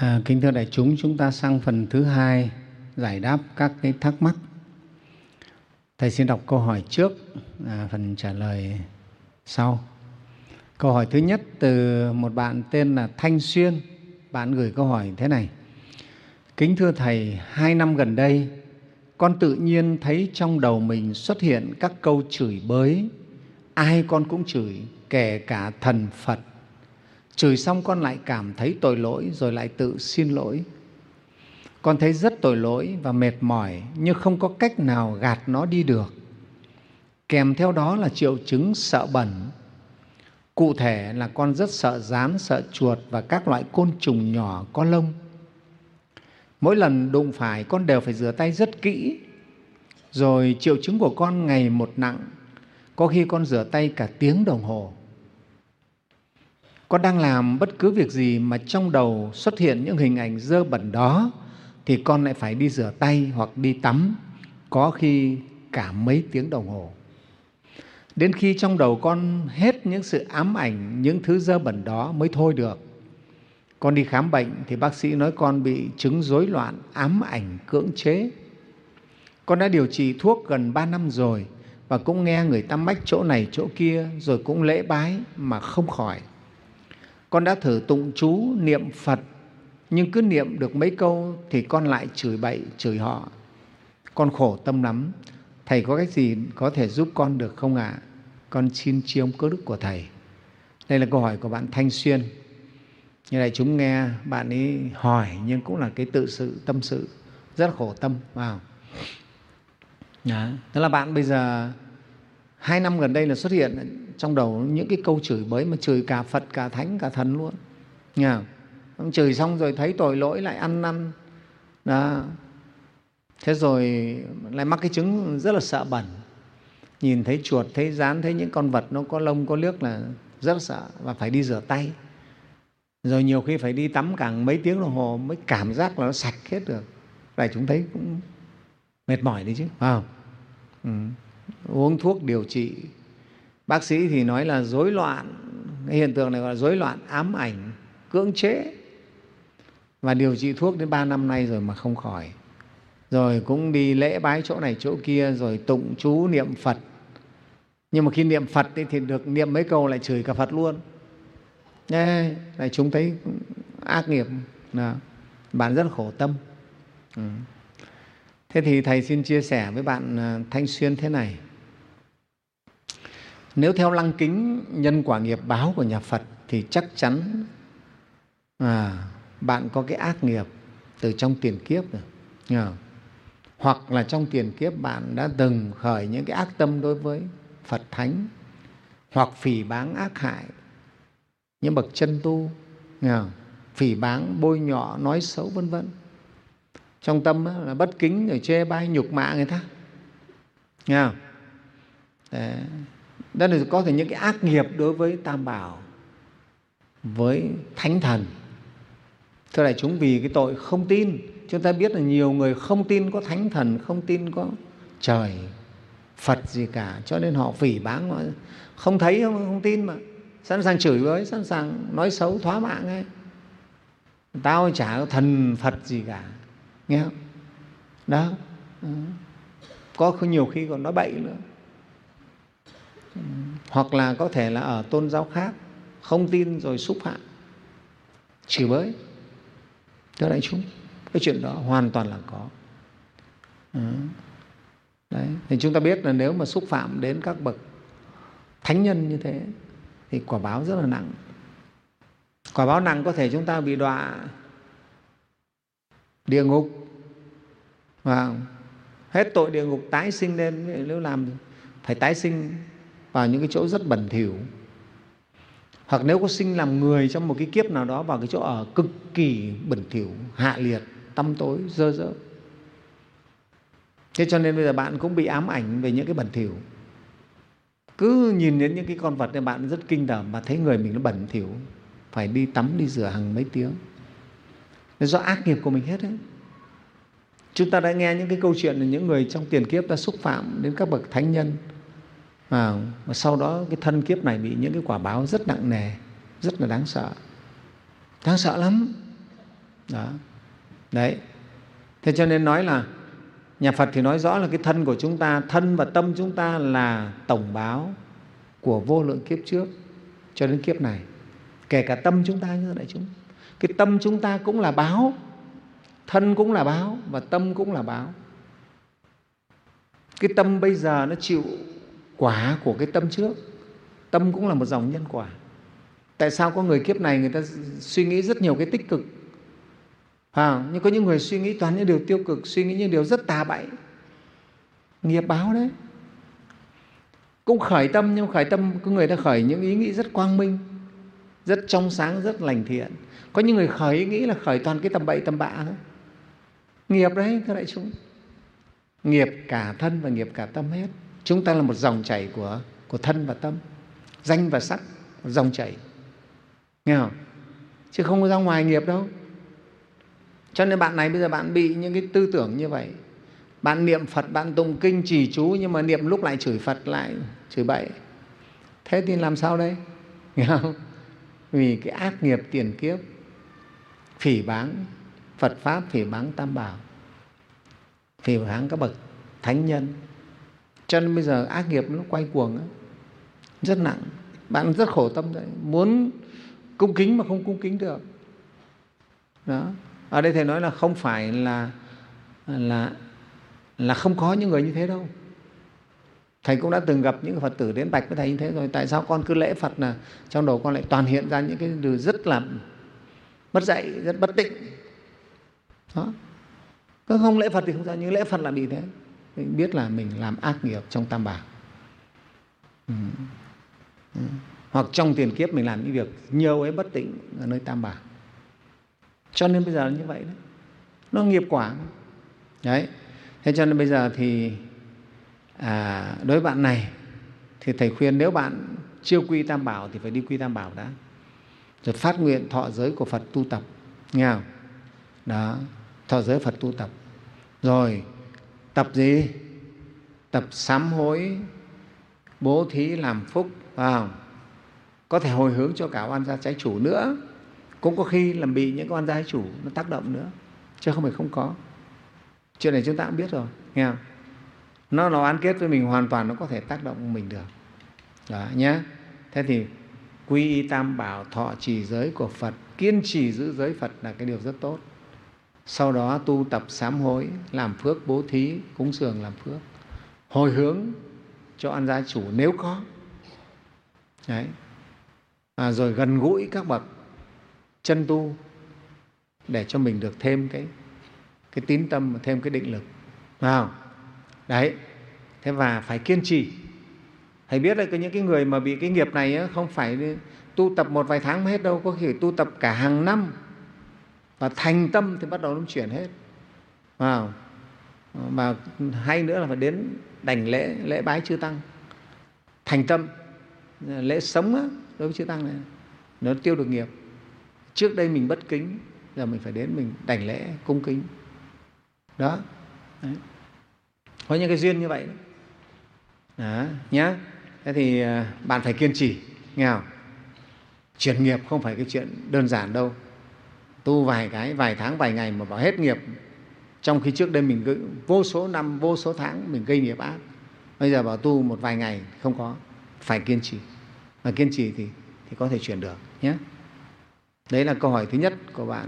À, kính thưa đại chúng, chúng ta sang phần thứ hai, giải đáp các cái thắc mắc. Thầy xin đọc câu hỏi trước, à, phần trả lời sau. Câu hỏi thứ nhất từ một bạn tên là Thanh Xuyên. Bạn gửi câu hỏi thế này: kính thưa Thầy, hai năm gần đây, con tự nhiên thấy trong đầu mình xuất hiện các câu chửi bới. Ai con cũng chửi, kể cả thần Phật. Chửi xong con lại cảm thấy tội lỗi, rồi lại tự xin lỗi. Con thấy rất tội lỗi và mệt mỏi, nhưng không có cách nào gạt nó đi được. Kèm theo đó là triệu chứng sợ bẩn. Cụ thể là con rất sợ gián, sợ chuột và các loại côn trùng nhỏ có lông. Mỗi lần đụng phải con đều phải rửa tay rất kỹ. Rồi triệu chứng của con ngày một nặng, có khi con rửa tay cả tiếng đồng hồ. Con đang làm bất cứ việc gì mà trong đầu xuất hiện những hình ảnh dơ bẩn đó thì con lại phải đi rửa tay hoặc đi tắm, có khi cả mấy tiếng đồng hồ. Đến khi trong đầu con hết những sự ám ảnh, những thứ dơ bẩn đó mới thôi được. Con đi khám bệnh thì bác sĩ nói con bị chứng rối loạn ám ảnh cưỡng chế. Con đã điều trị thuốc gần ba năm rồi và cũng nghe người ta mách chỗ này chỗ kia, rồi cũng lễ bái mà không khỏi. Con đã thử tụng chú, niệm Phật, nhưng cứ niệm được mấy câu thì con lại chửi bậy, chửi họ. Con khổ tâm lắm. Thầy có cách gì có thể giúp con được không ạ? À? Con xin tri ân công đức của Thầy. Đây là câu hỏi của bạn Thanh Xuyên. Như này chúng nghe bạn ấy hỏi nhưng cũng là cái tự sự, tâm sự, rất khổ tâm. Wow. Đó. Tức là bạn bây giờ hai năm gần đây là xuất hiện trong đầu những cái câu chửi bới mà chửi cả Phật, cả Thánh, cả Thần luôn. Nghe không? Chửi xong rồi thấy tội lỗi lại ăn năn. Đó. Thế rồi lại mắc cái chứng rất là sợ bẩn. Nhìn thấy chuột, thấy gián, thấy những con vật nó có lông, có liếc là rất là sợ và phải đi rửa tay. Rồi nhiều khi phải đi tắm cả mấy tiếng đồng hồ mới cảm giác là nó sạch hết được. Vậy chúng thấy cũng mệt mỏi đấy chứ, phải không? Ừ. Uống thuốc điều trị. Bác sĩ thì nói là rối loạn, cái hiện tượng này gọi là rối loạn ám ảnh cưỡng chế. Và điều trị thuốc đến ba năm nay rồi mà không khỏi. Rồi cũng đi lễ bái chỗ này chỗ kia, rồi tụng chú niệm Phật. Nhưng mà khi niệm Phật thì được niệm mấy câu lại chửi cả Phật luôn. Đấy, này chúng thấy ác nghiệp. Nào, bạn rất là khổ tâm. Ừ. Thế thì Thầy xin chia sẻ với bạn Thanh Xuyên thế này. Nếu theo lăng kính nhân quả nghiệp báo của nhà Phật thì chắc chắn à, bạn có cái ác nghiệp từ trong tiền kiếp rồi. Nhờ. Hoặc là trong tiền kiếp bạn đã từng khởi những cái ác tâm đối với Phật Thánh, hoặc phỉ báng ác hại những bậc chân tu, nhờ. Phỉ báng, bôi nhọ, nói xấu vân vân. Trong tâm là bất kính rồi chê bai nhục mạ người ta. Nghe không? Đấy. Đó là có thể những cái ác nghiệp đối với Tam Bảo, với Thánh Thần. Thưa đại chúng, vì cái tội không tin, chúng ta biết là nhiều người không tin có Thánh Thần, không tin có trời, Phật gì cả, cho nên họ phỉ báng, họ không thấy, không, không tin mà sẵn sàng chửi bới, sẵn sàng nói xấu, thóa mạng ấy. Tao chả có thần Phật gì cả. Nghe không? Đó. Có nhiều khi còn nói bậy nữa. Hoặc là có thể là ở tôn giáo khác, không tin rồi xúc phạm, chửi bới. Thưa đại chúng, cái chuyện đó hoàn toàn là có. Đấy. Thì chúng ta biết là nếu mà xúc phạm đến các bậc thánh nhân như thế thì quả báo rất là nặng. Quả báo nặng có thể chúng ta bị đọa địa ngục, và hết tội địa ngục tái sinh lên. Nếu làm phải tái sinh vào những cái chỗ rất bẩn thỉu, hoặc nếu có sinh làm người trong một cái kiếp nào đó vào cái chỗ ở cực kỳ bẩn thỉu, hạ liệt, tăm tối, dơ dơ. Thế cho nên bây giờ bạn cũng bị ám ảnh về những cái bẩn thỉu. Cứ nhìn đến những cái con vật này bạn rất kinh tởm mà thấy người mình nó bẩn thỉu, phải đi tắm, đi rửa hàng mấy tiếng. Nó do ác nghiệp của mình hết đấy. Chúng ta đã nghe những cái câu chuyện là những người trong tiền kiếp đã xúc phạm đến các bậc thánh nhân, và sau đó cái thân kiếp này bị những cái quả báo rất nặng nề, rất là đáng sợ. Đáng sợ lắm. Đó. Đấy. Thế cho nên nói là nhà Phật thì nói rõ là cái thân của chúng ta, thân và tâm chúng ta là tổng báo của vô lượng kiếp trước cho đến kiếp này. Kể cả tâm chúng ta như đại chúng. Cái tâm chúng ta cũng là báo, thân cũng là báo và tâm cũng là báo. Cái tâm bây giờ nó chịu quả của cái tâm trước. Tâm cũng là một dòng nhân quả. Tại sao có người kiếp này người ta suy nghĩ rất nhiều cái tích cực, à, nhưng có những người suy nghĩ toàn những điều tiêu cực, suy nghĩ những điều rất tà bậy. Nghiệp báo đấy. Cũng khởi tâm, nhưng khởi tâm có người ta khởi những ý nghĩ rất quang minh, rất trong sáng, rất lành thiện. Có những người khởi ý nghĩ là khởi toàn cái tầm bậy tầm bạ thôi. Nghiệp đấy thưa đại chúng. Nghiệp cả thân và nghiệp cả tâm hết. Chúng ta là một dòng chảy của, của thân và tâm, danh và sắc, một dòng chảy. Nghe không? Chứ không có ra ngoài nghiệp đâu. Cho nên bạn này bây giờ bạn bị những cái tư tưởng như vậy. Bạn niệm Phật, bạn tụng kinh trì chú, nhưng mà niệm lúc lại chửi Phật, lại chửi bậy. Thế thì làm sao đây? Nghe không? Vì cái ác nghiệp tiền kiếp, phỉ báng Phật Pháp, phỉ báng Tam Bảo, phỉ báng các bậc thánh nhân. Cho nên bây giờ ác nghiệp nó quay cuồng ấy, rất nặng. Bạn rất khổ tâm đấy, muốn cung kính mà không cung kính được. Đó. Ở đây Thầy nói là không phải là, là, là không có những người như thế đâu. Thầy cũng đã từng gặp những Phật tử đến bạch với Thầy như thế rồi. Tại sao con cứ lễ Phật là trong đầu con lại toàn hiện ra những cái điều rất là mất dạy, rất bất tịnh. Đó. Cứ không lễ Phật thì không sao, nhưng lễ Phật là bị thế. Mình biết là mình làm ác nghiệp trong Tam Bảo. Ừ. Ừ. Hoặc trong tiền kiếp mình làm những việc nhiều ấy bất tịnh ở nơi Tam Bảo. Cho nên bây giờ là như vậy đấy. Nó nghiệp quả. Đấy. Thế cho nên bây giờ thì à, đối với bạn này thì Thầy khuyên nếu bạn chưa quy Tam Bảo thì phải đi quy Tam Bảo đã. Rồi phát nguyện thọ giới của Phật tu tập. Nghe không? Đó. Thọ giới Phật tu tập. Rồi tập gì? Tập sám hối, bố thí làm phúc, phải không? Có thể hồi hướng cho cả oan gia trái chủ nữa. Cũng có khi làm bị những oan gia trái chủ nó tác động nữa, chứ không phải không có. Chuyện này chúng ta cũng biết rồi, nghe không? Nó nó án kết với mình hoàn toàn, nó có thể tác động mình được. Đó nhé. Thế thì quy y Tam Bảo, thọ trì giới của Phật, kiên trì giữ giới Phật là cái điều rất tốt. Sau đó tu tập sám hối, làm phước bố thí, cúng dường làm phước, hồi hướng cho oan gia chủ nếu có. Đấy. À, rồi gần gũi các bậc chân tu để cho mình được thêm cái, cái tín tâm, thêm cái định lực. Phải không? Đấy. Thế và phải kiên trì. Thầy biết là có những cái người mà bị cái nghiệp này ấy, không phải tu tập một vài tháng mới hết đâu, có khi tu tập cả hàng năm. Và thành tâm thì bắt đầu nó chuyển hết. Wow. Và hay nữa là phải đến đảnh lễ, lễ bái chư Tăng. Thành tâm, lễ sống á, đối với chư Tăng này, nó tiêu được nghiệp. Trước đây mình bất kính, giờ mình phải đến mình đảnh lễ, cung kính. Đó. Đấy. Có những cái duyên như vậy. Đó, nhá. Thế thì bạn phải kiên trì, nghe không? Chuyển nghiệp không phải cái chuyện đơn giản đâu. Tu vài cái, vài tháng, vài ngày mà bảo hết nghiệp, trong khi trước đây mình vô số năm, vô số tháng mình gây nghiệp ác. Bây giờ bảo tu một vài ngày không có, phải kiên trì. Mà kiên trì thì, thì có thể chuyển được nhé. Đấy là câu hỏi thứ nhất của bạn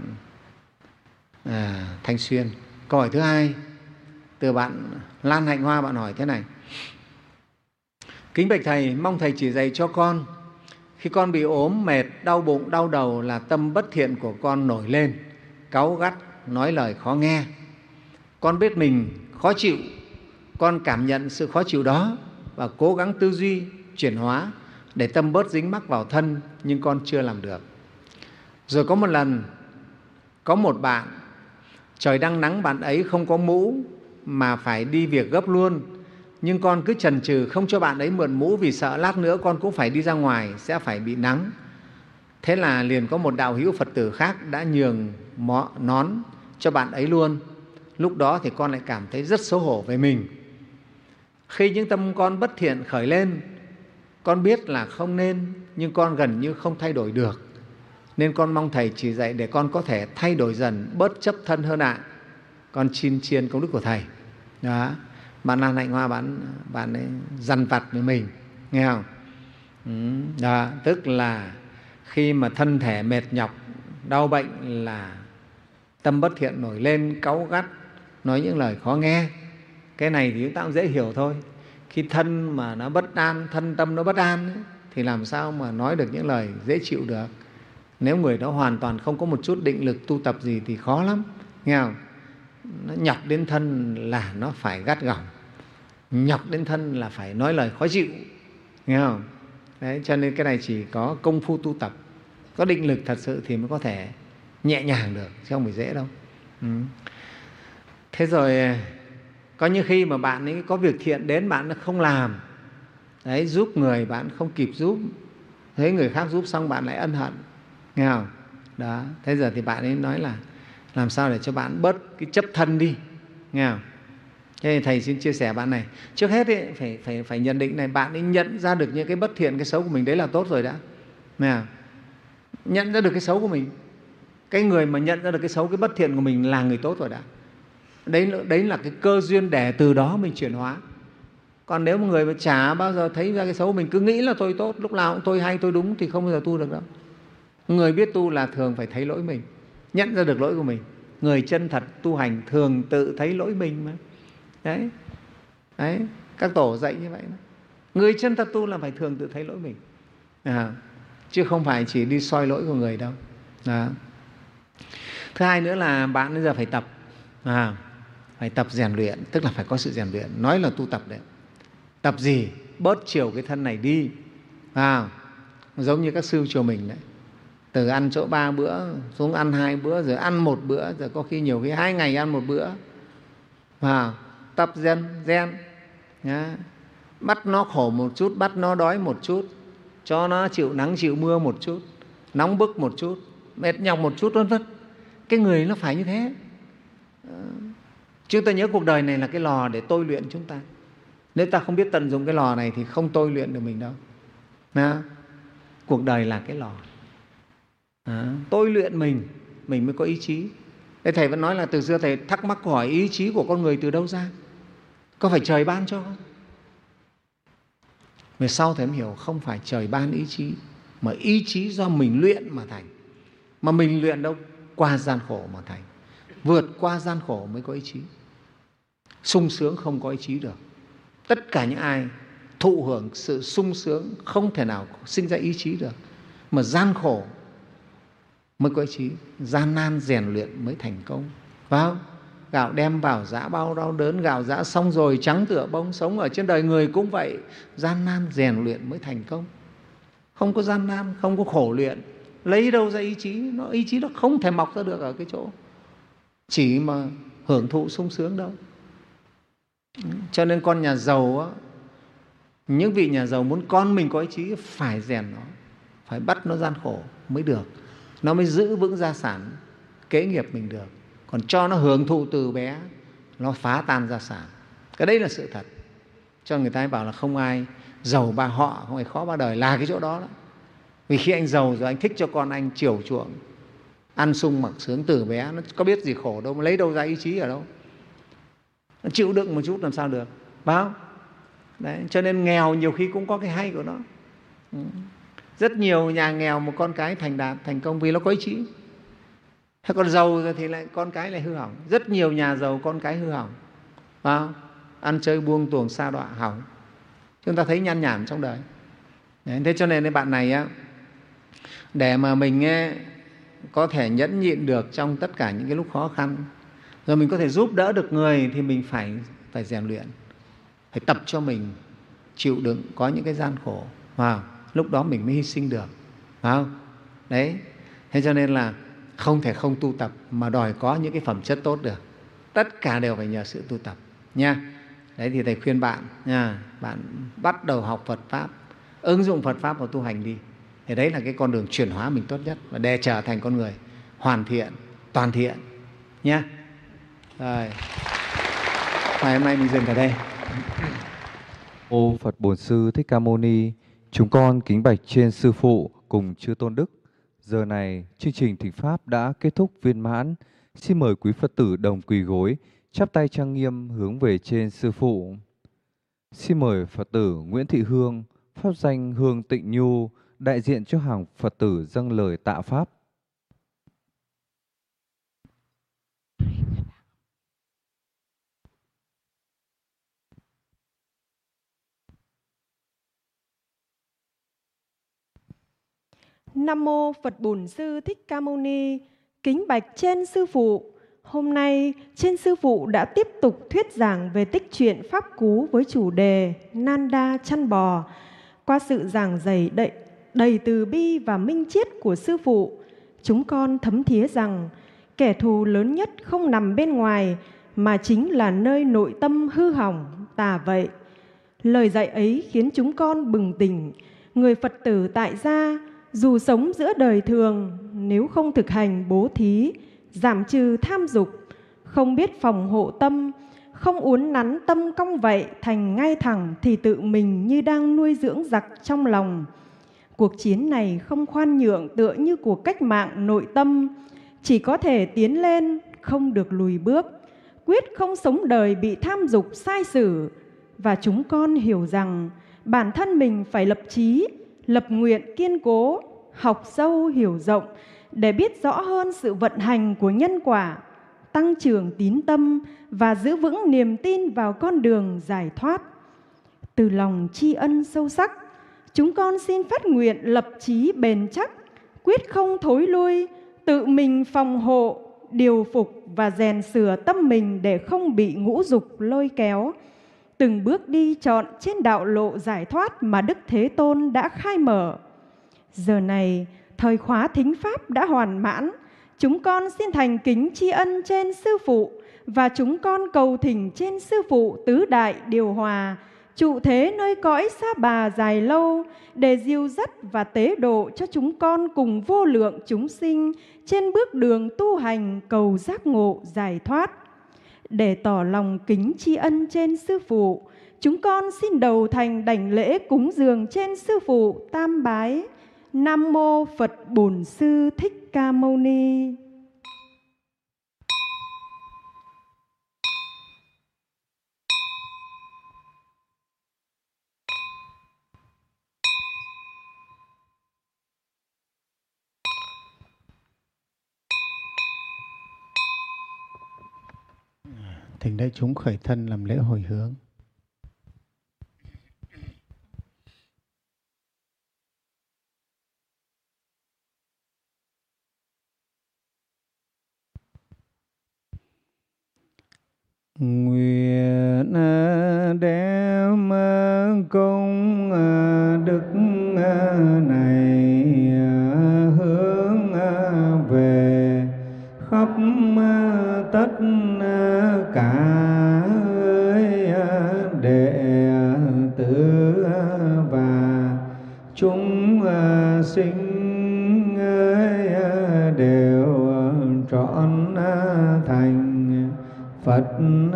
à, Thanh Xuyên. Câu hỏi thứ hai từ bạn Lan Hạnh Hoa, bạn hỏi thế này: kính bạch Thầy, mong Thầy chỉ dạy cho con, khi con bị ốm, mệt, đau bụng, đau đầu là tâm bất thiện của con nổi lên, cáu gắt, nói lời khó nghe. Con biết mình khó chịu, con cảm nhận sự khó chịu đó và cố gắng tư duy, chuyển hóa để tâm bớt dính mắc vào thân, nhưng con chưa làm được. Rồi có một lần, có một bạn, trời đang nắng, bạn ấy không có mũ mà phải đi việc gấp luôn. Nhưng con cứ chần chừ không cho bạn ấy mượn mũ vì sợ lát nữa con cũng phải đi ra ngoài, sẽ phải bị nắng. Thế là liền có một đạo hữu Phật tử khác đã nhường nón cho bạn ấy luôn. Lúc đó thì con lại cảm thấy rất xấu hổ về mình. Khi những tâm con bất thiện khởi lên, con biết là không nên, nhưng con gần như không thay đổi được. Nên con mong Thầy chỉ dạy để con có thể thay đổi dần, bớt chấp thân hơn ạ. Con xin tri ân công đức của Thầy. Đó. Bạn Lan Hạnh Hoa, bạn, bạn ấy dằn vặt với mình, nghe không? Đó. Tức là khi mà thân thể mệt nhọc, đau bệnh là tâm bất thiện nổi lên, cáu gắt, nói những lời khó nghe. Cái này thì chúng ta cũng dễ hiểu thôi. Khi thân mà nó bất an, thân tâm nó bất an ấy, thì làm sao mà nói được những lời dễ chịu được. Nếu người đó hoàn toàn không có một chút định lực tu tập gì thì khó lắm, nghe không? Nó nhọc đến thân là nó phải gắt gỏng, nhọc đến thân là phải nói lời khó chịu, nghe không? Đấy, cho nên cái này chỉ có công phu tu tập, có định lực thật sự thì mới có thể nhẹ nhàng được, chứ không phải dễ đâu. Ừ. Thế rồi có những khi mà bạn ấy có việc thiện đến bạn nó không làm, đấy, giúp người bạn không kịp giúp, thấy người khác giúp xong bạn lại ân hận, nghe không? Đó, thế giờ thì bạn ấy nói là làm sao để cho bạn bớt cái chấp thân đi, nghe không? Thế thì Thầy xin chia sẻ bạn này. Trước hết ấy, phải, phải, phải nhận định này, bạn ấy nhận ra được những cái bất thiện, cái xấu của mình, đấy là tốt rồi đã. Nghe không? Nhận ra được cái xấu của mình. Cái người mà nhận ra được cái xấu, cái bất thiện của mình là người tốt rồi đã. Đấy, đấy là cái cơ duyên để từ đó mình chuyển hóa. Còn nếu một người mà chả bao giờ thấy ra cái xấu của mình, cứ nghĩ là tôi tốt, lúc nào cũng tôi hay, tôi đúng thì không bao giờ tu được đâu. Người biết tu là thường phải thấy lỗi mình, nhận ra được lỗi của mình. Người chân thật tu hành thường tự thấy lỗi mình mà. Đấy, đấy, các tổ dạy như vậy đó. Người chân thật tu là phải thường tự thấy lỗi mình, à, chứ không phải chỉ đi soi lỗi của người đâu. Đó. Thứ hai nữa là bạn bây giờ phải tập, à, phải tập rèn luyện, tức là phải có sự rèn luyện. Nói là tu tập đấy. Tập gì? Bớt chiều cái thân này đi, à, giống như các sư chùa mình đấy. Từ ăn chỗ ba bữa xuống ăn hai bữa, rồi ăn một bữa, rồi có khi nhiều khi hai ngày ăn một bữa. À, tập gen, gen. Nhá. Bắt nó khổ một chút, bắt nó đói một chút, cho nó chịu nắng chịu mưa một chút, nóng bức một chút, mệt nhọc một chút, vân vân. Cái người nó phải như thế. Chúng ta nhớ cuộc đời này là cái lò để tôi luyện chúng ta. Nếu ta không biết tận dụng cái lò này thì không tôi luyện được mình đâu. Nào? Cuộc đời là cái lò. À, tôi luyện mình, mình mới có ý chí. Thế Thầy vẫn nói là từ xưa Thầy thắc mắc hỏi ý chí của con người từ đâu ra? Có phải trời ban cho không? Về sau Thầy mới hiểu không phải trời ban ý chí, mà ý chí do mình luyện mà thành. Mà mình luyện đâu? Qua gian khổ mà thành. Vượt qua gian khổ mới có ý chí. Sung sướng không có ý chí được. Tất cả những ai thụ hưởng sự sung sướng không thể nào sinh ra ý chí được. Mà gian khổ mới có ý chí. Gian nan rèn luyện mới thành công. Phải không? Gạo đem vào giã bao đau đớn, gạo giã xong rồi trắng tựa bông. Sống ở trên đời người cũng vậy. Gian nan rèn luyện mới thành công. Không có gian nan, không có khổ luyện, lấy đâu ra ý chí? Nó ý chí nó không thể mọc ra được ở cái chỗ chỉ mà hưởng thụ sung sướng đâu. Cho nên con nhà giàu á, những vị nhà giàu muốn con mình có ý chí phải rèn nó, phải bắt nó gian khổ mới được, nó mới giữ vững gia sản kế nghiệp mình được. Còn cho nó hưởng thụ từ bé, nó phá tan gia sản. Cái đấy là sự thật. Cho người ta bảo là không ai giàu ba họ, không ai khó ba đời, là cái chỗ đó đó. Vì khi anh giàu rồi anh thích cho con anh chiều chuộng, ăn sung mặc sướng từ bé, nó có biết gì khổ đâu, mà lấy đâu ra ý chí ở đâu. Nó chịu đựng một chút làm sao được, phải không? Đấy, cho nên nghèo nhiều khi cũng có cái hay của nó. Rất nhiều nhà nghèo một con cái thành đạt, thành công vì nó có ý chí. Thế còn giàu rồi thì lại con cái lại hư hỏng. Rất nhiều nhà giàu con cái hư hỏng, phải không? Ăn chơi buông tuồng sa đọa hỏng. Chúng ta thấy nhan nhản trong đời. Đấy, thế cho nên bạn này á, để mà mình ấy, có thể nhẫn nhịn được trong tất cả những cái lúc khó khăn, rồi mình có thể giúp đỡ được người, thì mình phải phải rèn luyện, phải tập cho mình chịu đựng có những cái gian khổ, vào lúc đó mình mới hy sinh được, phải không? Đấy, thế cho nên là không thể không tu tập mà đòi có những cái phẩm chất tốt được. Tất cả đều phải nhờ sự tu tập nha. Đấy thì Thầy khuyên bạn nha, bạn bắt đầu học Phật Pháp, ứng dụng Phật Pháp vào tu hành đi. Thì đấy là cái con đường chuyển hóa mình tốt nhất, và để trở thành con người hoàn thiện, toàn thiện nha. Rồi, ngày hôm nay mình dừng ở đây. Ô Phật Bổn Sư Thích Ca Mâu Ni, chúng con kính bạch trên Sư Phụ cùng Chư Tôn Đức. Giờ này, chương trình thỉnh Pháp đã kết thúc viên mãn. Xin mời quý Phật tử đồng quỳ gối, chắp tay trang nghiêm hướng về trên Sư Phụ. Xin mời Phật tử Nguyễn Thị Hương, pháp danh Hương Tịnh Nhu, đại diện cho hàng Phật tử dâng lời tạ Pháp. Nam mô Phật Bổn Sư Thích Ca Mâu Ni. Kính bạch trên Sư Phụ. Hôm nay trên Sư Phụ đã tiếp tục thuyết giảng về tích truyện Pháp Cú với chủ đề Nanda chăn bò. Qua sự giảng dày đầy, đầy từ bi và minh triết của Sư Phụ, chúng con thấm thía rằng kẻ thù lớn nhất không nằm bên ngoài mà chính là nơi nội tâm hư hỏng tà vậy. Lời dạy ấy khiến chúng con bừng tỉnh. Người Phật tử tại gia dù sống giữa đời thường, nếu không thực hành bố thí, giảm trừ tham dục, không biết phòng hộ tâm, không uốn nắn tâm cong vậy thành ngay thẳng, thì tự mình như đang nuôi dưỡng giặc trong lòng. Cuộc chiến này không khoan nhượng tựa như cuộc cách mạng nội tâm, chỉ có thể tiến lên, không được lùi bước, quyết không sống đời bị tham dục sai sử. Và chúng con hiểu rằng bản thân mình phải lập chí, lập nguyện kiên cố, học sâu hiểu rộng để biết rõ hơn sự vận hành của nhân quả, tăng trưởng tín tâm và giữ vững niềm tin vào con đường giải thoát. Từ lòng tri ân sâu sắc, chúng con xin phát nguyện lập chí bền chắc, quyết không thối lui, tự mình phòng hộ, điều phục và rèn sửa tâm mình để không bị ngũ dục lôi kéo, từng bước đi chọn trên đạo lộ giải thoát mà Đức Thế Tôn đã khai mở. Giờ này, thời khóa thính Pháp đã hoàn mãn. Chúng con xin thành kính tri ân trên Sư Phụ, và chúng con cầu thỉnh trên Sư Phụ tứ đại điều hòa, trụ thế nơi cõi Sa Bà dài lâu, để dìu dắt và tế độ cho chúng con cùng vô lượng chúng sinh trên bước đường tu hành cầu giác ngộ giải thoát. Để tỏ lòng kính tri ân trên Sư Phụ, chúng con xin đầu thành đảnh lễ cúng dường trên Sư Phụ tam bái. Nam mô Phật Bổn Sư Thích Ca Mâu Ni. Thỉnh đại chúng khởi thân làm lễ hồi hướng. Nguyện đem công đức này hướng về khắp tất cả đệ tử và chúng sinh đều trọn thành Phật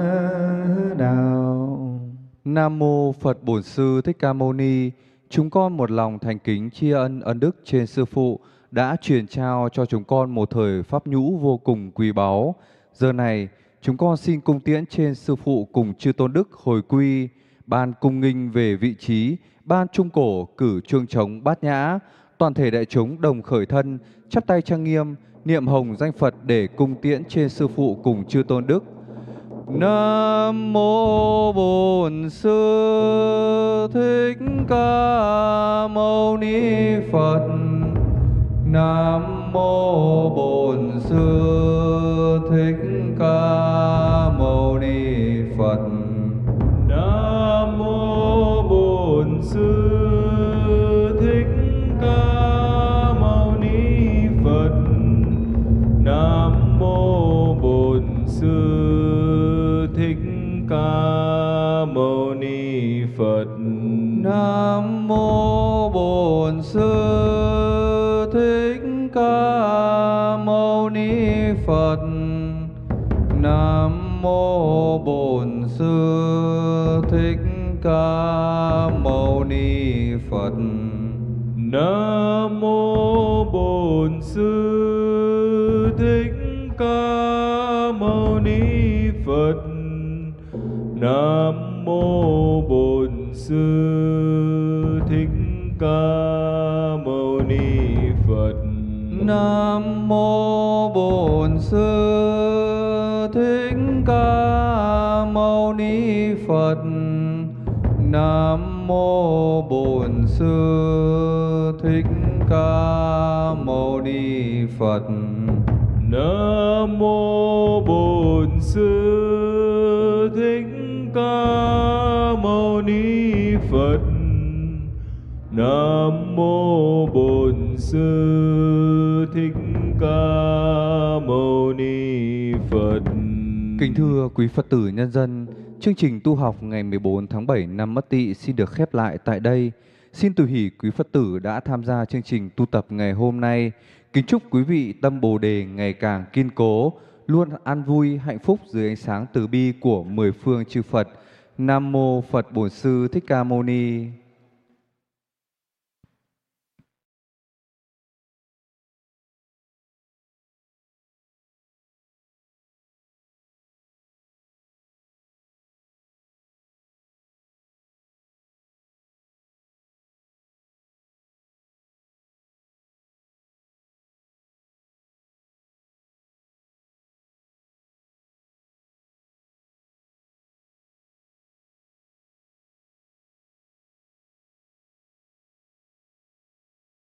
đạo. Nam mô Phật Bổn Sư Thích Ca Mâu Ni. Chúng con một lòng thành kính tri ân ân đức trên Sư Phụ đã truyền trao cho chúng con một thời pháp nhũ vô cùng quý báu. Giờ này, chúng con xin cung tiễn trên Sư Phụ cùng chư tôn đức hồi quy, ban cung nghinh về vị trí, ban trung cổ cử chương trống bát nhã, toàn thể đại chúng đồng khởi thân, chắp tay trang nghiêm, niệm hồng danh Phật để cung tiễn trên Sư Phụ cùng chư tôn đức. Nam mô Bổn Sư Thích Ca Mâu Ni Phật. Nam mô Bổn Sư Thích Ca Mâu Ni Phật. Nam mô Bổn Sư Thích Ca Mâu Ni Phật. Nam mô Bổn Sư Thích Ca Mâu Ni Phật. Nam mô Bổn Sư Thích Ca Mâu Ni Phật. Nam mô Bổn Sư Thích Ca Mâu Ni Phật. Nam mô Bổn Sư Thích Ca Mâu Ni Phật. Nam mô Bổn Sư Thích Ca Mâu Ni Phật. Nam mô Bổn Sư Thích Ca Mâu Ni Phật. Nam mô Bổn Sư Thích Ca Mâu Ni Phật. Nam mô Bổn Sư Thích Ca Mâu Ni Phật. Nam mô Bổn Sư Thích Ca Mâu Ni Phật. Kính thưa quý Phật tử nhân dân, chương trình tu học ngày mười bốn tháng bảy năm Mất Tỵ xin được khép lại tại đây. Xin tùy hỷ quý Phật tử đã tham gia chương trình tu tập ngày hôm nay. Kính chúc quý vị tâm Bồ Đề ngày càng kiên cố, luôn an vui, hạnh phúc dưới ánh sáng từ bi của mười phương chư Phật. Nam mô Phật Bổn Sư Thích Ca Mâu Ni.